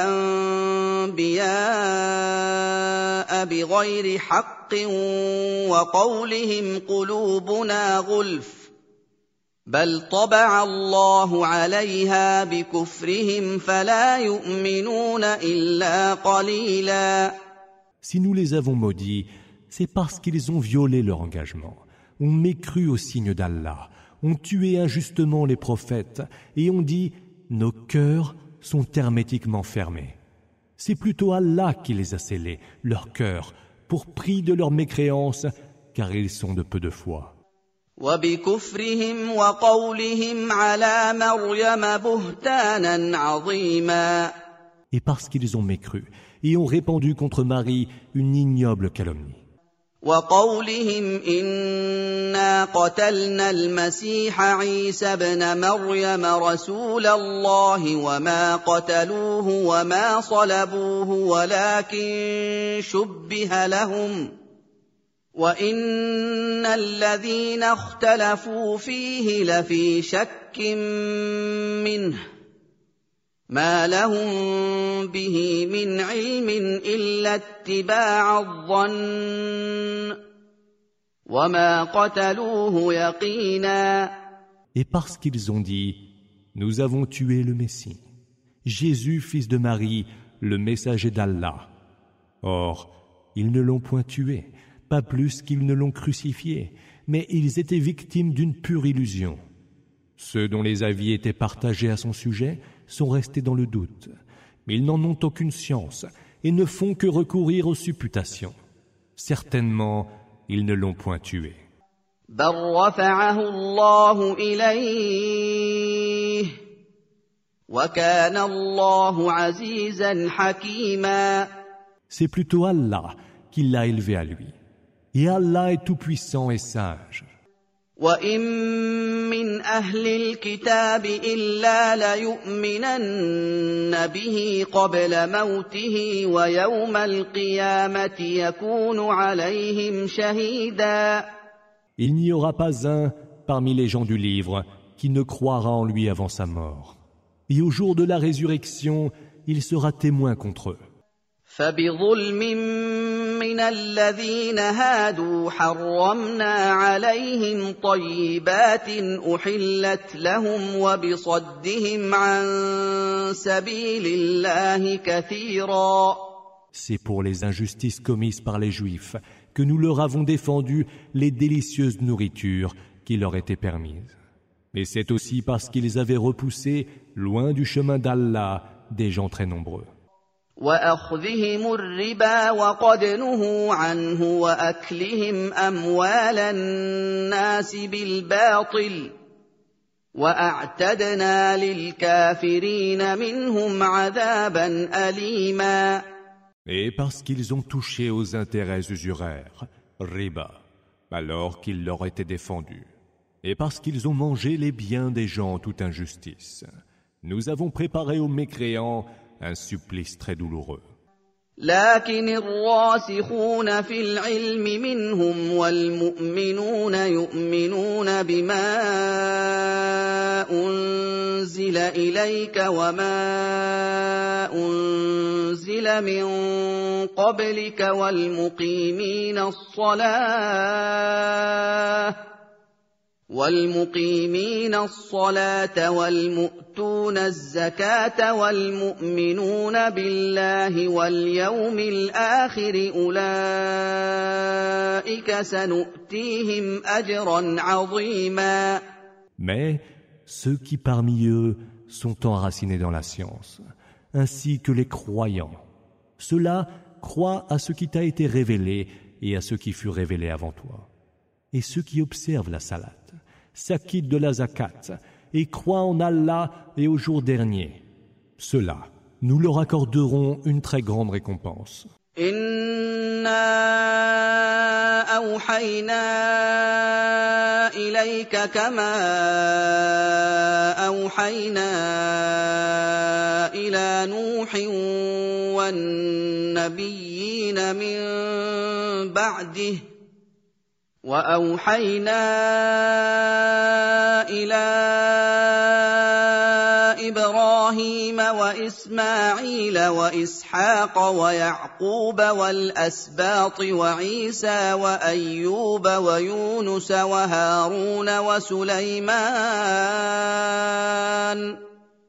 الأنبياء بغير حق وقولهم قلوبنا غلف بل طبع الله عليها بكفرهم فلا يؤمنون إلا قليلا. Si nous les avons maudits, c'est parce qu'ils ont violé leur engagement, ont mécru au signe d'Allah, ont tué injustement les prophètes et ont dit « Nos cœurs sont hermétiquement fermés ». C'est plutôt Allah qui les a scellés, leurs cœurs, pour prix de leur mécréance, car ils sont de peu de foi. وبكفرهم وقولهم على مريم بهتانا عظيما. Et parce qu'ils ont mécru et ont répandu contre Marie une ignoble calomnie. وقولهم إنا قتلنا المسيح عيسى ابن مريم رسول الله وما قتلوه وما صلبوه ولكن شبه لهم وإن الذين اختلفوا فيه لفي شك منه ما لهم به من علم إلا اتباع الظن وما قتلوه يقينا. Et parce qu'ils ont dit, nous avons tué le Messie, Jésus, fils de Marie, le messager d'Allah. Or, ils ne l'ont point tué, pas plus qu'ils ne l'ont crucifié, mais ils étaient victimes d'une pure illusion. Ceux dont les avis étaient partagés à son sujet sont restés dans le doute, mais ils n'en ont aucune science et ne font que recourir aux supputations. Certainement, ils ne l'ont point tué. بل رفعه الله إليه وكان الله عزيزا حكيما. C'est plutôt Allah qui l'a élevé à lui. Et Allah est tout-puissant et sage. وَإِن مِّنْ أَهْلِ الْكِتَابِ إِلَّا لَيُؤْمِنَنَّ بِهِ قَبْلَ مَوْتِهِ وَيَوْمَ الْقِيَامَةِ يَكُونُ عَلَيْهِمْ شَهِيدًا. Il n'y aura pas un parmi les gens du livre qui ne croira en lui avant sa mort. Et au jour de la résurrection, il sera témoin contre eux. فَبِظُلْمٍ مِّنَ الَّذِينَ هَادُوا حَرَّمْنَا عَلَيْهِمْ طَيِّبَاتٍ أُحِلَّتْ لَهُمْ وَبِصَدِّهِمْ عَن سَبِيلِ اللَّهِ كَثِيرًا. C'est pour les injustices commises par les Juifs que nous leur avons défendu les délicieuses nourritures qui leur étaient permises. Et c'est aussi parce qu'ils avaient repoussé, loin du chemin d'Allah, des gens très nombreux. وأخذهم الربا وقد نهوا عنه وأكلهم أموال الناس بالباطل وأعتدنا للكافرين منهم عذابا أليما. Et parce qu'ils ont touché aux intérêts usuraires, riba, alors qu'il leur était défendu, et parce qu'ils ont mangé les biens des gens en toute injustice, nous avons préparé aux mécréants un supplice très douloureux. لكن الراسخون في العلم منهم والمؤمنون يؤمنون بما أنزل إليك وما أنزل من قبلك والمقيمين الصلاة والمقيمين الصلاة والمؤتون الزكاة والمؤمنون بالله واليوم الآخر أولئك سنؤتيهم أجرا عظيما. Mais ceux qui parmi eux sont enracinés dans la science, ainsi que les croyants, ceux-là croient à ce qui t'a été révélé et à ce qui fut révélé avant toi. Et ceux qui observent la salat, s'acquittent de la zakat et croient en Allah et au jour dernier, ceux-là, nous leur accorderons une très grande récompense. Inna awhayna ilayka kama awhayna ila Nuhin wan nabiyyina min ba'dihi وأوحينا إلى إبراهيم وإسماعيل وإسحاق ويعقوب والأسباط وعيسى وأيوب ويونس وهارون وسليمان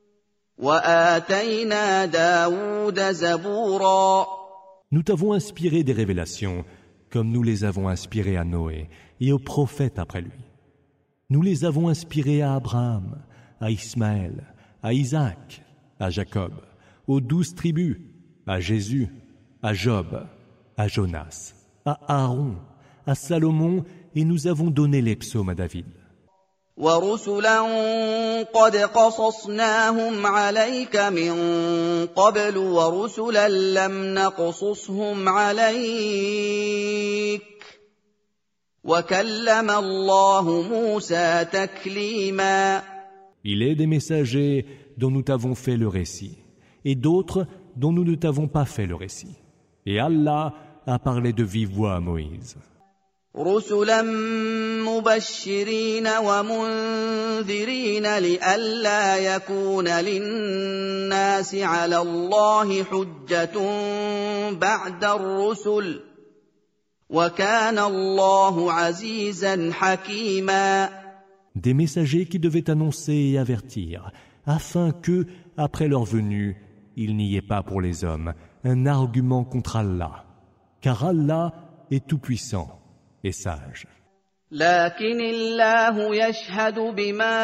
وآتينا داود زبورا. Nous t'avons inspiré des révélations comme nous les avons inspirés à Noé et aux prophètes après lui. Nous les avons inspirés à Abraham, à Ismaël, à Isaac, à Jacob, aux douze tribus, à Jésus, à Job, à Jonas, à Aaron, à Salomon, et nous avons donné les psaumes à David. وَرُسُلًا قَدْ قَصَصْنَاهُمْ عَلَيْكَ مِنْ قَبْلُ وَرُسُلًا لَمْ نَقْصُصْهُمْ عَلَيْكَ وَكَلَّمَ اللَّهُ مُوسَى تَكْلِيمًا. Il est des messagers dont nous t'avons fait le récit, et d'autres dont nous ne t'avons pas fait le récit. Et Allah a parlé de vive voix à Moïse. رُسُلًا مُبَشِّرِينَ وَمُنذِرِينَ لِئَلَّا يَكُونَ لِلنَّاسِ عَلَى اللَّهِ حُجَّةٌ بَعْدَ الرُّسُلِ وَكَانَ اللَّهُ عَزِيزًا حَكِيمًا. Des messagers qui devaient annoncer et avertir, afin que, après leur venue, il n'y ait pas pour les hommes un argument contre Allah, car Allah est tout-puissant et sage. لكن الله يشهد بما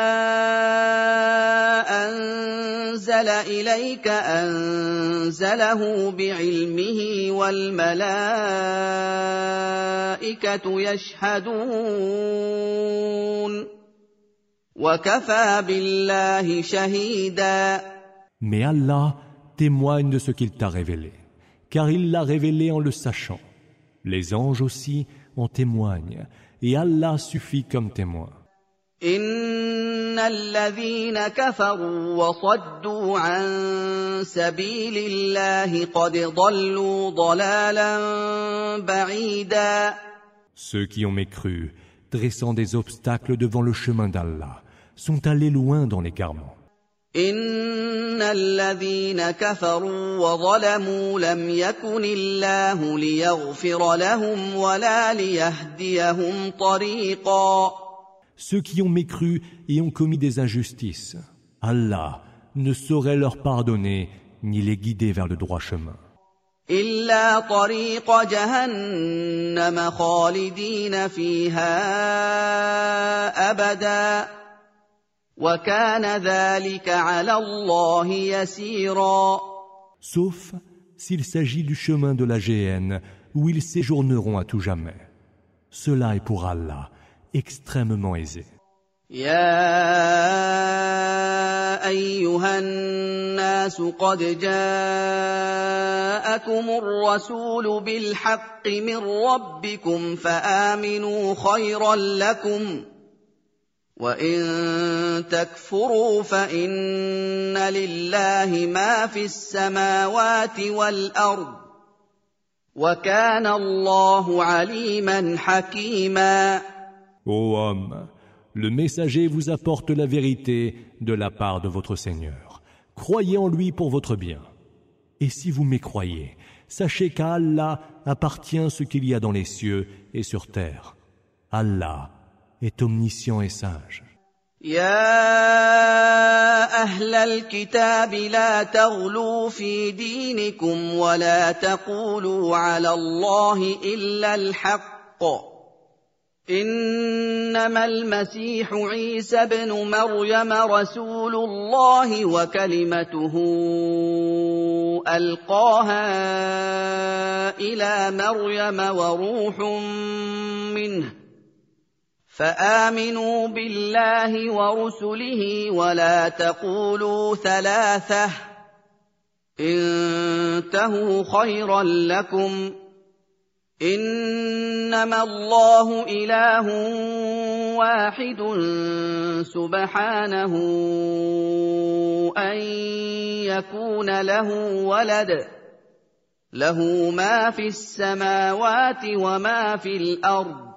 أنزل إليك أنزله بعلمه والملائكة يشهدون وكفى بالله شهيدا. Mais Allah témoigne de ce qu'il t'a révélé, car il l'a révélé en le sachant. Les anges aussi en témoignent, et Allah suffit comme témoin. إن الذين كفروا وصدوا عن سبيل الله قد ضلوا ضلالا بعيدا. Ceux qui ont mécru, dressant des obstacles devant le chemin d'Allah, sont allés loin dans l'égarement. إن الذين كفروا وظلموا لم يكن الله ليغفر لهم ولا ليهديهم طريقا. Ceux qui ont mécru et ont commis des injustices, Allah ne saurait leur pardonner ni les guider vers le droit chemin. إلا طريق جهنم خالدين فيها أبدا وكان ذلك على الله يسيرا. Sauf s'il s'agit du chemin de la géhenne où ils séjourneront à tout jamais. Cela est pour Allah extrêmement aisé. يا أيها الناس قد جاءكم الرسول بالحق من ربكم فآمنوا خيرا لكم وإن تكفروا فإن لله ما في السماوات والأرض وكان الله عليما حكيما. Ô homme, le messager vous apporte la vérité de la part de votre Seigneur. Croyez en lui pour votre bien. Et si vous mécroyez, sachez qu'à Allah appartient ce qu'il y a dans les cieux et sur terre. Allah est omniscient et sage. يا أهل الكتاب لا تغلوا في دينكم ولا تقولوا على الله إلا الحق إنما المسيح عيسى ابن مريم رسول الله وكلمته ألقاها إلى مريم وروح منه فآمنوا بالله ورسله ولا تقولوا ثلاثة انتهوا خيرا لكم إنما الله إله واحد سبحانه أن يكون له ولد له ما في السماوات وما في الأرض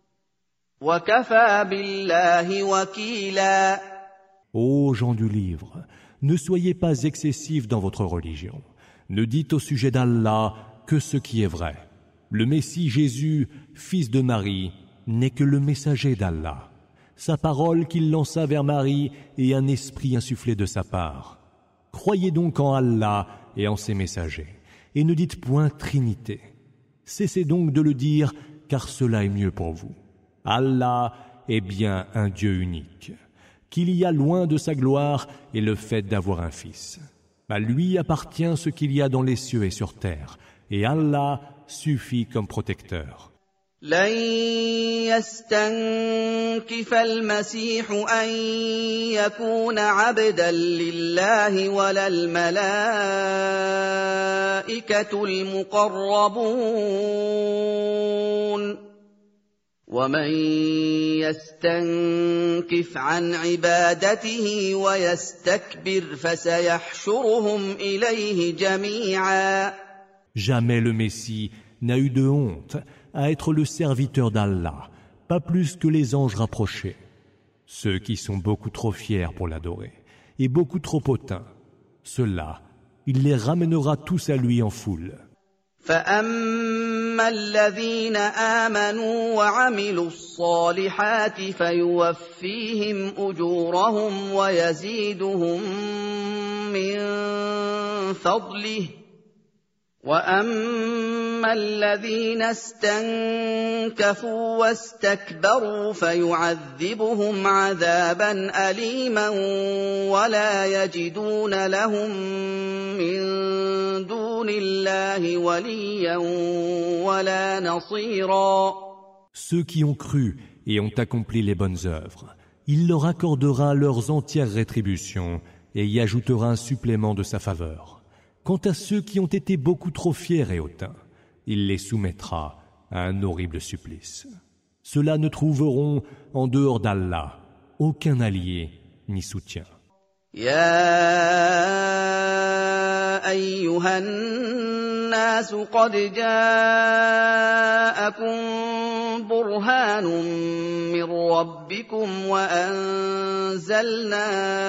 وكفى بالله وكيلا. Ô gens du livre, ne soyez pas excessifs dans votre religion. Ne dites au sujet d'Allah que ce qui est vrai. Le Messie Jésus, fils de Marie, n'est que le messager d'Allah. Sa parole qu'il lança vers Marie est un esprit insufflé de sa part. Croyez donc en Allah et en ses messagers, et ne dites point Trinité. Cessez donc de le dire, car cela est mieux pour vous. Allah est bien un Dieu unique, qu'il y a loin de sa gloire et le fait d'avoir un fils. À lui appartient ce qu'il y a dans les cieux et sur terre, et Allah suffit comme protecteur. لن يستنكف المسيح أن يكون عبدا لله ولا الملائكة المقربون ومن يستنكف عن عبادته ويستكبر فسيحشرهم إليه جميعا. Jamais le Messie n'a eu de honte à être le serviteur d'Allah, pas plus que les anges rapprochés. Ceux qui sont beaucoup trop fiers pour l'adorer et beaucoup trop hautains, ceux-là, il les ramènera tous à lui en foule. فأما الذين آمنوا وعملوا الصالحات فيوفيهم أجورهم ويزيدهم من فضله وأما الذين استنكفوا واستكبروا فيعذبهم عذابا أليما ولا يجدون لهم من دون الله وليا ولا نصيرا. Ceux qui ont cru et ont accompli les bonnes œuvres, il leur accordera leurs entières rétributions et y ajoutera un supplément de sa faveur. Quant à ceux qui ont été beaucoup trop fiers et hautains, il les soumettra à un horrible supplice. Ceux-là ne trouveront en dehors d'Allah aucun allié ni soutien. يا أيها الناس قد جاءكم برهان من ربكم وأنزلنا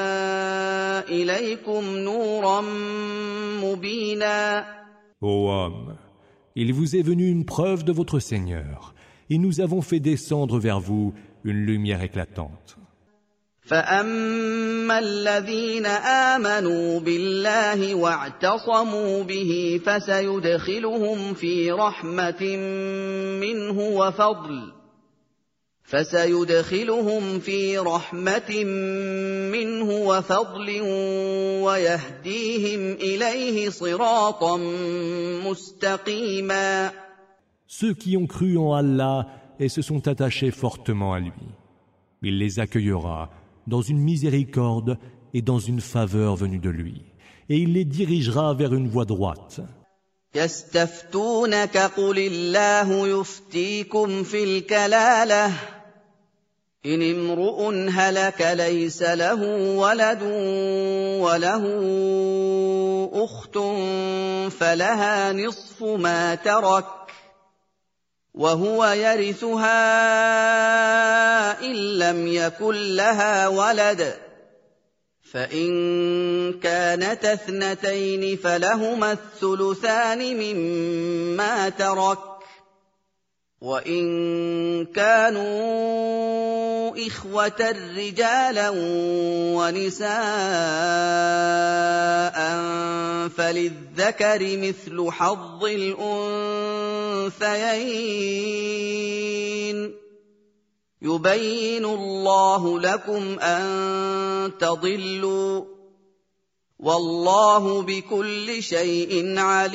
إليكم نورا مبينا. Ô homme, il vous est venu une preuve de votre Seigneur, et nous avons fait descendre vers vous une lumière éclatante. فأما الذين آمنوا بالله واعتصموا به فسيدخلهم في رحمة منه وفضل فسيدخلهم في رحمة منه وفضل ويهديهم إليه صراطا مستقيما. Ceux qui ont cru en Allah et se sont attachés fortement à lui, il les accueillera dans une miséricorde et dans une faveur venue de lui, et il les dirigera vers une voie droite. يستفتونك قل الله يفتيكم في الكلالة إن امرؤ هلك ليس له ولد وله أخت فلها نصف ما ترك وهو يرثها إن لم يكن لها ولد فإن كانتا اثنتين فلهما الثلثان مما ترك وإن كانوا إخوة رجالا ونساء فللذكر مثل حظ الأنثيين يبين الله لكم أن تضلوا والله بكل شيء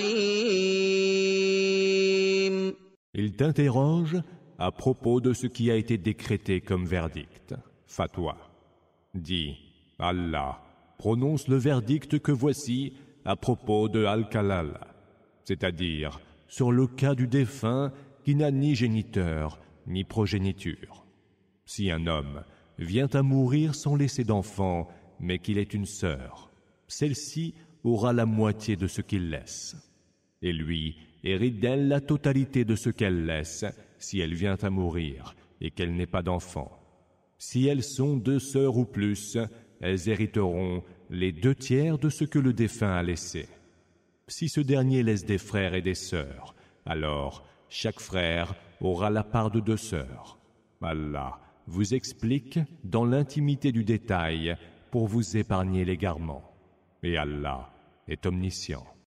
عليم. Il t'interroge à propos de ce qui a été décrété comme verdict. Fatwa. Dis, Allah prononce le verdict que voici à propos de Al-Kalal, c'est-à-dire sur le cas du défunt qui n'a ni géniteur ni progéniture. Si un homme vient à mourir sans laisser d'enfant, mais qu'il ait une sœur, celle-ci aura la moitié de ce qu'il laisse. Et lui hérite d'elle la totalité de ce qu'elle laisse si elle vient à mourir et qu'elle n'ait pas d'enfant. Si elles sont deux sœurs ou plus, elles hériteront les deux tiers de ce que le défunt a laissé. Si ce dernier laisse des frères et des sœurs, alors chaque frère aura la part de deux sœurs. Allah vous explique dans l'intimité du détail pour vous épargner l'égarement. Et Allah est omniscient.